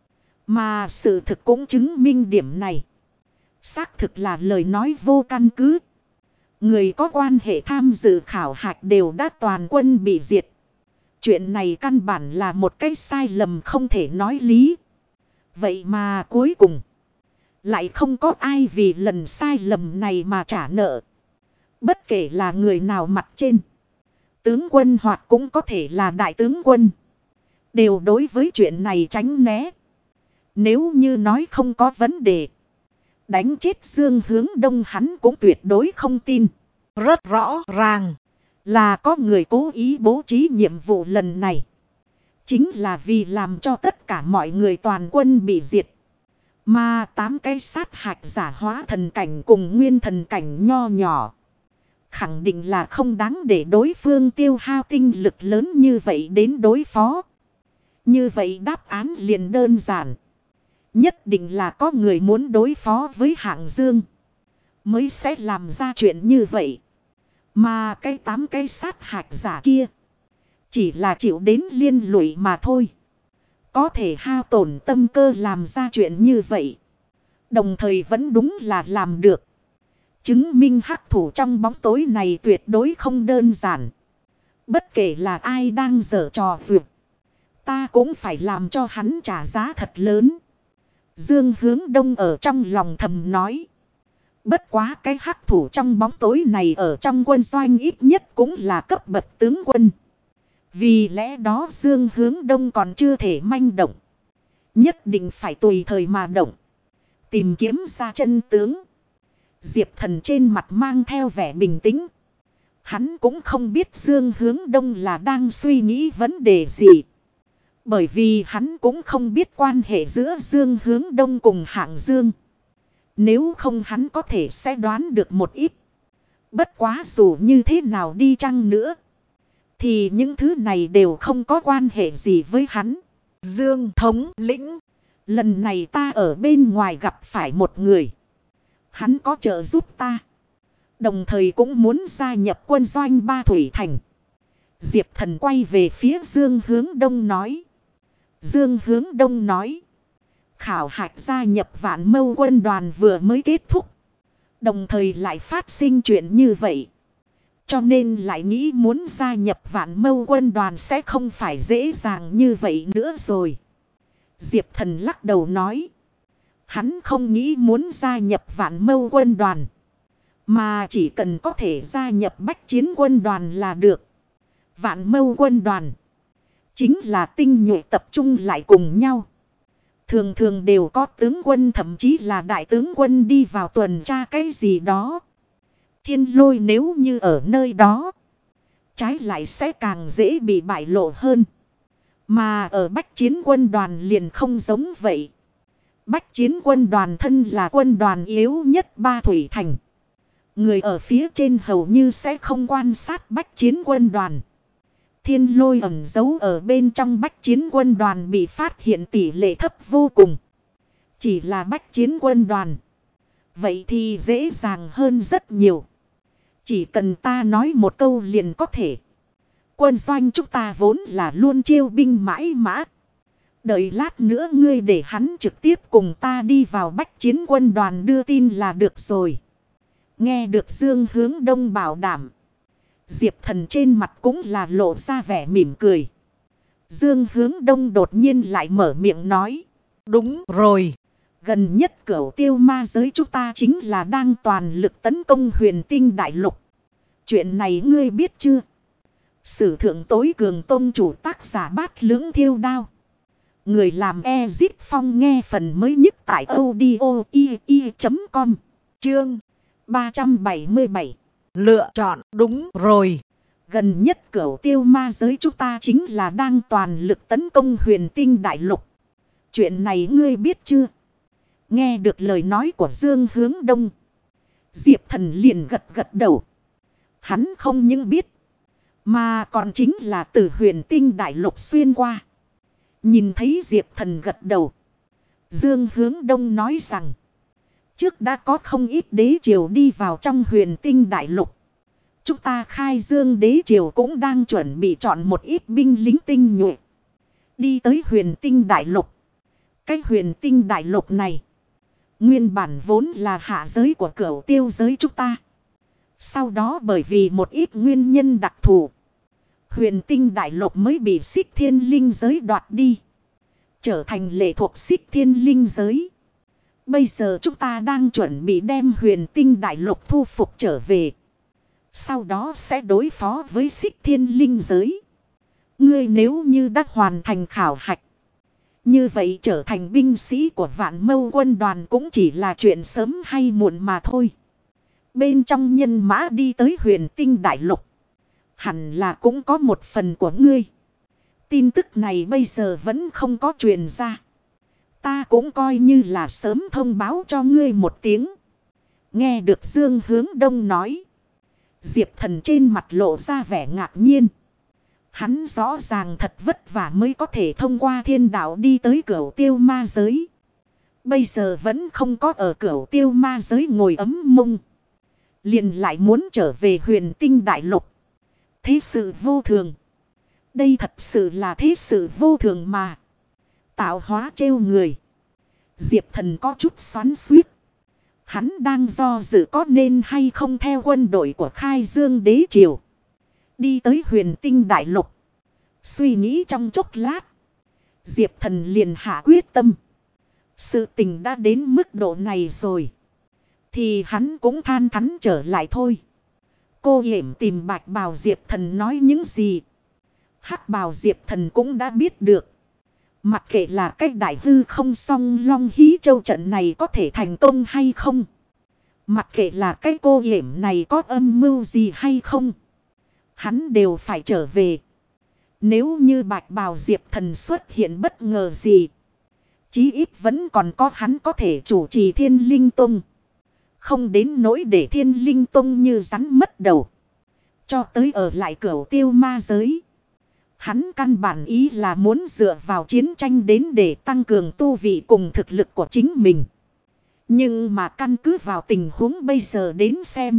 Mà sự thực cũng chứng minh điểm này. Xác thực là lời nói vô căn cứ. Người có quan hệ tham dự khảo hạch đều đã toàn quân bị diệt. Chuyện này căn bản là một cái sai lầm không thể nói lý. Vậy mà cuối cùng lại không có ai vì lần sai lầm này mà trả nợ. Bất kể là người nào mặt trên, tướng quân hoặc cũng có thể là đại tướng quân, đều đối với chuyện này tránh né. Nếu như nói không có vấn đề, đánh chết Dương Hướng Đông hắn cũng tuyệt đối không tin. Rất rõ ràng là có người cố ý bố trí nhiệm vụ lần này, chính là vì làm cho tất cả mọi người toàn quân bị diệt. Mà 8 cái sát hạch giả hóa thần cảnh cùng nguyên thần cảnh nho nhỏ, khẳng định là không đáng để đối phương tiêu hao tinh lực lớn như vậy đến đối phó. Như vậy đáp án liền đơn giản. Nhất định là có người muốn đối phó với Hạng Dương, mới sẽ làm ra chuyện như vậy. Mà cái 8 cái sát hạch giả kia chỉ là chịu đến liên lụy mà thôi. Có thể hao tổn tâm cơ làm ra chuyện như vậy, đồng thời vẫn đúng là làm được. Chứng minh hắc thủ trong bóng tối này tuyệt đối không đơn giản. Bất kể là ai đang giở trò vượt, ta cũng phải làm cho hắn trả giá thật lớn. Dương Hướng Đông ở trong lòng thầm nói. Bất quá cái hắc thủ trong bóng tối này ở trong quân doanh ít nhất cũng là cấp bậc tướng quân. Vì lẽ đó Dương Hướng Đông còn chưa thể manh động. Nhất định phải tùy thời mà động, tìm kiếm ra chân tướng. Diệp Thần trên mặt mang theo vẻ bình tĩnh. Hắn cũng không biết Dương Hướng Đông là đang suy nghĩ vấn đề gì. Bởi vì hắn cũng không biết quan hệ giữa Dương Hướng Đông cùng Hạng Dương. Nếu không hắn có thể sẽ đoán được một ít. Bất quá dù như thế nào đi chăng nữa, thì những thứ này đều không có quan hệ gì với hắn. Dương thống lĩnh, lần này ta ở bên ngoài gặp phải một người. Hắn có trợ giúp ta, đồng thời cũng muốn gia nhập quân doanh Ba Thủy Thành. Diệp Thần quay về phía Dương Hướng Đông nói. Dương Hướng Đông nói. Khảo hạch gia nhập Vạn Mâu quân đoàn vừa mới kết thúc, đồng thời lại phát sinh chuyện như vậy, cho nên lại nghĩ muốn gia nhập Vạn Mâu quân đoàn sẽ không phải dễ dàng như vậy nữa rồi. Diệp Thần lắc đầu nói. Hắn không nghĩ muốn gia nhập Vạn Mâu quân đoàn, mà chỉ cần có thể gia nhập Bách Chiến quân đoàn là được. Vạn Mâu quân đoàn chính là tinh nhuệ tập trung lại cùng nhau. Thường thường đều có tướng quân, thậm chí là đại tướng quân đi vào tuần tra cái gì đó. Thiên Lôi nếu như ở nơi đó, trái lại sẽ càng dễ bị bại lộ hơn. Mà ở Bách Chiến quân đoàn liền không giống vậy. Bách Chiến quân đoàn thân là quân đoàn yếu nhất Ba Thủy Thành. Người ở phía trên hầu như sẽ không quan sát Bách Chiến quân đoàn. Thiên Lôi ẩn giấu ở bên trong Bách Chiến quân đoàn bị phát hiện tỷ lệ thấp vô cùng. Chỉ là Bách Chiến quân đoàn, vậy thì dễ dàng hơn rất nhiều. Chỉ cần ta nói một câu liền có thể. Quân doanh chúng ta vốn là luôn chiêu binh mãi mã. Đợi lát nữa ngươi để hắn trực tiếp cùng ta đi vào bách chiến quân đoàn đưa tin là được rồi. Nghe được Dương Hướng Đông bảo đảm. Diệp Thần trên mặt cũng là lộ ra vẻ mỉm cười. Dương Hướng Đông đột nhiên lại mở miệng nói. Đúng rồi. Gần nhất Cửu Tiêu ma giới chúng ta chính là đang toàn lực tấn công Huyền Tinh Đại Lục. Chuyện này ngươi biết chưa? Sử thượng tối cường tôn chủ tác giả Bát Lưỡng Thiêu Đao. Người làm Ezit Phong nghe phần mới nhất tại audio.com. Chương 377. Lựa chọn đúng rồi. Gần nhất Cửu Tiêu ma giới chúng ta chính là đang toàn lực tấn công Huyền Tinh Đại Lục. Chuyện này ngươi biết chưa? Nghe được lời nói của Dương Hướng Đông. Diệp Thần liền gật gật đầu. Hắn không những biết. Mà còn chính là từ Huyền Tinh Đại Lục xuyên qua. Nhìn thấy Diệp Thần gật đầu. Dương Hướng Đông nói rằng. Trước đã có không ít đế triều đi vào trong Huyền Tinh Đại Lục. Chúng ta Khai Dương đế triều cũng đang chuẩn bị chọn một ít binh lính tinh nhuệ. Đi tới Huyền Tinh Đại Lục. Cái Huyền Tinh Đại Lục này. Nguyên bản vốn là hạ giới của Cửu Tiêu giới chúng ta. Sau đó bởi vì một ít nguyên nhân đặc thù. Huyền Tinh Đại Lục mới bị Xích Thiên Linh giới đoạt đi. Trở thành lệ thuộc Xích Thiên Linh giới. Bây giờ chúng ta đang chuẩn bị đem Huyền Tinh Đại Lục thu phục trở về. Sau đó sẽ đối phó với Xích Thiên Linh giới. Ngươi nếu như đã hoàn thành khảo hạch. Như vậy trở thành binh sĩ của Vạn Mâu quân đoàn cũng chỉ là chuyện sớm hay muộn mà thôi. Bên trong nhân mã đi tới Huyền Tinh Đại Lục. Hẳn là cũng có một phần của ngươi. Tin tức này bây giờ vẫn không có truyền ra. Ta cũng coi như là sớm thông báo cho ngươi một tiếng. Nghe được Dương Hướng Đông nói. Diệp Thần trên mặt lộ ra vẻ ngạc nhiên. Hắn rõ ràng thật vất vả mới có thể thông qua thiên đạo đi tới Cửu Tiêu ma giới. Bây giờ vẫn không có ở Cửu Tiêu ma giới ngồi ấm mông. Liền lại muốn trở về Huyền Tinh Đại Lục. Thế sự vô thường. Đây thật sự là thế sự vô thường mà. Tạo hóa trêu người. Diệp Thần có chút xoắn xuýt. Hắn đang do dự có nên hay không theo quân đội của Khai Dương đế triều. Đi tới Huyền Tinh Đại Lục. Suy nghĩ trong chốc lát. Diệp Thần liền hạ quyết tâm. Sự tình đã đến mức độ này rồi. Thì hắn cũng than thắn trở lại thôi. Cô hiểm tìm Bạch Bào Diệp Thần nói những gì. Hắc Bào Diệp Thần cũng đã biết được. Mặc kệ là cách đại hư không song long hí châu trận này có thể thành công hay không. Mặc kệ là cái cô hiểm này có âm mưu gì hay không. Hắn đều phải trở về. Nếu như Bạch Bào Diệp Thần xuất hiện bất ngờ gì. Chí ít vẫn còn có hắn có thể chủ trì Thiên Linh Tông. Không đến nỗi để Thiên Linh Tông như rắn mất đầu. Cho tới ở lại Cửu Tiêu ma giới. Hắn căn bản ý là muốn dựa vào chiến tranh đến để tăng cường tu vị cùng thực lực của chính mình. Nhưng mà căn cứ vào tình huống bây giờ đến xem.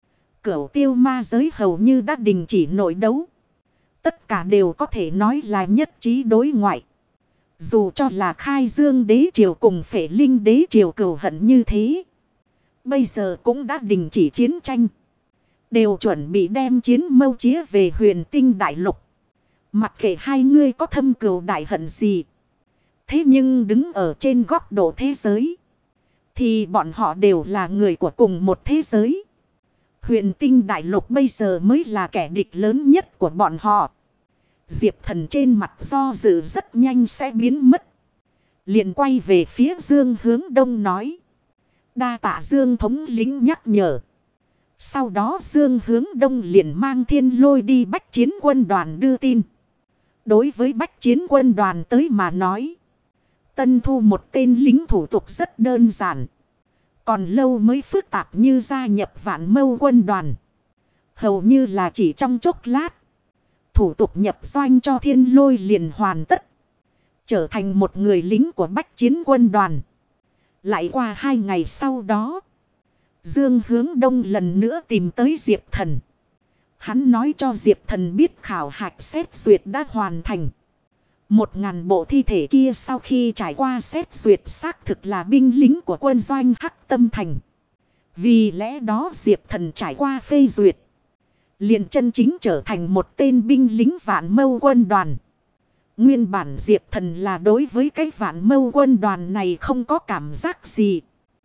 Cửu Tiêu ma giới hầu như đã đình chỉ nội đấu. Tất cả đều có thể nói là nhất trí đối ngoại. Dù cho là Khai Dương đế triều cùng Phệ Linh đế triều cừu hận như thế. Bây giờ cũng đã đình chỉ chiến tranh. Đều chuẩn bị đem chiến mâu chĩa về Huyền Tinh Đại Lục. Mặc kệ hai người có thâm cừu đại hận gì. Thế nhưng đứng ở trên góc độ thế giới. Thì bọn họ đều là người của cùng một thế giới. Huyền Tinh Đại Lục bây giờ mới là kẻ địch lớn nhất của bọn họ. Diệp Thần trên mặt do dự rất nhanh sẽ biến mất. Liền quay về phía Dương Hướng Đông nói. Đa tạ Dương thống lĩnh nhắc nhở. Sau đó Dương Hướng Đông liền mang Thiên Lôi đi Bách Chiến quân đoàn đưa tin. Đối với Bách Chiến quân đoàn tới mà nói. Tân thu một tên lính thủ tục rất đơn giản. Còn lâu mới phức tạp như gia nhập Vạn Mâu quân đoàn. Hầu như là chỉ trong chốc lát. Thủ tục nhập doanh cho Thiên Lôi liền hoàn tất. Trở thành một người lính của Bách Chiến quân đoàn. Lại qua 2 ngày sau đó. Dương Hướng Đông lần nữa tìm tới Diệp Thần. Hắn nói cho Diệp Thần biết khảo hạch xét duyệt đã hoàn thành. 1000 bộ thi thể kia sau khi trải qua xét duyệt xác thực là binh lính của quân doanh Hắc Tâm Thành. Vì lẽ đó Diệp Thần trải qua phê duyệt, liền chân chính trở thành một tên binh lính Vạn Mâu quân đoàn. Nguyên bản Diệp Thần là đối với cái Vạn Mâu quân đoàn này không có cảm giác gì.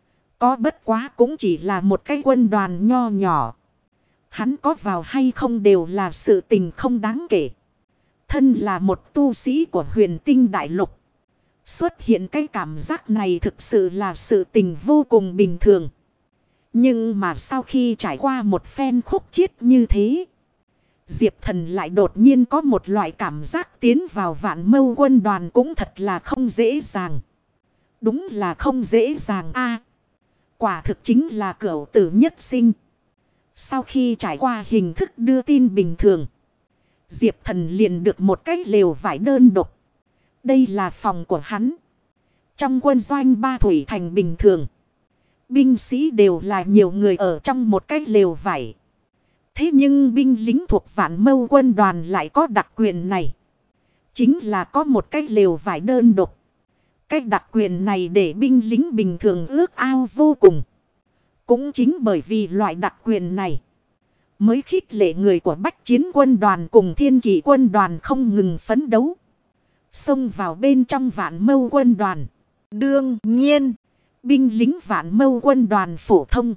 Có bất quá cũng chỉ là một cái quân đoàn nho nhỏ. Hắn có vào hay không đều là sự tình không đáng kể. Thân là một tu sĩ của Huyền Tinh Đại Lục, xuất hiện cái cảm giác này thực sự là sự tình vô cùng bình thường. Nhưng mà sau khi trải qua một phen khúc chiết như thế, Diệp Thần lại đột nhiên có một loại cảm giác tiến vào Vạn Mâu quân đoàn cũng thật là không dễ dàng. Đúng là không dễ dàng a. Quả thực chính là cửu tử nhất sinh. Sau khi trải qua hình thức đưa tin bình thường, Diệp Thần liền được một cái lều vải đơn độc. Đây là phòng của hắn. Trong quân doanh Ba Thủy Thành bình thường, binh sĩ đều là nhiều người ở trong một cái lều vải. Thế nhưng binh lính thuộc Vạn Mâu quân đoàn lại có đặc quyền này. Chính là có một cái lều vải đơn độc. Cái đặc quyền này để binh lính bình thường ước ao vô cùng. Cũng chính bởi vì loại đặc quyền này, mới khích lệ người của Bách Chiến quân đoàn cùng Thiên Kỷ quân đoàn không ngừng phấn đấu, xông vào bên trong Vạn Mâu quân đoàn. Đương nhiên, binh lính Vạn Mâu quân đoàn phổ thông,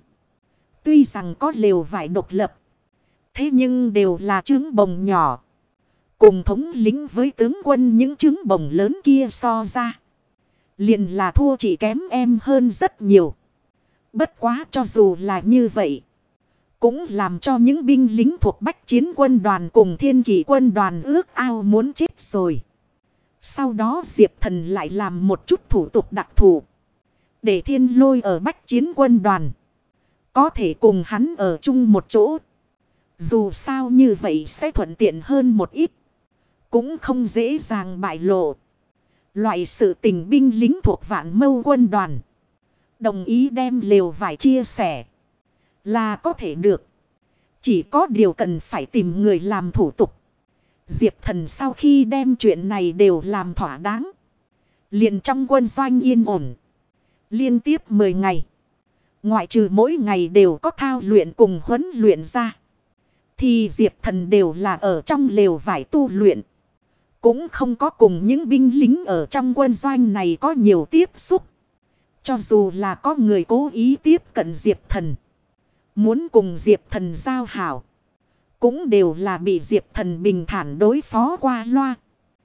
tuy rằng có lều vải độc lập, thế nhưng đều là trướng bồng nhỏ. Cùng thống lĩnh với tướng quân những trướng bồng lớn kia so ra, liền là thua chỉ kém em hơn rất nhiều. Bất quá cho dù là như vậy, cũng làm cho những binh lính thuộc Bách Chiến quân đoàn cùng Thiên Kỷ quân đoàn ước ao muốn chết rồi. Sau đó Diệp Thần lại làm một chút thủ tục đặc thù, để Thiên Lôi ở Bách Chiến quân đoàn có thể cùng hắn ở chung một chỗ. Dù sao như vậy sẽ thuận tiện hơn một ít, cũng không dễ dàng bại lộ. Loại sự tình binh lính thuộc Vạn Mâu quân đoàn đồng ý đem lều vải chia sẻ là có thể được. Chỉ có điều cần phải tìm người làm thủ tục. Diệp Thần sau khi đem chuyện này đều làm thỏa đáng, liền trong quân doanh yên ổn. Liên tiếp 10 ngày, ngoại trừ mỗi ngày đều có thao luyện cùng huấn luyện ra, thì Diệp Thần đều là ở trong lều vải tu luyện. Cũng không có cùng những binh lính ở trong quân doanh này có nhiều tiếp xúc. Cho dù là có người cố ý tiếp cận Diệp Thần, muốn cùng Diệp Thần giao hảo, cũng đều là bị Diệp Thần bình thản đối phó qua loa.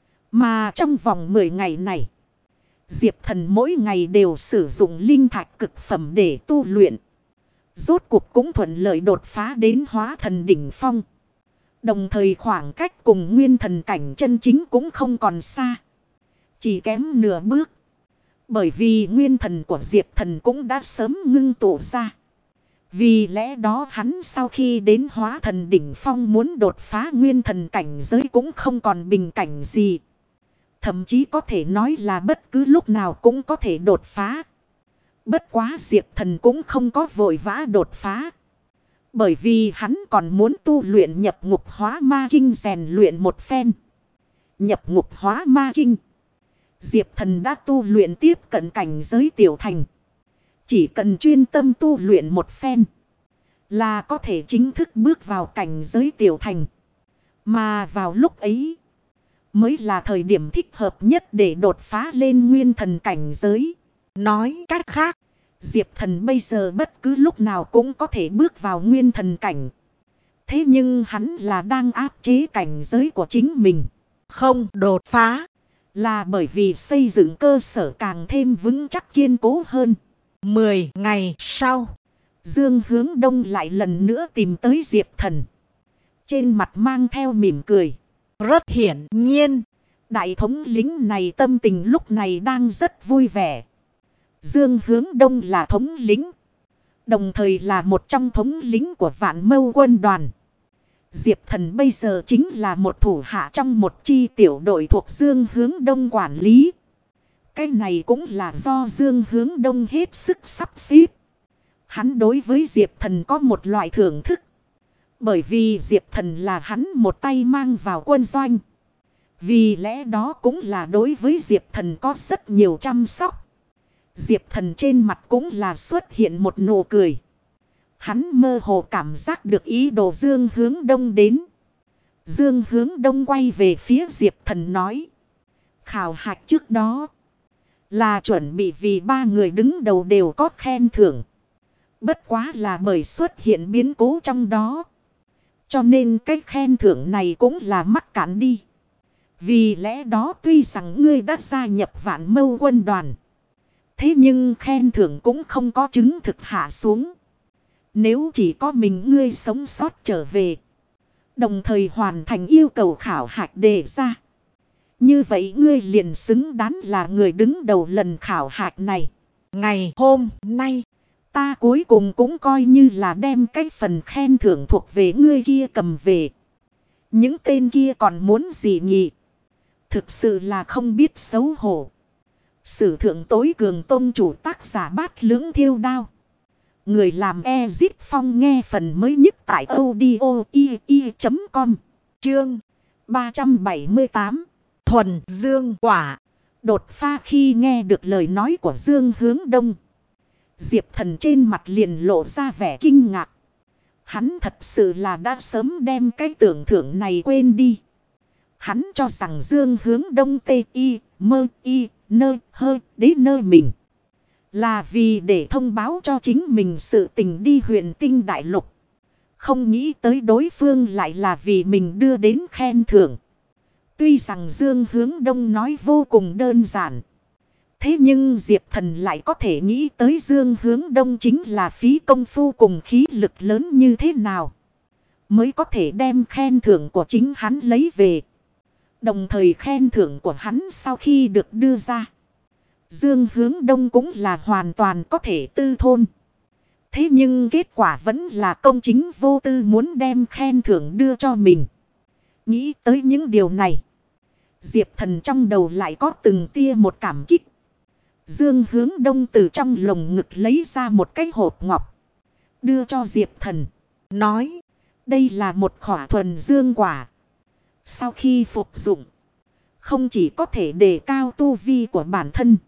Mà trong vòng 10 ngày này, Diệp Thần mỗi ngày đều sử dụng linh thạch cực phẩm để tu luyện. Rốt cuộc cũng thuận lợi đột phá đến hóa thần đỉnh phong. Đồng thời khoảng cách cùng nguyên thần cảnh chân chính cũng không còn xa, chỉ kém nửa bước. Bởi vì nguyên thần của Diệp Thần cũng đã sớm ngưng tụ ra. Vì lẽ đó hắn sau khi đến hóa thần đỉnh phong muốn đột phá nguyên thần cảnh giới cũng không còn bình cảnh gì. Thậm chí có thể nói là bất cứ lúc nào cũng có thể đột phá. Bất quá Diệp Thần cũng không có vội vã đột phá. Bởi vì hắn còn muốn tu luyện nhập ngục hóa ma kinh rèn luyện một phen. Nhập ngục hóa ma kinh, Diệp Thần đã tu luyện tiếp cận cảnh giới tiểu thành. Chỉ cần chuyên tâm tu luyện một phen là có thể chính thức bước vào cảnh giới tiểu thành. Mà vào lúc ấy mới là thời điểm thích hợp nhất để đột phá lên nguyên thần cảnh giới. Nói cách khác, Diệp Thần bây giờ bất cứ lúc nào cũng có thể bước vào nguyên thần cảnh. Thế nhưng hắn là đang áp chế cảnh giới của chính mình, không đột phá, là bởi vì xây dựng cơ sở càng thêm vững chắc kiên cố hơn. 10 ngày sau, Dương Hướng Đông lại lần nữa tìm tới Diệp Thần. Trên mặt mang theo mỉm cười. Rất hiển nhiên, đại thống lĩnh này tâm tình lúc này đang rất vui vẻ. Dương Hướng Đông là thống lĩnh, đồng thời là một trong thống lĩnh của Vạn Mâu quân đoàn. Diệp Thần bây giờ chính là một thủ hạ trong một chi tiểu đội thuộc Dương Hướng Đông quản lý. Cái này cũng là do Dương Hướng Đông hết sức sắp xếp. Hắn đối với Diệp Thần có một loại thưởng thức. Bởi vì Diệp Thần là hắn một tay mang vào quân doanh. Vì lẽ đó cũng là đối với Diệp Thần có rất nhiều chăm sóc. Diệp Thần trên mặt cũng là xuất hiện một nụ cười. Hắn mơ hồ cảm giác được ý đồ Dương Hướng Đông đến. Dương Hướng Đông quay về phía Diệp Thần nói. Khảo hạch trước đó là chuẩn bị vì 3 người đứng đầu đều có khen thưởng. Bất quá là bởi xuất hiện biến cố trong đó. Cho nên cái khen thưởng này cũng là mắc cản đi. Vì lẽ đó tuy rằng ngươi đã gia nhập Vạn Mâu quân đoàn. Thế nhưng khen thưởng cũng không có chứng thực hạ xuống. Nếu chỉ có mình ngươi sống sót trở về. Đồng thời hoàn thành yêu cầu khảo hạch đề ra. Như vậy ngươi liền xứng đáng là người đứng đầu lần khảo hạch này. Ngày hôm nay, ta cuối cùng cũng coi như là đem cái phần khen thưởng thuộc về ngươi kia cầm về. Những tên kia còn muốn gì nhỉ? Thực sự là không biết xấu hổ. Sử thượng tối cường tôn chủ tác giả Bát Lưỡng Thiêu Đao. Người làm Ezip Phong nghe phần mới nhất tại audio.com. Chương 378. thuần dương quả. Đột phá khi nghe được lời nói của Dương Hướng Đông. Diệp Thần trên mặt liền lộ ra vẻ kinh ngạc. Hắn thật sự là đã sớm đem cái tưởng thưởng này quên đi. Hắn cho rằng Dương Hướng Đông đến nơi mình. Là vì để thông báo cho chính mình sự tình đi Huyền Tinh Đại Lục. Không nghĩ tới đối phương lại là vì mình đưa đến khen thưởng. Tuy rằng Dương Hướng Đông nói vô cùng đơn giản. Thế nhưng Diệp Thần lại có thể nghĩ tới Dương Hướng Đông chính là phí công phu cùng khí lực lớn như thế nào. Mới có thể đem khen thưởng của chính hắn lấy về. Đồng thời khen thưởng của hắn sau khi được đưa ra. Dương Hướng Đông cũng là hoàn toàn có thể tư thôn. Thế nhưng kết quả vẫn là công chính vô tư muốn đem khen thưởng đưa cho mình. Nghĩ tới những điều này. Diệp Thần trong đầu lại có từng tia một cảm kích. Dương Hướng Đông từ trong lồng ngực lấy ra một cái hộp ngọc. Đưa cho Diệp Thần. Nói. Đây là một khỏa thuần dương quả. Sau khi phục dụng. Không chỉ có thể đề cao tu vi của bản thân.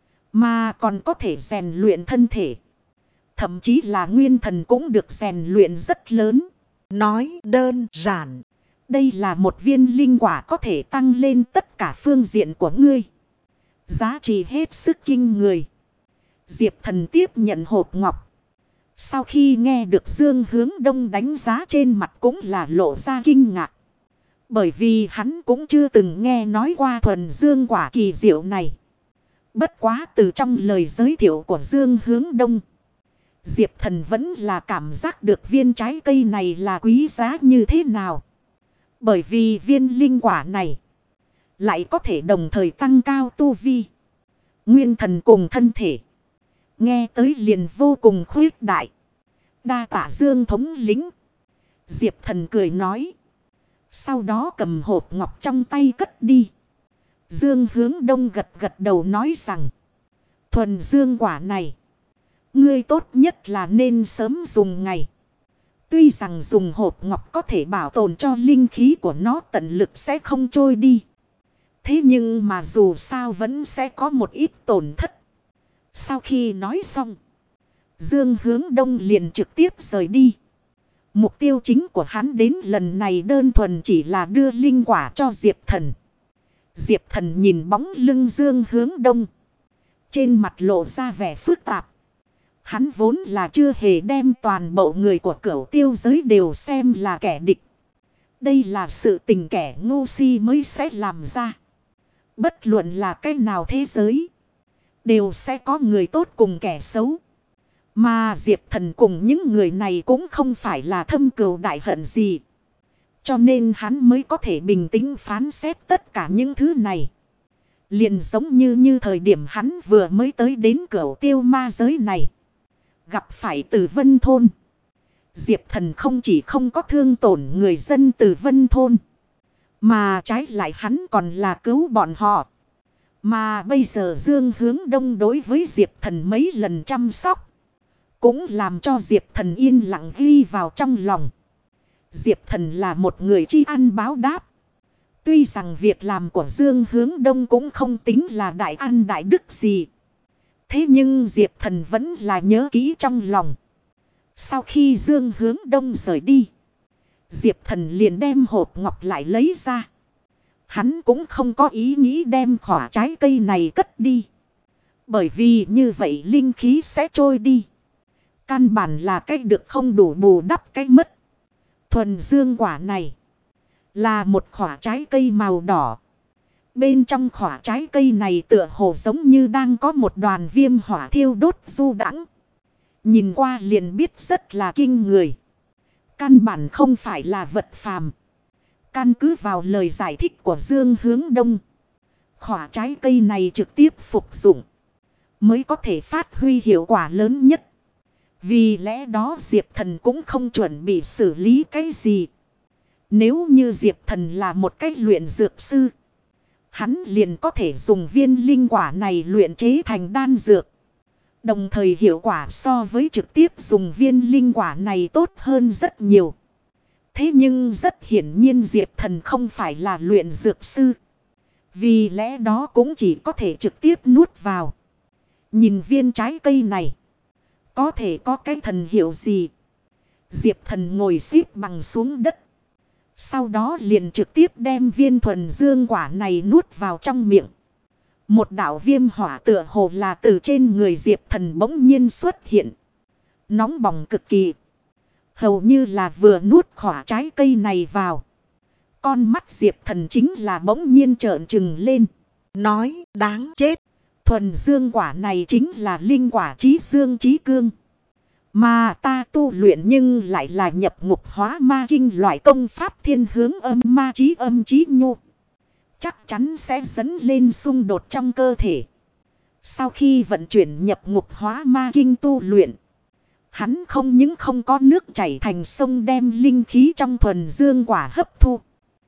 Mà còn có thể rèn luyện thân thể. Thậm chí là nguyên thần cũng được rèn luyện rất lớn. Nói đơn giản. Đây là một viên linh quả có thể tăng lên tất cả phương diện của ngươi. Giá trị hết sức kinh người. Diệp Thần tiếp nhận hộp ngọc. Sau khi nghe được Dương Hướng Đông đánh giá trên mặt cũng là lộ ra kinh ngạc. Bởi vì hắn cũng chưa từng nghe nói qua thuần dương quả kỳ diệu này. Bất quá từ trong lời giới thiệu của Dương Hướng Đông. Diệp Thần vẫn là cảm giác được viên trái cây này là quý giá như thế nào. Bởi vì viên linh quả này lại có thể đồng thời tăng cao tu vi, nguyên thần cùng thân thể. Nghe tới liền vô cùng khuyết đại. Đa tạ Dương thống lĩnh. Diệp Thần cười nói. Sau đó cầm hộp ngọc trong tay cất đi. Dương Hướng Đông gật gật đầu nói rằng. Thuần dương quả này. Ngươi tốt nhất là nên sớm dùng ngày. Tuy rằng dùng hộp ngọc có thể bảo tồn cho linh khí của nó tận lực sẽ không trôi đi. Thế nhưng mà dù sao vẫn sẽ có một ít tổn thất. Sau khi nói xong. Dương Hướng Đông liền trực tiếp rời đi. Mục tiêu chính của hắn đến lần này đơn thuần chỉ là đưa linh quả cho Diệp Thần. Diệp Thần nhìn bóng lưng Dương Hướng Đông. Trên mặt lộ ra vẻ phức tạp. Hắn vốn là chưa hề đem toàn bộ người của Cửu Tiêu giới đều xem là kẻ địch. Đây là sự tình kẻ ngu si mới sẽ làm ra. Bất luận là cái nào thế giới. Đều sẽ có người tốt cùng kẻ xấu. Mà Diệp Thần cùng những người này cũng không phải là thâm cừu đại hận gì. Cho nên hắn mới có thể bình tĩnh phán xét tất cả những thứ này. Liền giống như thời điểm hắn vừa mới tới đến Cửu Tiêu ma giới này. Gặp phải Tử Vân Thôn. Diệp Thần không chỉ không có thương tổn người dân Tử Vân Thôn. Mà trái lại hắn còn là cứu bọn họ. Mà bây giờ Dương Hướng Đông đối với Diệp Thần mấy lần chăm sóc. cũng làm cho Diệp Thần yên lặng ghi vào trong lòng. Diệp Thần là một người tri ăn báo đáp. Tuy rằng việc làm của Dương Hướng Đông cũng không tính là đại ăn đại đức gì. Thế nhưng Diệp Thần vẫn là nhớ kỹ trong lòng. Sau khi Dương Hướng Đông rời đi, Diệp Thần liền đem hộp ngọc lại lấy ra. Hắn cũng không có ý nghĩ đem khỏa trái cây này cất đi. Bởi vì như vậy linh khí sẽ trôi đi. Căn bản là cái được không đủ bù đắp cái mất. Thuần dương quả này là một khỏa trái cây màu đỏ. Bên trong khỏa trái cây này tựa hồ giống như đang có một đoàn viêm hỏa thiêu đốt du đãng. Nhìn qua liền biết rất là kinh người. Căn bản không phải là vật phàm. Căn cứ vào lời giải thích của Dương Hướng Đông, khỏa trái cây này trực tiếp phục dụng mới có thể phát huy hiệu quả lớn nhất. Vì lẽ đó Diệp Thần cũng không chuẩn bị xử lý cái gì. Nếu như Diệp Thần là một cách luyện dược sư, hắn liền có thể dùng viên linh quả này luyện chế thành đan dược. Đồng thời hiệu quả so với trực tiếp dùng viên linh quả này tốt hơn rất nhiều. Thế nhưng rất hiển nhiên Diệp Thần không phải là luyện dược sư. Vì lẽ đó cũng chỉ có thể trực tiếp nuốt vào. Nhìn viên trái cây này, có thể có cái thần hiệu gì? Diệp Thần ngồi xếp bằng xuống đất. Sau đó liền trực tiếp đem viên thuần dương quả này nuốt vào trong miệng. Một đạo viêm hỏa tựa hồ là từ trên người Diệp Thần bỗng nhiên xuất hiện. Nóng bỏng cực kỳ. Hầu như là vừa nuốt khỏa trái cây này vào. Con mắt Diệp Thần chính là bỗng nhiên trợn trừng lên. Nói đáng chết. Thuần dương quả này chính là linh quả trí dương trí cương. Mà ta tu luyện nhưng lại là nhập ngục hóa ma kinh loại công pháp thiên hướng âm trí nhu. Chắc chắn sẽ dẫn lên xung đột trong cơ thể. Sau khi vận chuyển nhập ngục hóa ma kinh tu luyện, hắn không những không có nước chảy thành sông đem linh khí trong thuần dương quả hấp thu,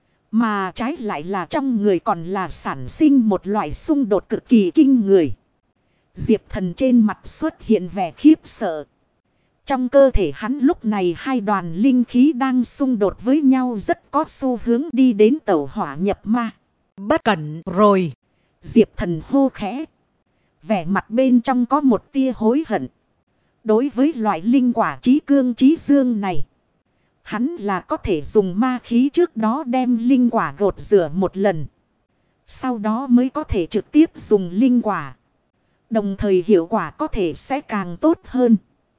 mà trái lại là trong người còn là sản sinh một loại xung đột cực kỳ kinh người. Diệp Thần trên mặt xuất hiện vẻ khiếp sợ. Trong cơ thể hắn lúc này hai đoàn linh khí đang xung đột với nhau, rất có xu hướng đi đến tẩu hỏa nhập ma. Bất cẩn rồi. Diệp Thần hô khẽ. Vẻ mặt bên trong có một tia hối hận. Đối với loại linh quả trí cương trí dương này, hắn là có thể dùng ma khí trước đó đem linh quả gột rửa một lần. Sau đó mới có thể trực tiếp dùng linh quả. Đồng thời hiệu quả có thể sẽ càng tốt hơn.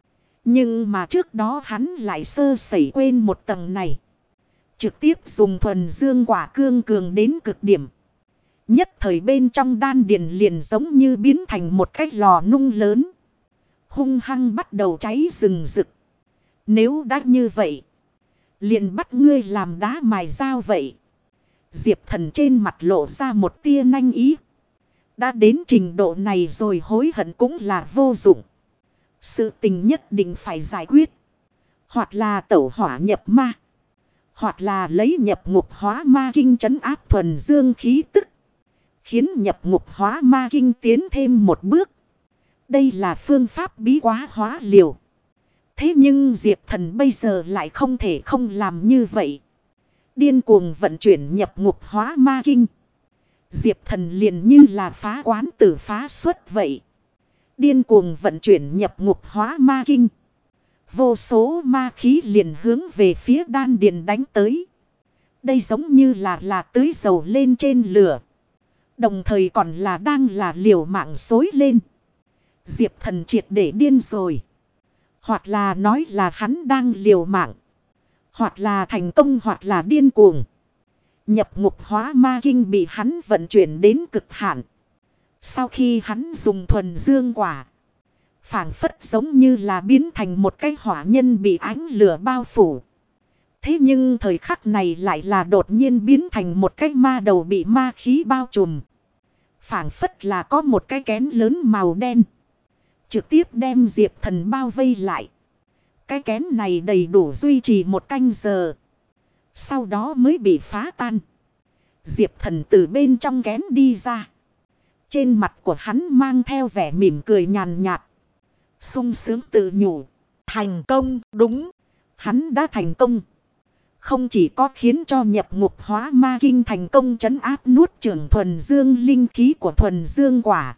Nhưng mà trước đó hắn lại sơ sẩy quên một tầng này. Trực tiếp dùng thuần dương quả cương cường đến cực điểm. Nhất thời bên trong đan điền liền giống như biến thành một cái lò nung lớn. Hung hăng bắt đầu cháy rừng rực. Nếu đã như vậy, liền bắt ngươi làm đá mài dao vậy. Diệp Thần trên mặt lộ ra một tia nanh ý. Đã đến trình độ này rồi hối hận cũng là vô dụng. Sự tình nhất định phải giải quyết. Hoặc là tẩu hỏa nhập ma, hoặc là lấy nhập ngục hóa ma kinh trấn áp thuần dương khí tức, khiến nhập ngục hóa ma kinh tiến thêm một bước. Đây là phương pháp bí quá hóa liều. Thế nhưng Diệp Thần bây giờ lại không thể không làm như vậy. Điên cuồng vận chuyển nhập ngục hóa ma kinh. Diệp Thần liền như là phá quán tử phá xuất vậy. Điên cuồng vận chuyển nhập ngục hóa ma kinh. Vô số ma khí liền hướng về phía đan điền đánh tới. Đây giống như là tưới dầu lên trên lửa. Đồng thời còn là đang là liều mạng xối lên. Diệp Thần triệt để điên rồi. Hoặc là nói là hắn đang liều mạng. Hoặc là thành công hoặc là điên cuồng. Nhập ngục hóa ma kinh bị hắn vận chuyển đến cực hạn. Sau khi hắn dùng thuần dương quả, phảng phất giống như là biến thành một cái hỏa nhân bị ánh lửa bao phủ. Thế nhưng thời khắc này lại là đột nhiên biến thành một cái ma đầu bị ma khí bao trùm. Phảng phất là có một cái kén lớn màu đen, trực tiếp đem Diệp Thần bao vây lại. Cái kén này đầy đủ duy trì một canh giờ. Sau đó mới bị phá tan. Diệp Thần từ bên trong kén đi ra. Trên mặt của hắn mang theo vẻ mỉm cười nhàn nhạt. sung sướng tự nhủ. Thành công, đúng. Hắn đã thành công. Không chỉ có khiến cho nhập ngục hóa ma kinh thành công trấn áp nuốt chửng thuần dương linh khí của thuần dương quả.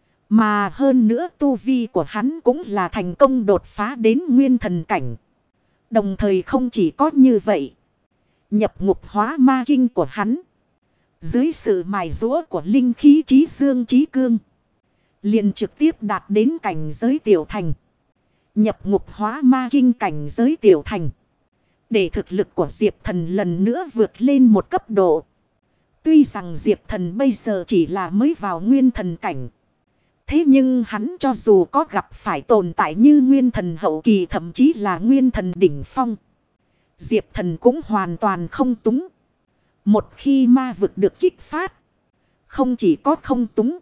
Mà hơn nữa tu vi của hắn cũng là thành công đột phá đến nguyên thần cảnh. Đồng thời không chỉ có như vậy. Nhập ngục hóa ma kinh của hắn. Dưới sự mài giũa của linh khí trí dương trí cương. Liền trực tiếp đạt đến cảnh giới tiểu thành. Nhập ngục hóa ma kinh cảnh giới tiểu thành. Để thực lực của Diệp Thần lần nữa vượt lên một cấp độ. Tuy rằng Diệp Thần bây giờ chỉ là mới vào nguyên thần cảnh. Thế nhưng hắn cho dù có gặp phải tồn tại như nguyên thần hậu kỳ thậm chí là nguyên thần đỉnh phong. Diệp Thần cũng hoàn toàn không túng. Một khi ma vực được kích phát. Không chỉ có không túng.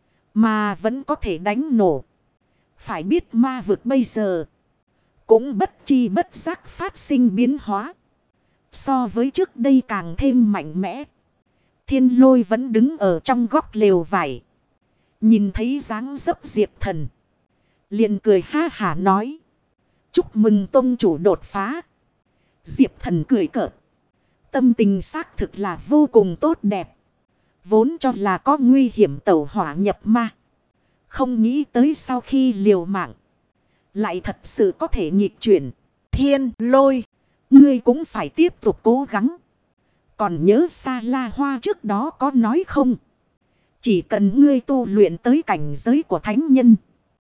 Mà vẫn có thể đánh nổ. Phải biết ma vực bây giờ. Cũng bất chi bất giác phát sinh biến hóa. So với trước đây càng thêm mạnh mẽ. Thiên Lôi vẫn đứng ở trong góc lều vải. Nhìn thấy dáng dấp Diệp Thần. Liền cười ha hả nói. Chúc mừng tông chủ đột phá. Diệp Thần cười cợt. Tâm tình xác thực là vô cùng tốt đẹp. Vốn cho là có nguy hiểm tẩu hỏa nhập ma. Không nghĩ tới sau khi liều mạng. Lại thật sự có thể nghịch chuyển. Thiên Lôi. Ngươi cũng phải tiếp tục cố gắng. Còn nhớ Sa La Hoa trước đó có nói không? Chỉ cần ngươi tu luyện tới cảnh giới của thánh nhân.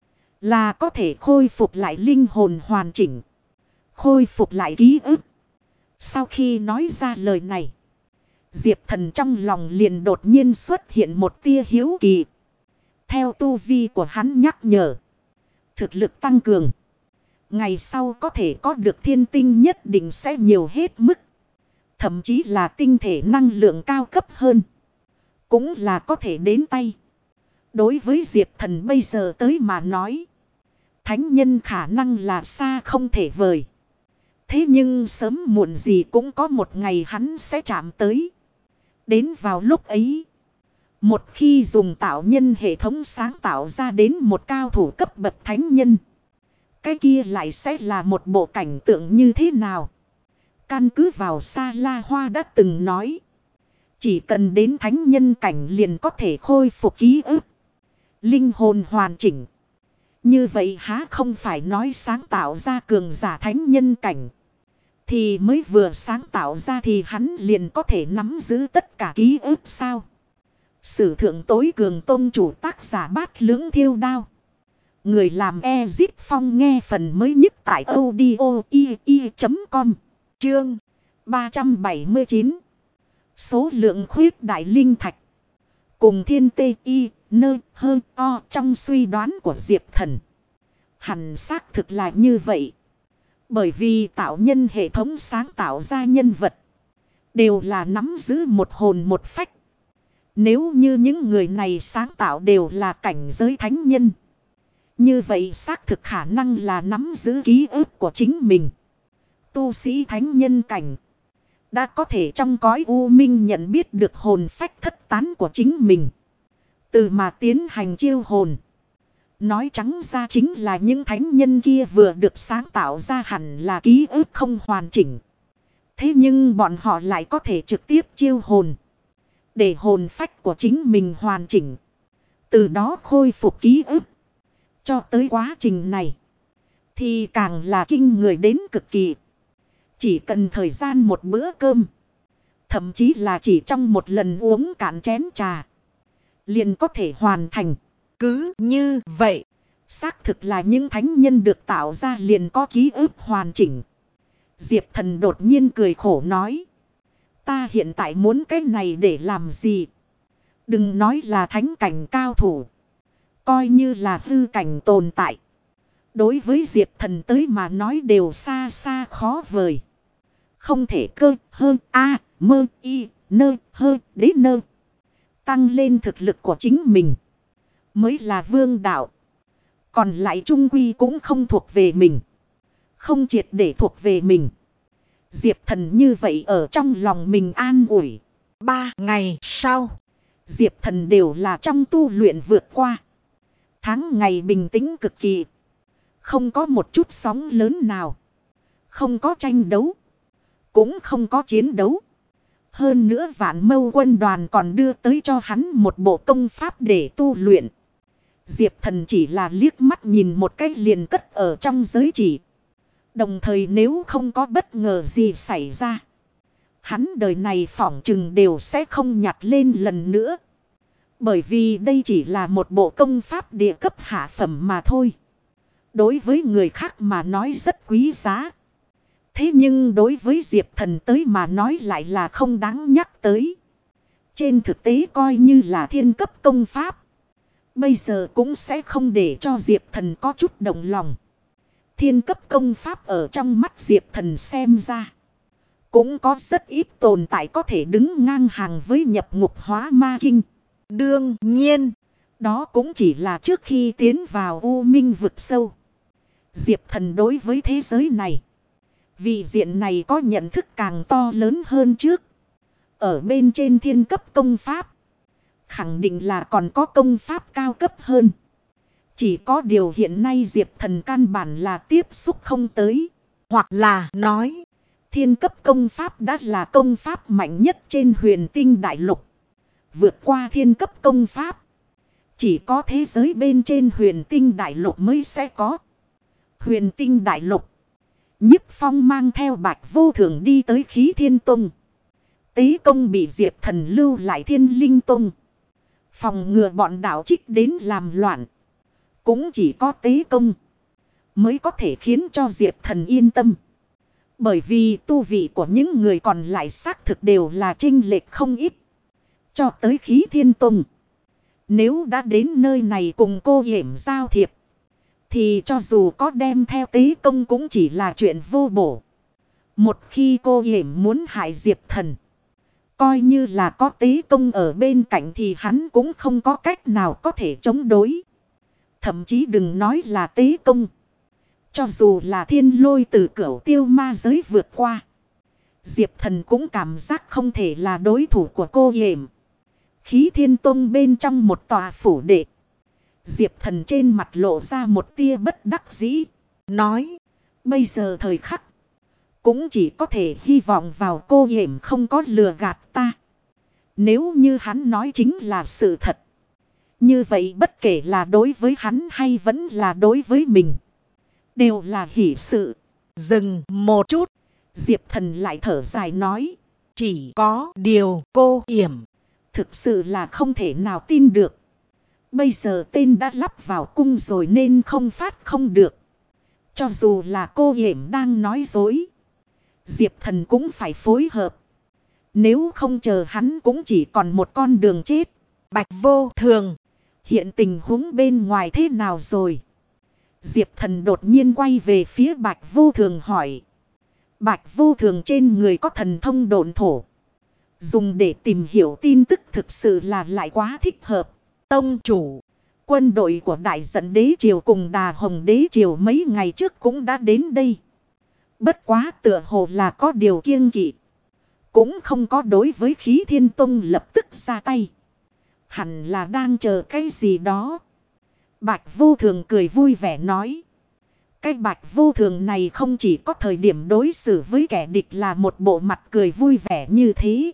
Là có thể khôi phục lại linh hồn hoàn chỉnh. Khôi phục lại ký ức. Sau khi nói ra lời này. Diệp Thần trong lòng liền đột nhiên xuất hiện một tia hiếu kỳ. Theo tu vi của hắn nhắc nhở. Thực lực tăng cường. Ngày sau có thể có được thiên tinh nhất định sẽ nhiều hết mức. Thậm chí là tinh thể năng lượng cao cấp hơn. Cũng là có thể đến tay. Đối với Diệp Thần bây giờ tới mà nói. Thánh nhân khả năng là xa không thể vời. Thế nhưng sớm muộn gì cũng có một ngày hắn sẽ chạm tới. Đến vào lúc ấy. Một khi dùng tạo nhân hệ thống sáng tạo ra đến một cao thủ cấp bậc thánh nhân. Cái kia lại sẽ là một bộ cảnh tượng như thế nào? Căn cứ vào Sa La Hoa đã từng nói. Chỉ cần đến thánh nhân cảnh liền có thể khôi phục ký ức. Linh hồn hoàn chỉnh. Như vậy há không phải nói sáng tạo ra cường giả thánh nhân cảnh. Thì mới vừa sáng tạo ra thì hắn liền có thể nắm giữ tất cả ký ức sao? Sử thượng tối cường tôn chủ tác giả Bát Lưỡng Thiêu Đao. Người làm Ezip Phong nghe phần mới nhất tại audio.com. Chương 379. Số lượng khuyết đại linh thạch. Cùng thiên tê y nơ hơ o trong suy đoán của Diệp Thần. Hẳn xác thực là như vậy. Bởi vì tạo nhân hệ thống sáng tạo ra nhân vật. Đều là nắm giữ một hồn một phách. Nếu như những người này sáng tạo đều là cảnh giới thánh nhân. Như vậy xác thực khả năng là nắm giữ ký ức của chính mình. Tu sĩ thánh nhân cảnh. Đã có thể trong cõi u minh nhận biết được hồn phách thất tán của chính mình. Từ mà tiến hành chiêu hồn. Nói trắng ra chính là những thánh nhân kia vừa được sáng tạo ra hẳn là ký ức không hoàn chỉnh. Thế nhưng bọn họ lại có thể trực tiếp chiêu hồn. Để hồn phách của chính mình hoàn chỉnh. Từ đó khôi phục ký ức. Cho tới quá trình này. Thì càng là kinh người đến cực kỳ. Chỉ cần thời gian một bữa cơm. Thậm chí là chỉ trong một lần uống cạn chén trà. Liền có thể hoàn thành. Cứ như vậy. Xác thực là những thánh nhân được tạo ra liền có ký ức hoàn chỉnh. Diệp Thần đột nhiên cười khổ nói. Ta hiện tại muốn cái này để làm gì? Đừng nói là thánh cảnh cao thủ. Coi như là hư cảnh tồn tại. Đối với Diệp Thần tới mà nói đều xa xa khó vời. Không thể cơ hơn a mơ y nơ hơ đế nơ. Tăng lên thực lực của chính mình. Mới là vương đạo. Còn lại trung quy cũng không thuộc về mình. Không triệt để thuộc về mình. Diệp Thần như vậy ở trong lòng mình an ủi. 3 ngày sau. Diệp Thần đều là trong tu luyện vượt qua. Tháng ngày bình tĩnh cực kỳ. Không có một chút sóng lớn nào. Không có tranh đấu. Cũng không có chiến đấu. Hơn nữa Vạn Mâu quân đoàn còn đưa tới cho hắn một bộ công pháp để tu luyện. Diệp Thần chỉ là liếc mắt nhìn một cách liền cất ở trong giới chỉ. Đồng thời nếu không có bất ngờ gì xảy ra, hắn đời này phỏng chừng đều sẽ không nhặt lên lần nữa. Bởi vì đây chỉ là một bộ công pháp địa cấp hạ phẩm mà thôi. Đối với người khác mà nói rất quý giá. Thế nhưng đối với Diệp Thần tới mà nói lại là không đáng nhắc tới. Trên thực tế coi như là thiên cấp công pháp. Bây giờ cũng sẽ không để cho Diệp Thần có chút động lòng. Thiên cấp công pháp ở trong mắt Diệp Thần xem ra. Cũng có rất ít tồn tại có thể đứng ngang hàng với nhập ngục hóa ma kinh. Đương nhiên, đó cũng chỉ là trước khi tiến vào U Minh vực sâu. Diệp Thần đối với thế giới này, vị diện này có nhận thức càng to lớn hơn trước. Ở bên trên thiên cấp công pháp, khẳng định là còn có công pháp cao cấp hơn. Chỉ có điều hiện nay Diệp Thần căn bản là tiếp xúc không tới. hoặc là nói, Thiên cấp công pháp đã là công pháp mạnh nhất trên huyền tinh đại lục. Vượt qua thiên cấp công pháp, chỉ có thế giới bên trên huyền tinh đại lục mới sẽ có. Huyền tinh đại lục, Nhiếp Phong mang theo Bạch Vô Thường đi tới Khí Thiên Tông. Tế công bị Diệp Thần lưu lại Thiên Linh Tông. Phòng ngừa bọn đạo trích đến làm loạn. Cũng chỉ có tế công mới có thể khiến cho Diệp Thần yên tâm. Bởi vì tu vị của những người còn lại xác thực đều là chênh lệch không ít. Cho tới Khí Thiên Tông, nếu đã đến nơi này cùng cô hiểm giao thiệp, thì cho dù có đem theo tế công cũng chỉ là chuyện vô bổ. Một khi cô hiểm muốn hại Diệp Thần, coi như là có tế công ở bên cạnh thì hắn cũng không có cách nào có thể chống đối. Thậm chí đừng nói là tế công, cho dù là thiên lôi từ cửu tiêu ma giới vượt qua, Diệp Thần cũng cảm giác không thể là đối thủ của cô hiểm. Khí Thiên Tông bên trong một tòa phủ đệ, Diệp Thần trên mặt lộ ra một tia bất đắc dĩ. nói, Bây giờ thời khắc, cũng chỉ có thể hy vọng vào cô hiểm không có lừa gạt ta. Nếu như hắn nói chính là sự thật, như vậy bất kể là đối với hắn hay vẫn là đối với mình, đều là hỷ sự. dừng một chút, Diệp Thần lại thở dài nói, chỉ có điều cô hiểm thực sự là không thể nào tin được. Bây giờ tên đã lắp vào cung rồi nên không phát không được. Cho dù là cô hiểm đang nói dối, Diệp Thần cũng phải phối hợp. Nếu không chờ hắn cũng chỉ còn một con đường chết. Bạch Vô Thường, hiện tình huống bên ngoài thế nào rồi? Diệp Thần đột nhiên quay về phía Bạch Vô Thường hỏi. Bạch Vô Thường trên người có thần thông độn thổ, dùng để tìm hiểu tin tức thực sự là lại quá thích hợp. tông chủ, Quân đội của Đại Dẫn Đế Triều cùng Đà Hồng Đế Triều mấy ngày trước cũng đã đến đây. Bất quá tựa hồ là có điều kiêng kỵ, cũng không có đối với Khí Thiên Tông lập tức ra tay. Hẳn là đang chờ cái gì đó. Bạch Vô Thường cười vui vẻ nói. Cái Bạch Vô Thường này không chỉ có thời điểm đối xử với kẻ địch là một bộ mặt cười vui vẻ như thế,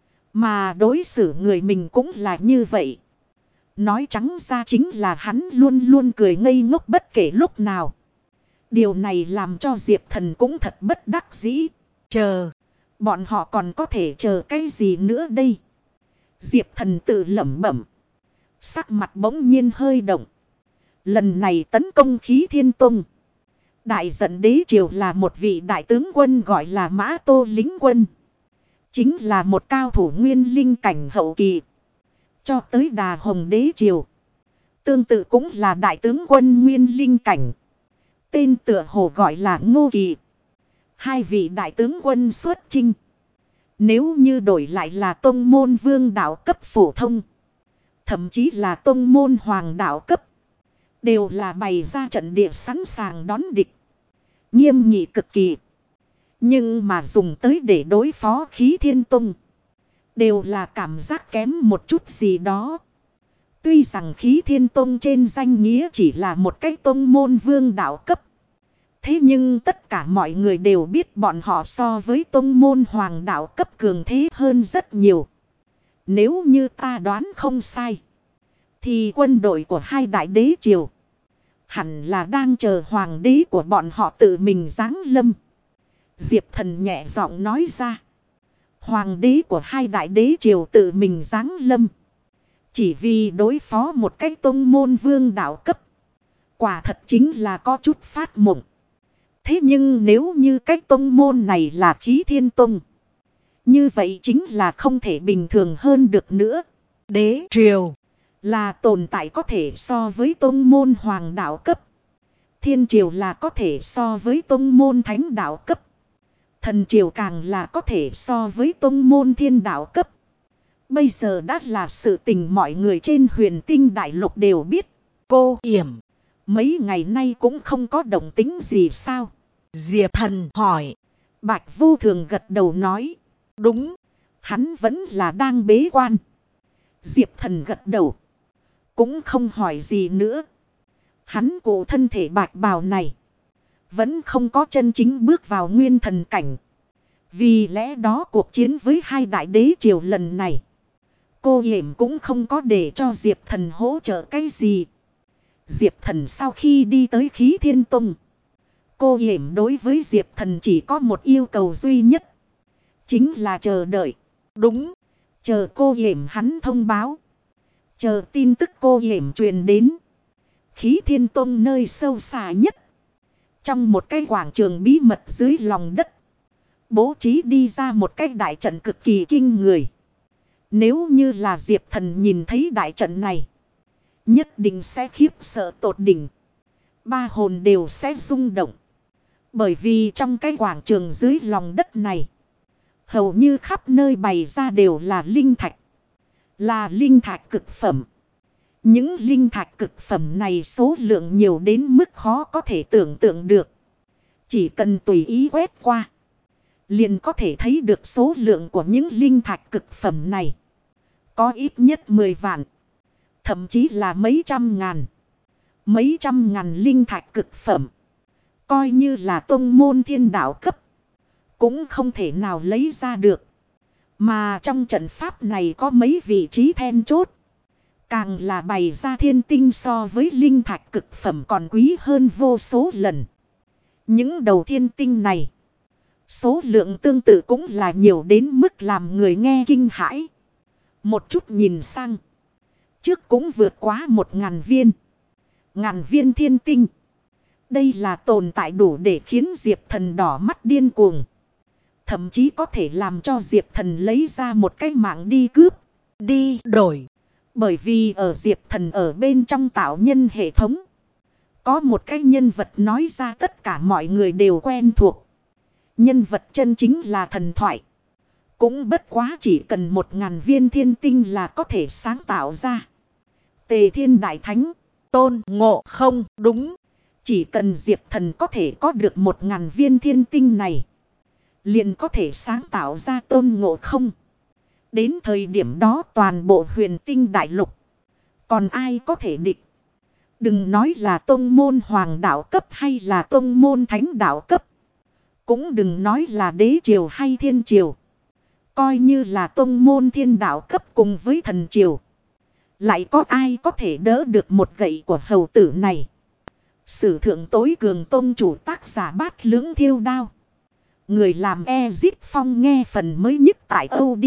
mà đối xử người mình cũng là như vậy. Nói trắng ra chính là hắn luôn luôn cười ngây ngốc bất kể lúc nào. Điều này làm cho Diệp Thần cũng thật bất đắc dĩ. chờ, Bọn họ còn có thể chờ cái gì nữa đây? Diệp Thần tự lẩm bẩm. Sắc mặt bỗng nhiên hơi động. Lần này tấn công Khí Thiên Tông, Đại Dẫn Đế Triều là một vị đại tướng quân gọi là Mã Tô Lính Quân. Chính là một cao thủ nguyên linh cảnh hậu kỳ. Cho tới Đà Hồng Đế Triều, tương tự cũng là đại tướng quân nguyên linh cảnh. Tên tựa hồ gọi là Ngô Kỳ. Hai vị đại tướng quân xuất chinh, nếu như đổi lại là tông môn vương đạo cấp phổ thông, thậm chí là tông môn hoàng đạo cấp, đều là bày ra trận địa sẵn sàng đón địch, nghiêm nghị cực kỳ. Nhưng mà dùng tới để đối phó Khí Thiên Tông, đều là cảm giác kém một chút gì đó. Tuy rằng Khí Thiên Tông trên danh nghĩa chỉ là một cái tông môn vương đạo cấp. Thế nhưng tất cả mọi người đều biết bọn họ so với tông môn hoàng đạo cấp cường thế hơn rất nhiều. Nếu như ta đoán không sai, thì quân đội của hai đại đế triều hẳn là đang chờ hoàng đế của bọn họ tự mình giáng lâm. Diệp Thần nhẹ giọng nói ra. Hoàng đế của hai đại đế triều tự mình giáng lâm, chỉ vì đối phó một cái tông môn vương đạo cấp. Quả thật chính là có chút phát mộng. Thế nhưng nếu như cái tông môn này là Khí Thiên Tông, như vậy chính là không thể bình thường hơn được nữa. Đế triều là tồn tại có thể so với tông môn hoàng đạo cấp. Thiên triều là có thể so với tông môn thánh đạo cấp. Thần triều càng là có thể so với tông môn thiên đạo cấp. Bây giờ đã là sự tình mọi người trên Huyền Tinh Đại Lục đều biết. Cô Yểm, mấy ngày nay cũng không có động tĩnh gì sao? Diệp Thần hỏi. Bạch Vô Thường gật đầu nói. Đúng, hắn vẫn là đang bế quan. Diệp Thần gật đầu, cũng không hỏi gì nữa. Hắn cụ thân thể bạch bào này vẫn không có chân chính bước vào nguyên thần cảnh. Vì lẽ đó cuộc chiến với hai đại đế triều lần này, cô Yểm cũng không có để cho Diệp Thần hỗ trợ cái gì. Diệp Thần sau khi đi tới Khí Thiên Tông, cô Yểm đối với Diệp Thần chỉ có một yêu cầu duy nhất, chính là chờ đợi. Đúng, chờ cô Yểm hắn thông báo, chờ tin tức cô Yểm truyền đến Khí Thiên Tông nơi sâu xa nhất, trong một cái quảng trường bí mật dưới lòng đất, bố trí đi ra một cái đại trận cực kỳ kinh người. Nếu như là Diệp Thần nhìn thấy đại trận này, nhất định sẽ khiếp sợ tột đỉnh. Ba hồn đều sẽ rung động. Bởi vì trong cái quảng trường dưới lòng đất này, hầu như khắp nơi bày ra đều là linh thạch. Là linh thạch cực phẩm. Những linh thạch cực phẩm này số lượng nhiều đến mức khó có thể tưởng tượng được. Chỉ cần tùy ý quét qua, liền có thể thấy được số lượng của những linh thạch cực phẩm này. Có ít nhất 10 vạn, thậm chí là mấy trăm ngàn. Mấy trăm ngàn linh thạch cực phẩm, coi như là tông môn thiên đạo cấp, cũng không thể nào lấy ra được. Mà trong trận pháp này có mấy vị trí then chốt, càng là bày ra thiên tinh so với linh thạch cực phẩm còn quý hơn vô số lần. Những đầu thiên tinh này, số lượng tương tự cũng là nhiều đến mức làm người nghe kinh hãi. Một chút nhìn sang, trước cũng vượt quá 1000 viên. Ngàn viên thiên tinh. Đây là tồn tại đủ để khiến Diệp Thần đỏ mắt điên cuồng. Thậm chí có thể làm cho Diệp Thần lấy ra một cái mạng đi cướp, đi đổi. Bởi vì ở Diệp Thần ở bên trong tạo nhân hệ thống, có một cái nhân vật nói ra tất cả mọi người đều quen thuộc. Nhân vật chân chính là thần thoại. Cũng bất quá chỉ cần 1000 viên thiên tinh là có thể sáng tạo ra. Tề Thiên Đại Thánh, Tôn Ngộ Không. Đúng, chỉ cần Diệp Thần có thể có được 1000 viên thiên tinh này, liền có thể sáng tạo ra Tôn Ngộ Không. Đến thời điểm đó toàn bộ Huyền Tinh Đại Lục, còn ai có thể địch? Đừng nói là tông môn hoàng đạo cấp hay là tông môn thánh đạo cấp, cũng đừng nói là đế triều hay thiên triều. Coi như là tông môn thiên đạo cấp cùng với thần triều, lại có ai có thể đỡ được một gậy của hầu tử này? Sử thượng tối cường tông chủ tác giả Bát Lưỡng Thiêu Đao. Người làm Ezip Phong nghe phần mới nhất tại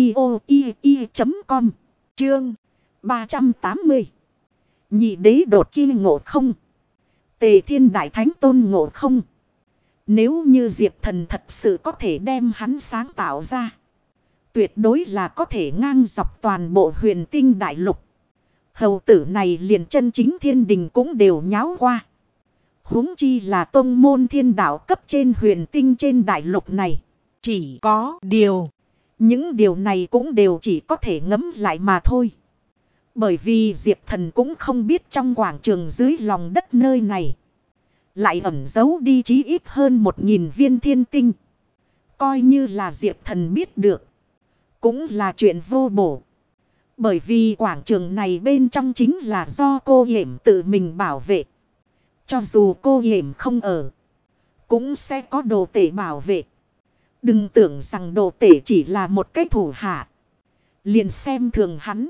audio.com. Chương 380. Nhị đế đột kia Ngộ Không. Tề Thiên Đại Thánh Tôn Ngộ Không. Nếu như Diệp Thần thật sự có thể đem hắn sáng tạo ra, tuyệt đối là có thể ngang dọc toàn bộ Huyền Tinh Đại Lục. Hầu tử này liền chân chính thiên đình cũng đều nháo qua. Huống chi là tông môn thiên đạo cấp trên Huyền Tinh trên đại lục này. Chỉ có điều, những điều này cũng đều chỉ có thể ngẫm lại mà thôi. Bởi vì Diệp Thần cũng không biết trong quảng trường dưới lòng đất nơi này lại ẩn giấu đi chí ít hơn 1000 viên thiên tinh. Coi như là Diệp Thần biết được, cũng là chuyện vô bổ. Bởi vì quảng trường này bên trong chính là do cô Yểm tự mình bảo vệ. Cho dù cô Yểm không ở, cũng sẽ có đồ tể bảo vệ. Đừng tưởng rằng đồ tể chỉ là một cái thủ hạ, liền xem thường hắn.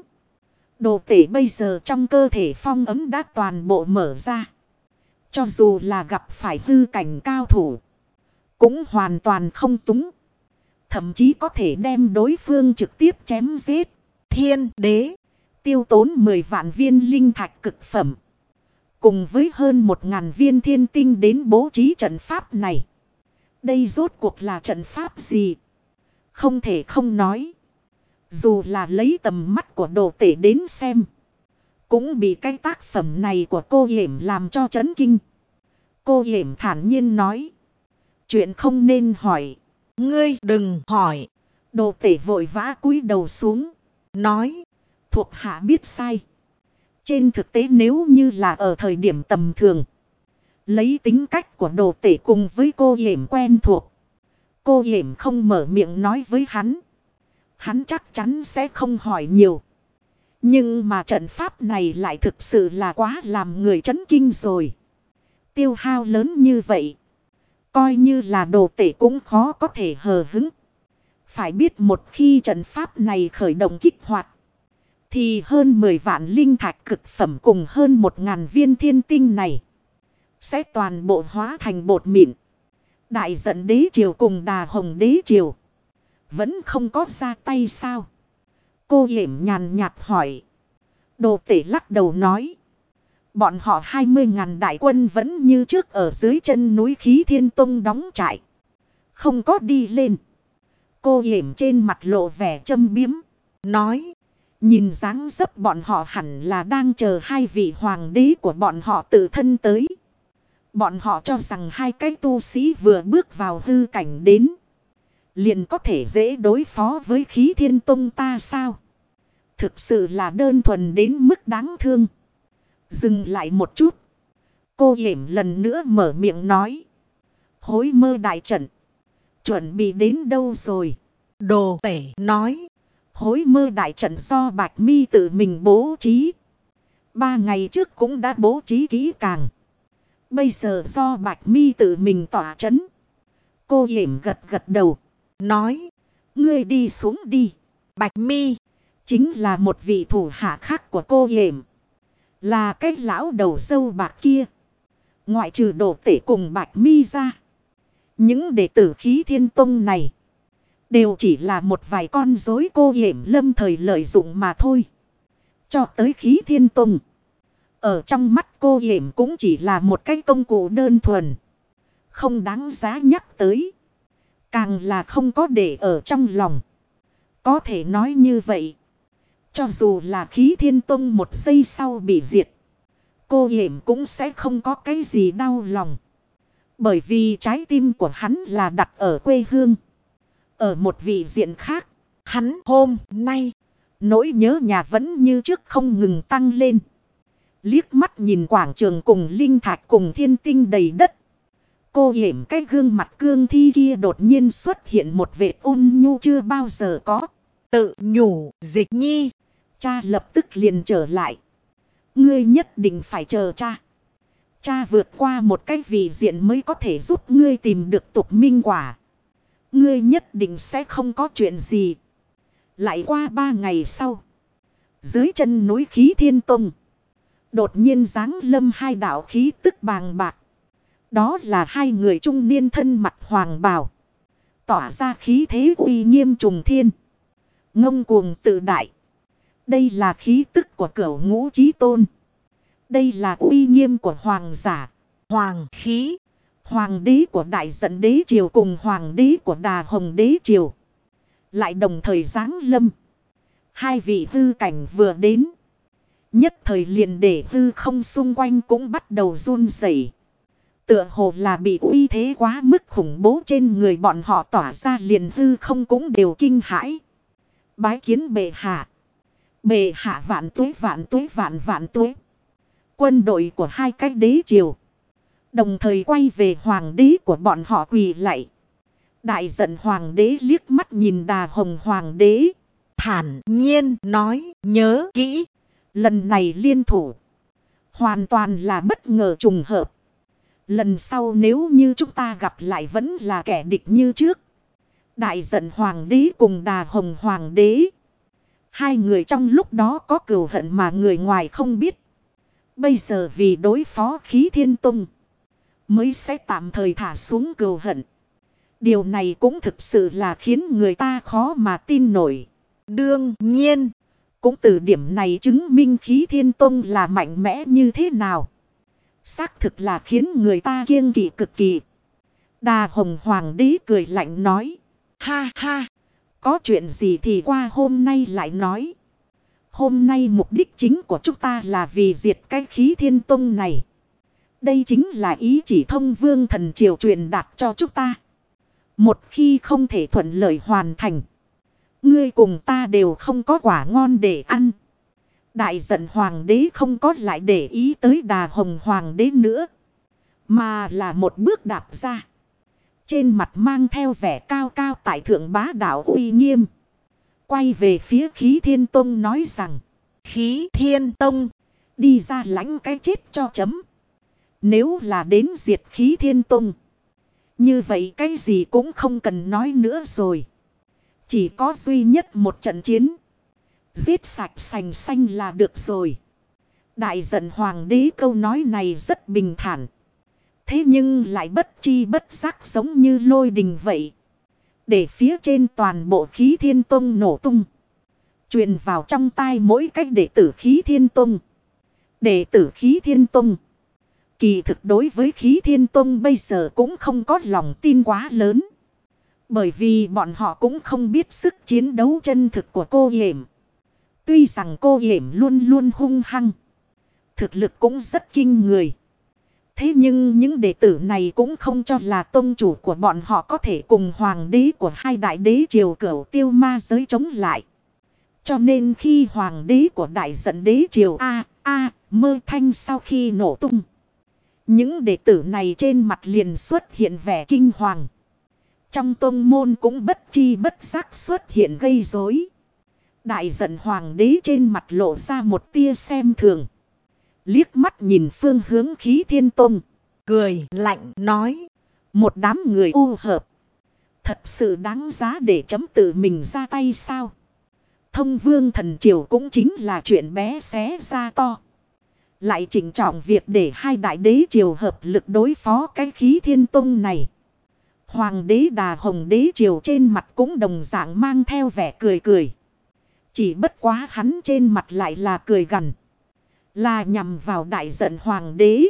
Đồ tể bây giờ trong cơ thể phong ấm đã toàn bộ mở ra. Cho dù là gặp phải hư cảnh cao thủ, cũng hoàn toàn không túng. Thậm chí có thể đem đối phương trực tiếp chém giết. Thiên đế tiêu tốn 10 vạn viên linh thạch cực phẩm, cùng với hơn 1.000 viên thiên tinh đến bố trí trận pháp này. Đây rốt cuộc là trận pháp gì? Không thể không nói. Dù là lấy tầm mắt của đồ tể đến xem, cũng bị cái tác phẩm này của cô Yểm làm cho chấn kinh. Cô Yểm thản nhiên nói. Chuyện không nên hỏi. ngươi đừng hỏi. Đồ tể vội vã cúi đầu xuống. Nói. Thuộc hạ biết sai. Trên thực tế nếu như là ở thời điểm tầm thường, lấy tính cách của đồ tể cùng với cô Yểm quen thuộc, cô Yểm không mở miệng nói với hắn, hắn chắc chắn sẽ không hỏi nhiều. Nhưng mà trận pháp này lại thực sự là quá làm người chấn kinh rồi. Tiêu hao lớn như vậy, coi như là đồ tể cũng khó có thể hờ hững. Phải biết một khi trận pháp này khởi động kích hoạt, thì hơn 10 vạn linh thạch cực phẩm cùng hơn 1.000 viên thiên tinh này sẽ toàn bộ hóa thành bột mịn. Đại Giận Đế Triều cùng Đà Hồng Đế Triều vẫn không có ra tay sao? Cô Yểm nhàn nhạt hỏi. Đồ tể lắc đầu nói. Bọn họ 20.000 đại quân vẫn như trước ở dưới chân núi Khí Thiên Tông đóng trại, không có đi lên. Cô Yểm trên mặt lộ vẻ châm biếm. Nói. Nhìn dáng dấp bọn họ hẳn là đang chờ hai vị hoàng đế của bọn họ tự thân tới. Bọn họ cho rằng hai cái tu sĩ vừa bước vào hư cảnh đến, liền có thể dễ đối phó với Khí Thiên Tông ta sao? Thực sự là đơn thuần đến mức đáng thương. Dừng lại một chút. Cô Yểm lần nữa mở miệng nói. Hối mơ đại trận chuẩn bị đến đâu rồi? Đồ tể nói. Hối mơ đại trận do Bạch Mi tự mình bố trí. 3 ngày trước cũng đã bố trí kỹ càng. Bây giờ do Bạch Mi tự mình tỏa trấn. Cô Yểm gật gật đầu. Nói. Ngươi đi xuống đi. Bạch Mi chính là một vị thủ hạ khác của cô Yểm. Là cái lão đầu sâu bạc kia. Ngoại trừ đồ tể cùng Bạch Mi ra, những đệ tử Khí Thiên Tông này đều chỉ là một vài con rối cô Yểm lâm thời lợi dụng mà thôi. Cho tới Khí Thiên Tông, ở trong mắt cô Yểm cũng chỉ là một cái công cụ đơn thuần, không đáng giá nhắc tới, càng là không có để ở trong lòng. Có thể nói như vậy, cho dù là Khí Thiên Tông một giây sau bị diệt, cô Yểm cũng sẽ không có cái gì đau lòng. Bởi vì trái tim của hắn là đặt ở quê hương. Ở một vị diện khác, hắn hôm nay nỗi nhớ nhà vẫn như trước không ngừng tăng lên. Liếc mắt nhìn quảng trường cùng linh thạch cùng thiên tinh đầy đất, cô Yểm cái gương mặt cương thi kia đột nhiên xuất hiện một vệt ôn nhu chưa bao giờ có. Tự nhủ. Dịch Nhi, cha lập tức liền trở lại. Ngươi nhất định phải chờ cha. Cha vượt qua một cái vị diện mới có thể giúp ngươi tìm được tục minh quả. Ngươi nhất định sẽ không có chuyện gì. Lại qua 3 ngày sau, dưới chân núi Khí Thiên Tông đột nhiên giáng lâm hai đạo khí tức bàng bạc. Đó là hai người trung niên thân mặc hoàng bào, tỏa ra khí thế uy nghiêm trùng thiên, ngông cuồng tự đại. Đây là khí tức của Cửu Ngũ Chí Tôn. Đây là uy nghiêm của hoàng giả, hoàng khí. Hoàng đế của Đại Giận Đế Triều cùng hoàng đế của Đà Hồng Đế Triều lại đồng thời giáng lâm. Hai vị hư cảnh vừa đến, nhất thời liền để hư không xung quanh cũng bắt đầu run rẩy. Tựa hồ là bị uy thế quá mức khủng bố trên người bọn họ tỏa ra, liền hư không cũng đều kinh hãi. Bái kiến bệ hạ. Bệ hạ vạn tuế vạn tuế vạn vạn tuế. Quân đội của hai cái đế triều đồng thời quay về hoàng đế của bọn họ quỳ lạy. Đại Giận hoàng đế liếc mắt nhìn Đà Hồng hoàng đế. thản nhiên nói, nhớ kỹ. Lần này liên thủ, hoàn toàn là bất ngờ trùng hợp. Lần sau nếu như chúng ta gặp lại vẫn là kẻ địch như trước. Đại giận hoàng đế cùng Đà Hồng hoàng đế, hai người trong lúc đó có cừu hận mà người ngoài không biết. Bây giờ vì đối phó Khí Thiên Tông, mới sẽ tạm thời thả xuống cừu hận. Điều này cũng thực sự là khiến người ta khó mà tin nổi. Đương nhiên, cũng từ điểm này chứng minh Khí Thiên Tông là mạnh mẽ như thế nào. Xác thực là khiến người ta kiêng kỵ cực kỳ. Đà Hồng hoàng đế cười lạnh nói, ha ha, có chuyện gì thì qua hôm nay lại nói. Hôm nay mục đích chính của chúng ta là vì diệt cái Khí Thiên Tông này. Đây chính là ý chỉ Thông Vương Thần Triều truyền đạt cho chúng ta. Một khi không thể thuận lợi hoàn thành, ngươi cùng ta đều không có quả ngon để ăn. Đại giận hoàng đế không có lại để ý tới Đà Hồng hoàng đế nữa, mà là một bước đạp ra. Trên mặt mang theo vẻ cao cao tại thượng bá đạo uy nghiêm. Quay về phía Khí Thiên Tông nói rằng, Khí Thiên Tông, đi ra lãnh cái chết cho chấm. Nếu là đến diệt Khí Thiên Tông, như vậy cái gì cũng không cần nói nữa rồi. Chỉ có duy nhất một trận chiến, giết sạch sành xanh là được rồi. Đại giận hoàng đế câu nói này rất bình thản. Thế nhưng lại bất chi bất giác giống như lôi đình vậy. Để phía trên toàn bộ Khí Thiên Tông nổ tung. Truyền vào trong tai mỗi cách đệ tử Khí Thiên Tông. Đệ tử Khí Thiên Tông, kỳ thực đối với Khí Thiên Tông bây giờ cũng không có lòng tin quá lớn. Bởi vì bọn họ cũng không biết sức chiến đấu chân thực của cô Yểm. Tuy rằng cô Yểm luôn luôn hung hăng, thực lực cũng rất kinh người. Thế nhưng những đệ tử này cũng không cho là tông chủ của bọn họ có thể cùng hoàng đế của hai đại đế triều Cửu Tiêu Ma giới chống lại. Cho nên khi hoàng đế của đại giận đế triều Mơ Thanh sau khi nổ tung, những đệ tử này trên mặt liền xuất hiện vẻ kinh hoàng. Trong tông môn cũng bất chi bất giác xuất hiện gây rối. Đại giận hoàng đế trên mặt lộ ra một tia xem thường. Liếc mắt nhìn phương hướng Khí Thiên Tông, cười lạnh nói, một đám người u hợp, thật sự đáng giá để chấm tự mình ra tay sao? Thông Vương Thần Triều cũng chính là chuyện bé xé ra to. Lại chỉnh trọng việc để hai đại đế triều hợp lực đối phó cái Khí Thiên Tông này. Hoàng đế Đà Hồng đế triều trên mặt cũng đồng dạng mang theo vẻ cười cười. Chỉ bất quá hắn trên mặt lại là cười gằn, là nhằm vào đại giận hoàng đế.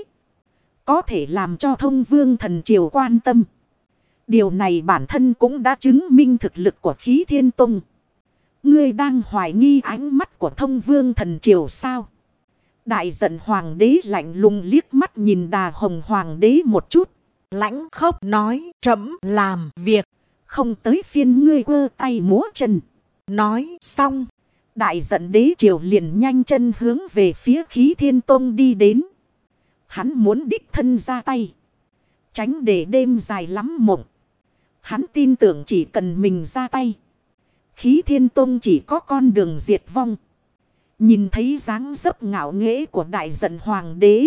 Có thể làm cho Thông Vương Thần Triều quan tâm. Điều này bản thân cũng đã chứng minh thực lực của Khí Thiên Tông. Ngươi đang hoài nghi ánh mắt của Thông Vương Thần Triều sao? Đại giận hoàng đế lạnh lùng liếc mắt nhìn Đà Hồng hoàng đế một chút. Lãnh khốc nói, trẫm làm việc. Không tới phiên ngươi quơ tay múa chân. Nói xong, đại giận đế triều liền nhanh chân hướng về phía Khí Thiên Tông đi đến. Hắn muốn đích thân ra tay, tránh để đêm dài lắm mộng. Hắn tin tưởng chỉ cần mình ra tay, Khí Thiên Tông chỉ có con đường diệt vong. Nhìn thấy dáng dấp ngạo nghễ của đại giận hoàng đế,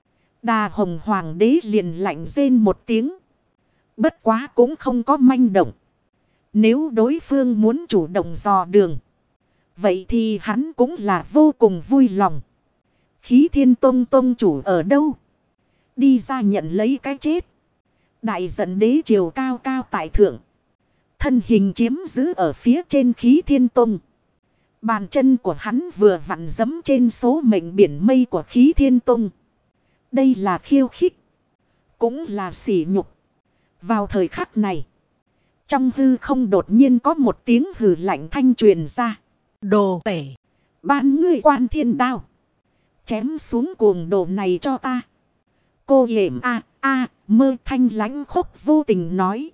Đà Hồng hoàng đế liền lạnh rên một tiếng. Bất quá cũng không có manh động. Nếu đối phương muốn chủ động dò đường, vậy thì hắn cũng là vô cùng vui lòng. Khí Thiên Tông tông chủ ở đâu? Đi ra nhận lấy cái chết. Đại giận đế triều cao cao tại thượng, thân hình chiếm giữ ở phía trên Khí Thiên Tông. Bàn chân của hắn vừa vặn giẫm trên số mệnh biển mây của Khí Thiên Tông. Đây là khiêu khích, cũng là sỉ nhục. Vào thời khắc này, trong hư không đột nhiên có một tiếng hừ lạnh thanh truyền ra. Đồ tể, ban ngươi Quan Thiên Đao, chém xuống cuồng đồ này cho ta. Cô Yểm Mơ Thanh lãnh khốc vô tình nói.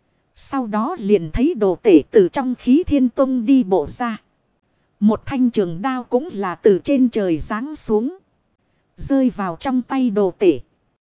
Sau đó liền thấy đồ tể từ trong Khí Thiên Tông đi bộ ra. Một thanh trường đao cũng là từ trên trời giáng xuống, rơi vào trong tay đồ tể.